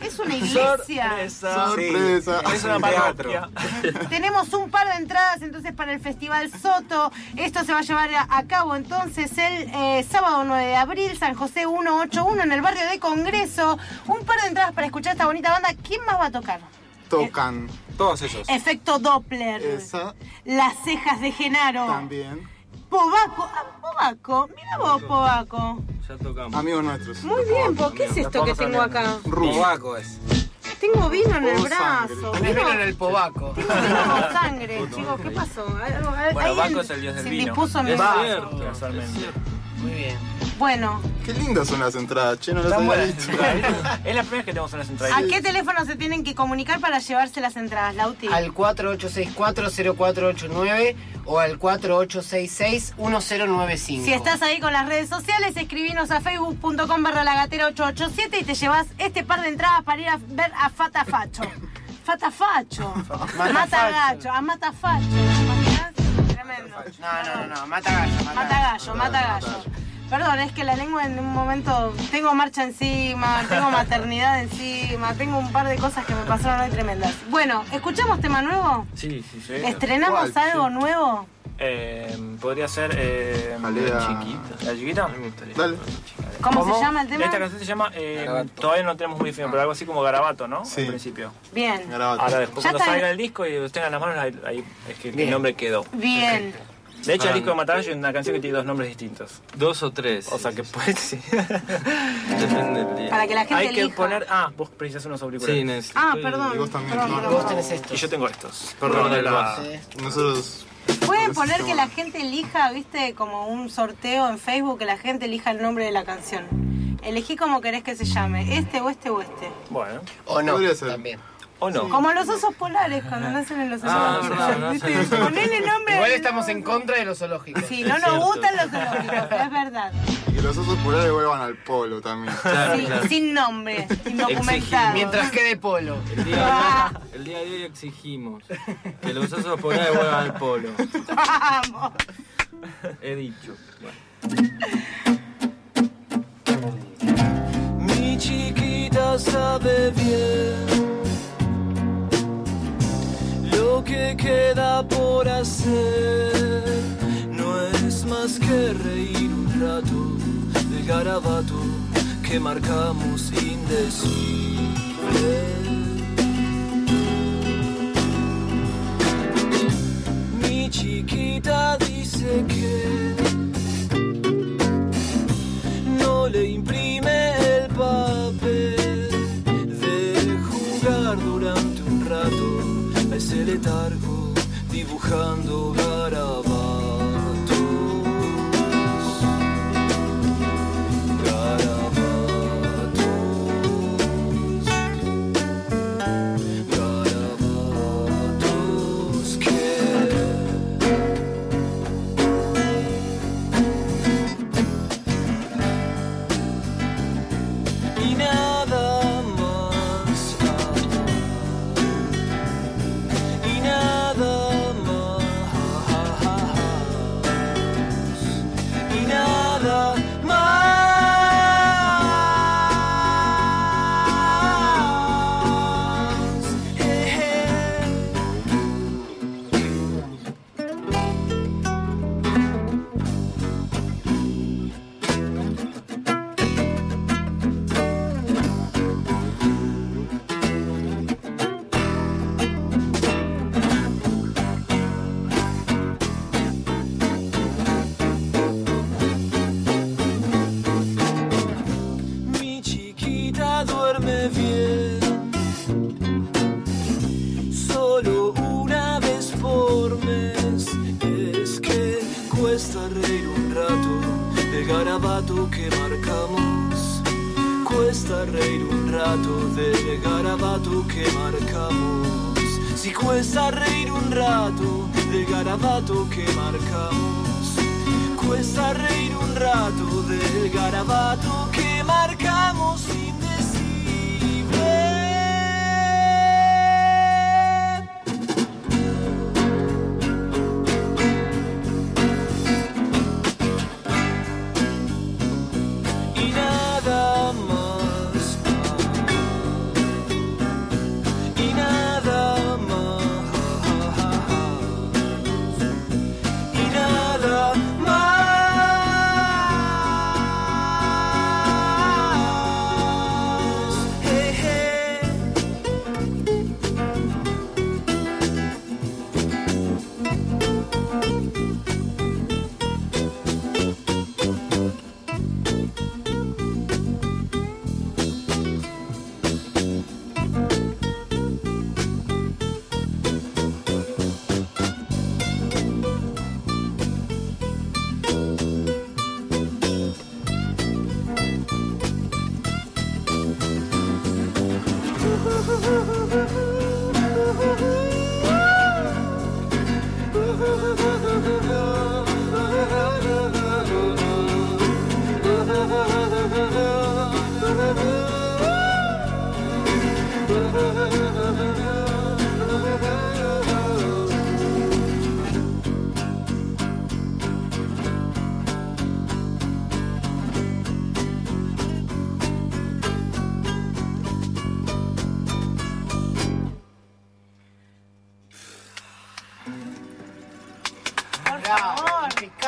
es una iglesia. Sorpresa. Sorpresa. Sí, es una parroquia. Tenemos un par de entradas entonces para el Festival Soto. Esto se va a llevar a, a cabo entonces el eh, sábado nueve de abril, San José ciento ochenta y uno, en el barrio de Congreso. Un par de entradas para escuchar esta bonita banda. ¿Quién más va a tocar? Tocan. Todos esos. Efecto Doppler. Esa. Las cejas de Genaro. También. Pobaco. Ah, Pobaco. Mira vos, Pobaco. Ya tocamos. Amigos nuestros. Muy bien, ¿por qué es esto que tengo acá? Pobaco es. Tengo vino en el Oh, brazo. Tenés vino en el pobaco. Tengo vino con sangre, chicos. ¿Qué pasó? Algo- Bueno, alguien Baco es el dios del se vino. indispuso en mi Es vaso. cierto, Casualmente. Muy bien. Bueno, Qué lindas son las entradas, che, no las Están había buenas. dicho. Es la primera vez que tenemos unas entradas. ¿a qué teléfono se tienen que comunicar para llevarse las entradas, Lauti? Al cuatro ocho seis cuatro cero cuatro ocho nueve o al cuatro ocho seis seis uno cero nueve cinco. Si estás ahí con las redes sociales, escribinos a facebook punto com barra lagatera ocho ocho siete y te llevas este par de entradas para ir a ver a Fatafacho. Fatafacho. Matagacho, a Matafacho. ¿Te imaginas? Tremendo. No, no, no, no, mata gallo. Mata gallo, mata gallo. Perdón, es que la lengua en un momento... Tengo marcha encima, tengo maternidad encima, tengo un par de cosas que me pasaron hoy tremendas. Bueno, ¿escuchamos tema nuevo? Sí, sí, sí. ¿Estrenamos ¿Cuál? algo nuevo? Eh, podría ser. Eh, Alea. Chiquita. ¿La chiquita? Me gustaría. Dale. ¿Cómo, ¿Cómo? se llama el tema? Esta canción se llama. Eh, Garabato. todavía no lo tenemos muy fino, pero algo así como Garabato, ¿no? Sí. Al principio. Bien, Garabato. Ahora después, Ya cuando está. salga el disco y lo tengan en las manos, ahí, ahí es que Bien. el nombre quedó. bien. De hecho, el disco de Matagallo es una canción que tiene dos nombres distintos. Dos o tres. O sea que puede. Sí. Depende del día. Para que la gente Hay que elija. poner. Ah, vos precisás unos auriculares. Sí, necesito. Ah, Y perdón. vos también. Perdón, Y perdón, Vos perdón. tenés estos. Y yo tengo estos. Perdón, Perdón, del la- vaso. Nosotros. ¿Pueden por poner eso que está la gente elija, viste, como un sorteo en Facebook, que la gente elija el nombre de la canción? Elegí como querés que se llame, este o este o este. Bueno. O no, Podría ser. también. O no. Como los osos polares, cuando nacen en los osos Ah, polares. verdad, no ¿Viste? sabía. Ponele nombre. Igual al- estamos en contra de los zoológicos. Sí, no nos gustan los zoológicos, pero es verdad. Y que los osos polares vuelvan al polo también. Claro, Sí, claro. sin nombre, indocumentado. Mientras quede polo. El día, el día de hoy exigimos que los osos polares vuelvan al polo. Vamos. He dicho. Mi chiquita sabe bien lo que queda por hacer. No es más que reír un rato del garabato que marcamos indecible. Mi chiquita dice que no le imprime el papel de jugar durante un rato a ese letargo dibujando garabatos. Garabatos. Garabatos que y nada más, y nada más, y nada más. Mi chiquita duerme bien, solo una vez por mes. Es que cuesta reír un rato del garabato que marcamos. Cuesta reír un rato del garabato que marcamos. Si cuesta reír un rato del garabato que marcamos. Cuesta reír un rato del garabato que marcamos indecible. Y nada más.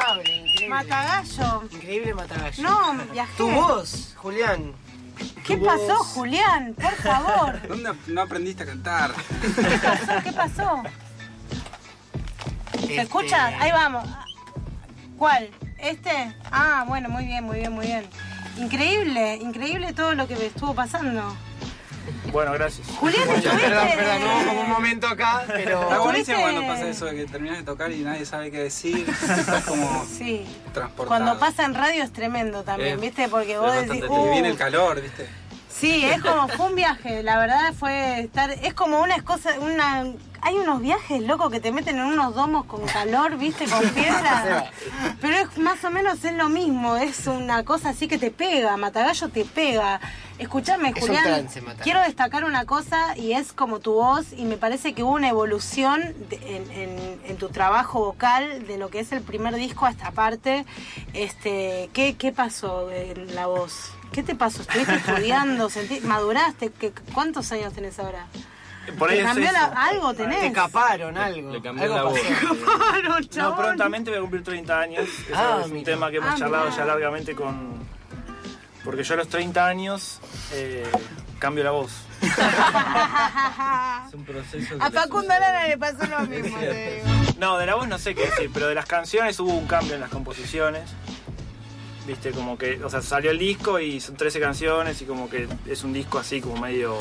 Impecable, increíble. Matagallo. Increíble Matagallo. No, viajé. Tu voz, Julián. ¿Qué Tu pasó, voz. Julián? Por favor. ¿Dónde no aprendiste a cantar? ¿Qué pasó? ¿Qué pasó? ¿Se Este- escucha? Ahí vamos. ¿Cuál? ¿Este? Ah, bueno, muy bien, muy bien, muy bien. Increíble, increíble todo lo que me estuvo pasando. Bueno, gracias. Julián, Muchas estuviste... perdón, perdón, no, como un momento acá, pero... Está buenísimo ¿Estuviste? cuando pasa eso de que terminas de tocar y nadie sabe qué decir. Estás como Sí. transportado. Cuando pasa en radio es tremendo también, Eh, ¿viste? Porque es vos bastante decís... triste. Y viene "Uh". el calor, ¿viste? Sí, es como, fue un viaje, la verdad fue estar, es como una cosa, una, hay unos viajes locos que te meten en unos domos con calor, viste, con piedra, pero es más o menos es lo mismo, es una cosa así que te pega, Matagallo te pega. Escuchame, Es un Julián, trance, Matagallo. quiero destacar una cosa y es como tu voz y me parece que hubo una evolución de- en, en- en tu trabajo vocal de lo que es el primer disco a esta parte. Este, ¿qué, qué pasó en la voz? ¿Qué te pasó? ¿Estuviste estudiando? Sentí- ¿Maduraste? ¿Qué, ¿Cuántos años tenés ahora? Por ahí ¿Te es cambió eso. la- algo tenés? Te caparon algo. Le cambió algo la voz. pasó. Caparon, No, chabón. prontamente voy a cumplir treinta años. Eso Ah, es un mira. tema que hemos Ah, charlado mirá. ya largamente con... Porque yo a los treinta años eh, cambio la voz. Es un proceso. A que le Facundo sucede. Lara le pasó lo mismo, te digo. No, de la voz no sé qué decir, pero de las canciones hubo un cambio en las composiciones. Viste, como que, o sea, salió el disco y son trece canciones y como que es un disco así como medio...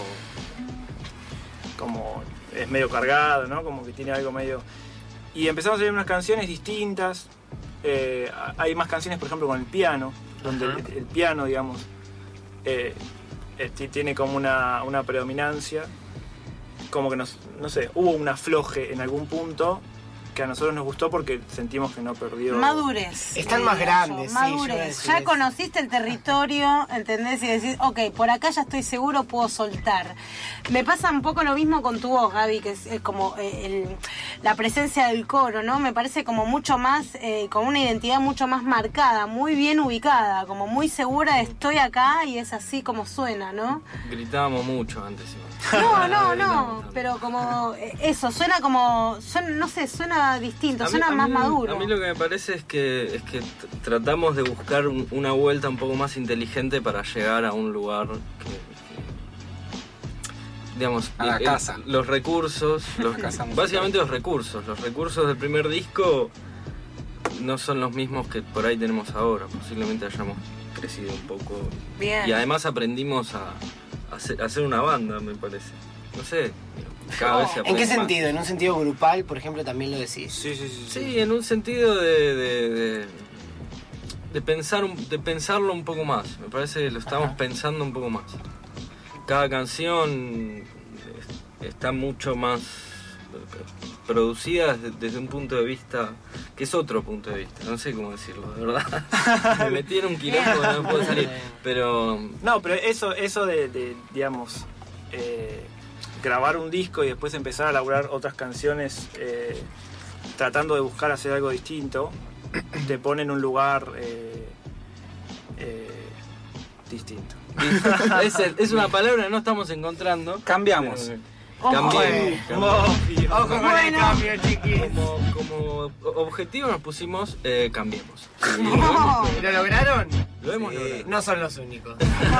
Como es medio cargado, ¿no? Como que tiene algo medio... Y empezamos a hacer unas canciones distintas. Eh, hay más canciones, por ejemplo, con el piano, donde el, el piano, digamos, eh, eh, ti- tiene como una, una predominancia. Como que nos, no sé, hubo un afloje en algún punto que a nosotros nos gustó porque sentimos que no perdió... Madurez. Están eh, más yo, grandes, sí, yo iba a Madurez. decir Ya eso. conociste el territorio, ¿entendés? Y decís, ok, por acá ya estoy seguro, puedo soltar. Me pasa un poco lo mismo con tu voz, Gaby, que es, es como eh, el- la presencia del coro, ¿no? Me parece como mucho más, eh, con una identidad mucho más marcada, muy bien ubicada, como muy segura de estoy acá y es así como suena, ¿no? Gritábamos mucho antes. igual. No, no, no, pero como eh, eso, suena como, suena, no sé, suena distinto, A mí- suena a más mí- maduro. A mí lo que me parece es que, es que t- tratamos de buscar un- una vuelta un poco más inteligente para llegar a un lugar que... que, digamos, A la el- casa. los recursos, los, casa musical. básicamente los recursos, los recursos del primer disco no son los mismos que por ahí tenemos ahora, posiblemente hayamos crecido un poco. Bien. Y además aprendimos a, a hacer, a hacer una banda, me parece. No sé, cada vez se ¿En aprende qué más. sentido? ¿En un sentido grupal, por ejemplo, también lo decís? Sí, sí, sí. Sí, en un sentido de, de, de, de pensar un- de pensarlo un poco más. Me parece que lo estamos pensando un poco más. Cada canción es- está mucho más producida desde, desde un punto de vista que es otro punto de vista. No sé cómo decirlo, de verdad. Me metí en un quilombo que no puedo salir. Pero No, pero eso, eso de, de, digamos, eh, grabar un disco y después empezar a elaborar otras canciones eh, tratando de buscar hacer algo distinto, te pone en un lugar eh, eh, distinto. es, es una palabra que no estamos encontrando. Cambiamos. Pero- Ojo. Cambiemos, cambiemos. Ojo con el Bueno. cambio, chiquis. Como, como objetivo nos pusimos eh, cambiemos. Y No. ¿Lo lograron? lo hemos Eh, logrado. no son los únicos.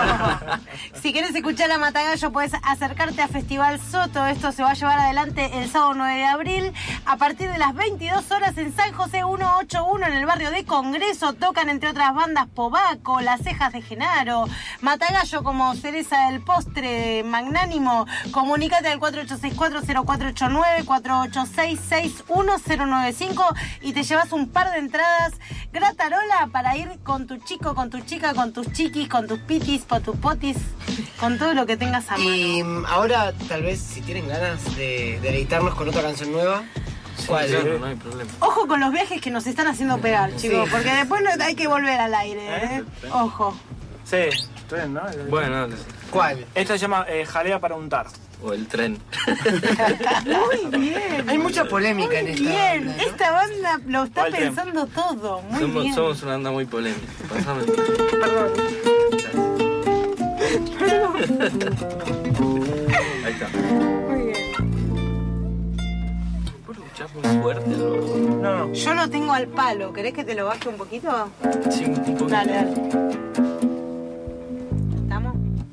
Si querés escuchar a Matagallo, podés acercarte a Festival Soto. Esto se va a llevar adelante el sábado nueve de abril a partir de las veintidós horas en San José ciento ochenta y uno, en el barrio de Congreso. Tocan, entre otras bandas, Pobaco, Las Cejas de Genaro, Matagallo como cereza del postre magnánimo. Comunicate al cuatro ocho seis cuatro cero cuatro ocho nueve, cuatro ocho seis seis uno cero nueve cinco y te llevas un par de entradas gratarola para ir con tu chico, con tu chica, con tus chiquis, con tus pitis, con tus potis, con todo lo que tengas a mano. Y mm, ahora, tal vez, si tienen ganas de deleitarnos con otra canción nueva, ¿cuál? Claro, no hay problema. Ojo con los viajes que nos están haciendo pegar, chicos, Sí. porque después no hay que volver al aire, ¿eh? Ojo. Sí, tren, ¿no? Bueno, dale. ¿Cuál? Esta se llama eh, Jalea para untar. O el tren. Muy bien. Hay mucha polémica en esta Bien, banda, ¿no? esta banda lo está ¿Cuál tren? pensando todo. Muy somos, bien. somos una banda muy polémica. Pasame. Perdón. Ahí está. Muy bien. ¿Puedo escuchar? muy fuerte. No, no. Yo lo tengo al palo. ¿Querés que te lo baje un poquito? Sí, un poquito. Dale, dale. ¿Estamos?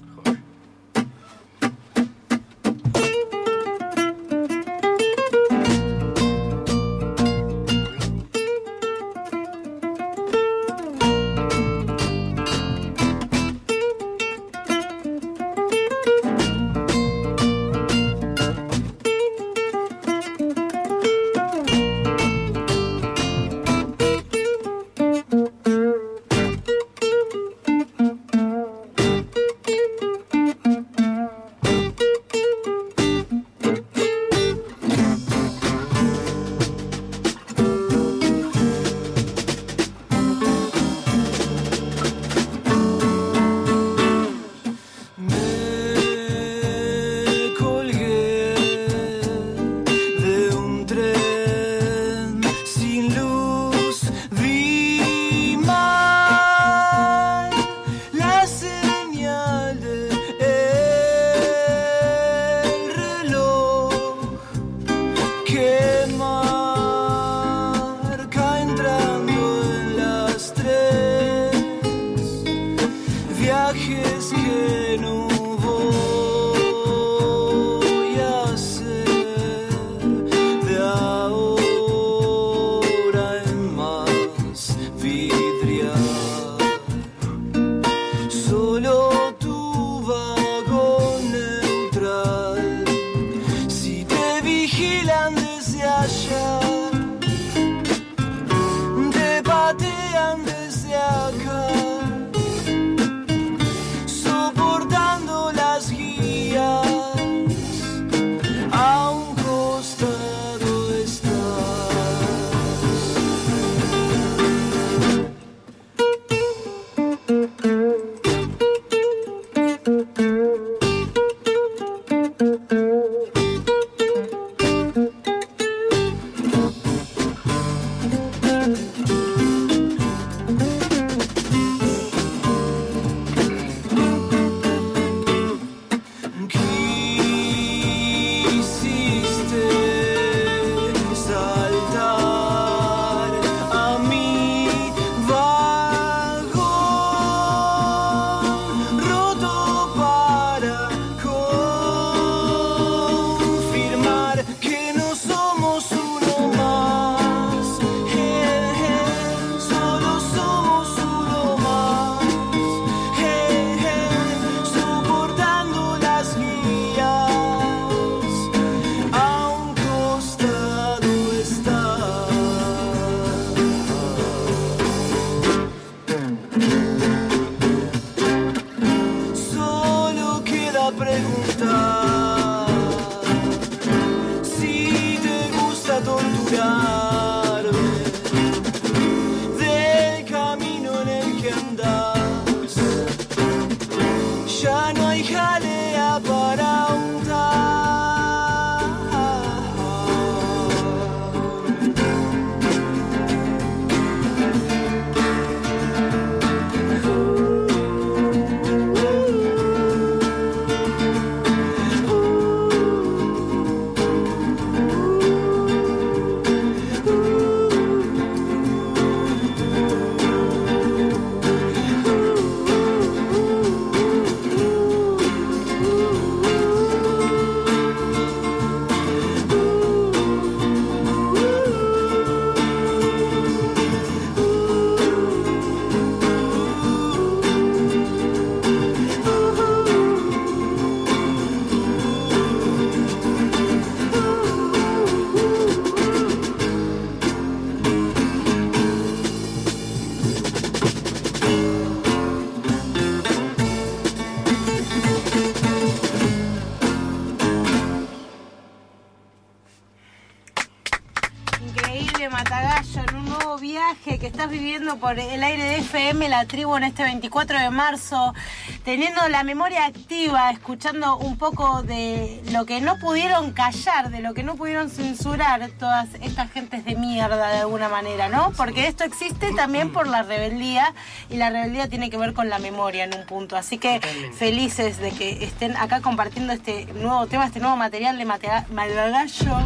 Por el aire de F M La Tribu en este veinticuatro de marzo, teniendo la memoria activa, escuchando un poco de lo que no pudieron callar, de lo que no pudieron censurar todas estas gentes de mierda de alguna manera, ¿no? Porque esto existe también por la rebeldía, y la rebeldía tiene que ver con la memoria en un punto. Así que felices de que estén acá compartiendo este nuevo tema, este nuevo material de Mate- Malagallo.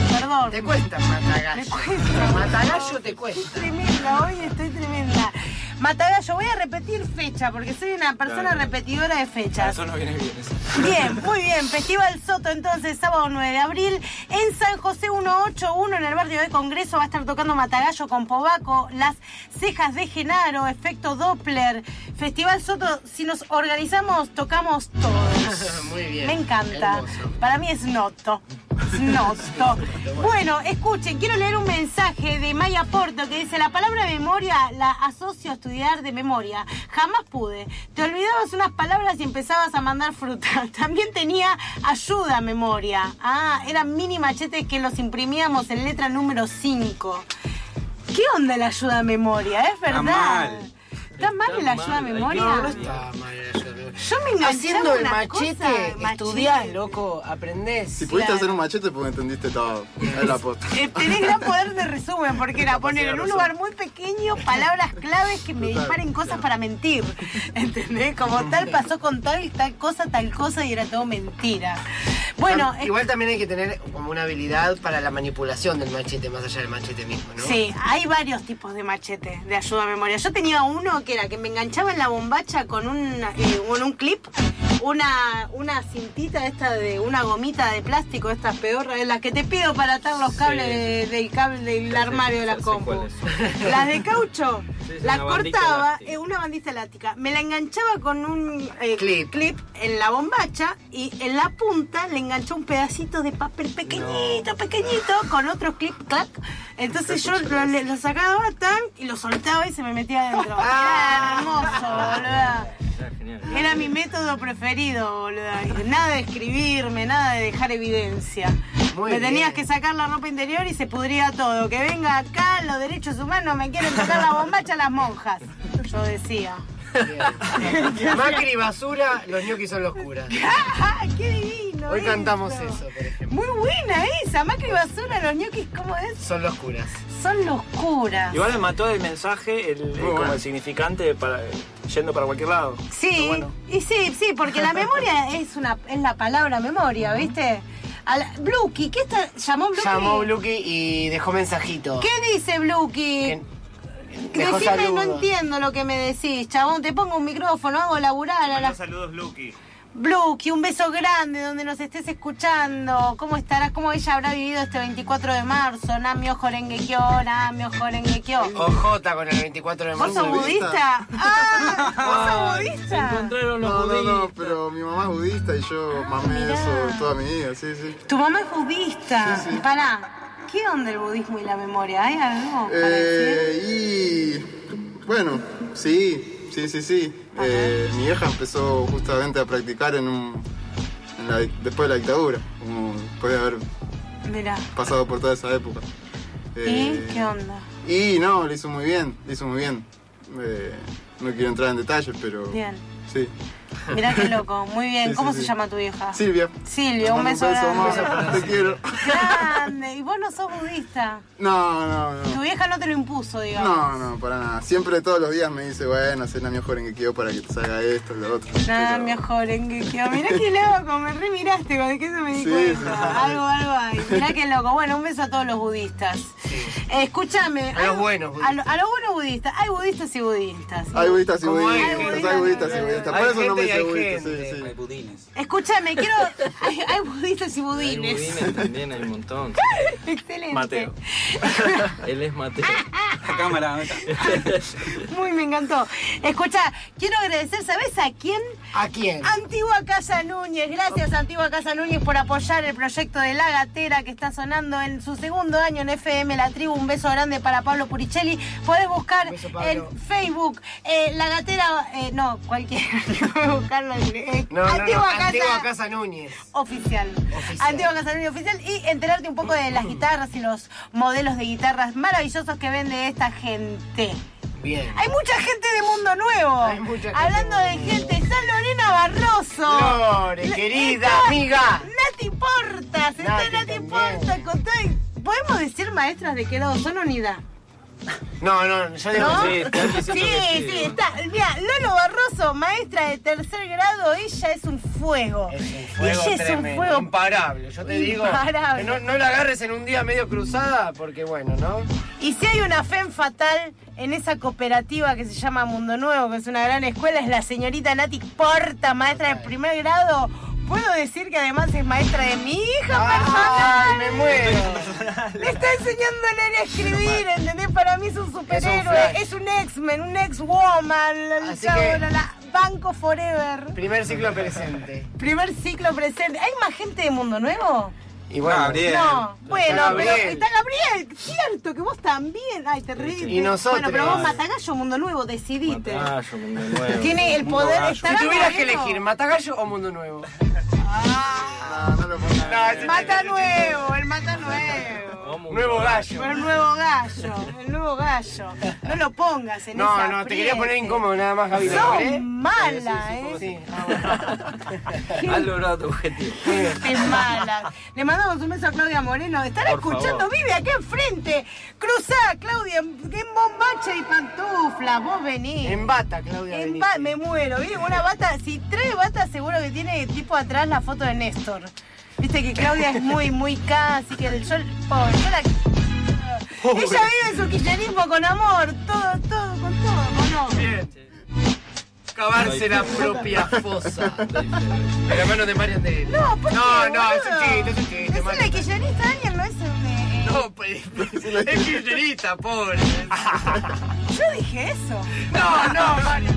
perdón. Te cuesta Matagallo. Me cuesta. Matagallo te cuesta. Estoy tremenda, hoy estoy tremenda. Matagallo, voy a repetir fecha porque soy una persona Claro. repetidora de fechas. Eso no viene bien. Eso. Bien, muy bien. Festival Soto, entonces, sábado nueve de abril. En San José ciento ochenta y uno, en el barrio de Congreso, va a estar tocando Matagallo con Pobaco, Las Cejas de Genaro, Efecto Doppler. Festival Soto, si nos organizamos, tocamos todos. Muy bien. Me encanta. Hermoso. Para mí es noto. Es noto. Bueno, escuchen, quiero leer un mensaje de Maya Porto que dice: la palabra memoria la asocio a estudiar de memoria. Jamás pude. Te olvidabas unas palabras y empezabas a mandar fruta. También tenía ayuda memoria. Ah, eran mini machetes que los imprimíamos en letra número cinco. ¿Qué onda la ayuda memoria? Es verdad. mal. ¿Está mal la ayuda memoria? No, no está mal el ayuda memoria. Yo me enganchaba Haciendo el una machete, cosa, estudiás, machete. loco, aprendés. Si pudiste Claro. hacer un machete porque entendiste todo. Es la posta. Eh, tenés gran poder de resumen, porque era poner en un lugar muy pequeño palabras claves que me disparen cosas para mentir. ¿Entendés? Como tal pasó con tal, tal cosa, tal cosa y era todo mentira. Bueno, Tam- igual también hay que tener como una habilidad para la manipulación del machete, más allá del machete mismo, ¿no? sí, hay varios tipos de machete de ayuda a memoria. Yo tenía uno que era que me enganchaba en la bombacha con un, eh, con un clip, una, una cintita esta de una gomita de plástico, estas pedorras, de las que te pido para atar los cables Sí. de- del cable del Ya sé, armario de la ya sé compu. cuáles. Las de caucho, Sí, sí, la una bandita cortaba, elástica. eh, una bandita elástica, me la enganchaba con un eh, Clip. clip en la bombacha y en la punta le enganchó un pedacito de papel pequeñito, pequeñito, con otro clip, clac. Entonces yo lo, le- lo sacaba tan y lo soltaba y se me metía adentro. Era hermoso, boluda. Está genial. Era mi método preferido, boluda. Nada de escribirme, nada de dejar evidencia. Muy me tenías bien. que sacar la ropa interior y se pudría todo. Que venga acá, los derechos humanos me quieren tocar la bombacha las monjas. Yo decía. Macri basura, los ñoquis son los curas. ¡Qué divino! Hoy eso. cantamos eso, por ejemplo. Muy buena esa. Macri basura, los ñoquis, ¿cómo es? Son los curas. Son los curas. Igual me mató el mensaje, el, el- como el significante para, yendo para cualquier lado. Sí, Pero bueno. y sí, sí, porque la memoria es una es la palabra memoria, ¿viste? Al, Bluky, ¿qué está? ¿Llamó Bluky? Llamó Bluky y dejó mensajito. ¿Qué dice Bluky? Que- Dejó Decime, no saludos. entiendo lo que me decís, chabón. Te pongo un micrófono, hago laburar a la... Saludos, Lucky. Bluky, un beso grande donde nos estés escuchando. ¿Cómo estarás? ¿Cómo ella habrá vivido este veinticuatro de marzo? Namio Jorengekyo, Namio Jorengekyo. Ojota con el veinticuatro de ¿Vos marzo. sos budista? ¡Ah! ¿Vos sos budista? Encontraron los No, no, no, budistas. pero mi mamá es budista y yo mamé mirá. eso toda mi vida, sí, sí. Tu mamá es budista. Sí, sí. Pará, ¿qué onda el budismo y la memoria? ¿Hay algo para decir? Eh, y bueno, sí, sí, sí, sí. Eh, mi vieja empezó justamente a practicar en un, en la dic- después de la dictadura, como después de haber Mirá. pasado por toda esa época. ¿Y Eh, qué onda? Y no, lo hizo muy bien, lo hizo muy bien. Eh, no quiero entrar en detalles, pero Bien. sí. Mirá qué loco. Muy bien. Sí, sí, ¿Cómo sí. se llama tu vieja? Silvia. Silvia, un Te beso mando grande. mamá. Te quiero. Grande. ¿Y vos no sos budista? No, no, no. Tu vieja no te lo impuso, digamos. No, no, para nada. Siempre todos los días me dice, bueno, hacé la mejor en que quiero para que te salga esto, lo otro. Nada, Pero- mejor en que quedó. Mirá qué loco, me re miraste con que eso me di Sí, cuenta. sí. Algo, algo hay. Mirá qué loco. Bueno, un beso a todos los budistas. Eh, escúchame. A los hay- buenos A, lo- a los buenos budistas. Hay budistas y budistas. Hay budistas y Como budistas, hay hay gente. budistas y budistas. Hay Por eso no me gente y dice hay budista, gente. sí, sí. Hay budines. Escúchame, quiero. Hay, hay budistas y Hay budines. budines también, hay un montón. Excelente. Mateo. Él es Mateo. La cámara, ¿dónde está? Muy, me encantó. Escucha, quiero agradecer, ¿sabes a quién? ¿A quién? Antigua Casa Núñez. Gracias, Antigua Casa Núñez, por apoyar el proyecto de La Gatera que está sonando en su segundo año en F M La Tribu. Un beso grande para Pablo Puricelli. Podés buscar Un beso, en Pablo. Facebook eh, La Gatera, eh, no, cualquiera. Podés buscarlo en eh, No, no, no. Antigua Casa Antigua Casa Núñez. Oficial. Oficial. Antigua Casa Núñez Oficial. Y enterarte un poco de las guitarras y los modelos de guitarras maravillosos que vende esta gente. Bien. Hay mucha gente de Mundo Nuevo. Hay mucha gente Hablando de de Mundo gente, está Lorena Barroso. Lore, La- querida está amiga. Nati Portas. Está Nati Nati también. Portas con todo. ¿Podemos decir maestras de qué lado son unidad? No, no, yo digo ¿No? que sí. Sí, sí, sí, está. Mira, Lolo Barroso, maestra de tercer grado, ella es un fuego. Es un fuego ella es tremendo, un fuego imparable. Yo te digo, imparable. que no, no la agarres en un día medio cruzada, porque bueno, ¿no? Y si hay una femme fatal en esa cooperativa que se llama Mundo Nuevo, que es una gran escuela, es la señorita Nati Porta, maestra de primer grado. Puedo decir que además es maestra de mi hija personal. Me muero. Le está enseñando a leer y a escribir, ¿entendés? Para mí es un superhéroe, es un, es un X-Men, un X-Woman, el chavo, que- la, la Banco Forever. Primer ciclo presente. Primer ciclo presente. ¿Hay más gente de Mundo Nuevo? Y bueno, Gabriel. No, bueno, Está pero Gabriel. está Gabriel, cierto, que vos también. Ay, terrible. Y nosotros. Bueno, pero vos Matagallo, Mundo Nuevo, decidite. Matagallo, Mundo Nuevo. Tiene el Mundo poder de Gallo. estar. Si tuvieras que elegir, ¿Matagallo o Mundo Nuevo? No, no lo pongas. Mata Nuevo, el Mata Nuevo. Nuevo gallo. El nuevo gallo, el nuevo gallo. No lo pongas en No, esa no, te quería poner apriete. incómodo nada más, Gaby. ¿lo Sos logré? mala, ¿eh? Sí. Has logrado tu objetivo. Es mala. Le mandamos un beso a Claudia Moreno. Estará Por escuchando, favor. vive acá enfrente. Cruzá, Claudia, en bombacha y pantufla. Vos venís. En bata, Claudia. En venís. ba- me muero, viene con una bata. Si trae bata, seguro que tiene tipo atrás la foto de Néstor. Viste que Claudia es muy, muy K, así que yo, pobre, yo la... Pobre. Ella vive su kirchnerismo con amor, todo, todo, con todo, ¿o no? Bien. Cavarse la propia fosa. De la mano de Marian de él. No, ¿por qué, No, no, es boludo? un chiste, es un chiste. Decirle Marian. kirchnerista a alguien no es un... eh, No, pues, es kirchnerista, pobre. Yo dije eso. No, no, Marian.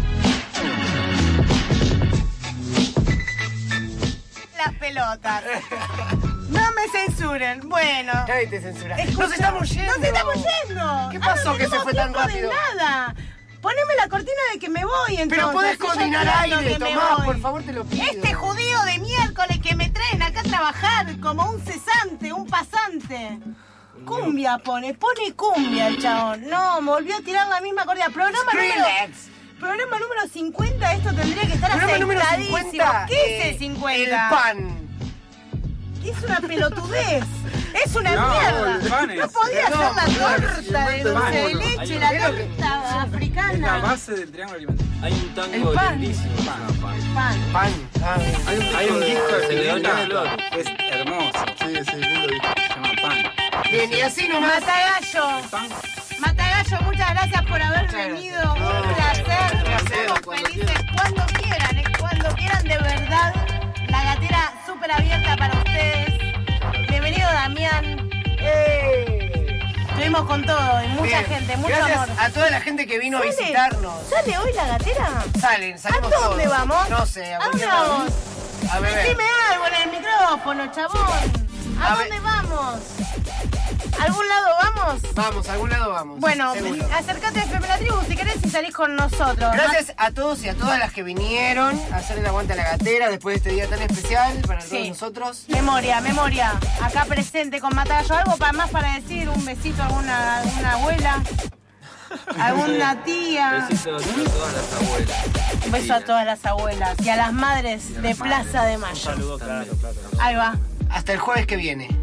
Las pelotas. No me censuren. Bueno. Nadie te censura. Escucha, Nos estamos yendo. ¡Nos estamos yendo! ¿Qué pasó Ah, no que se tenemos fue tan tiempo de rápido? nada. Poneme la cortina de que me voy, entonces. Pero podés yo coordinar entiendo aire, que me Tomás, voy. por favor, te lo pido. Este judío de miércoles que me traen acá a trabajar como un cesante, un pasante. Cumbia pone, pone cumbia el chabón. No, me volvió a tirar la misma cortina. Programa número... Skrillex. Programa número cincuenta, esto tendría que estar Programa número aceitadísimo. cincuenta, ¿Qué eh, es el cincuenta? El pan. Es una pelotudez. Es una No, mierda. el pan es- No podía no, ser la claro, torta de el dulce pan, de bueno, leche, hay la un- torta Es la africana. base del triángulo alimentario. Hay un El tango pan. lindísimo. que se llama Pan. Pan. Pan. Ah, bien. Hay un, Hay un disco de Celedonio Celedonio del del Oro, Oro. que es hermoso. Sí, sí, lindo disco. Se llama Pan. Bien, y así nomás. Matagallo. Pan. Matagallo, muchas gracias por haber Muchas venido. gracias. Un placer. Un placer, Estamos cuando felices cuando quieran, ¿eh? Cuando quieran, de verdad. La gatera súper abierta para ustedes. Bienvenido, Damián. ¡Eh! Estuvimos con todo y mucha Bien. gente, mucho Gracias amor. a toda la gente que vino a ¿Sale? visitarnos. ¿Sale hoy la gatera? Salen, ¿A salimos dónde todos. vamos? No sé, a, ¿A dónde cualquier lado. vamos? A beber. Decime algo en el micrófono, chabón. ¿A, A dónde ver. vamos? ¿A algún lado vamos? Vamos, a algún lado vamos. Bueno, seguro. acércate a F M La Tribu si querés y salís con nosotros. Gracias a todos y a todas las que vinieron a hacer el aguante a la gatera después de este día tan especial para todos Sí. nosotros. Memoria, memoria. Acá presente con Matagallo. ¿Algo para, más para decir? ¿Un besito a alguna, alguna abuela? ¿Alguna tía? Besitos a todas las abuelas. Un beso a todas las abuelas y a las madres de Plaza de Mayo. Saludos, claro, claro. Ahí va. Hasta el jueves que viene.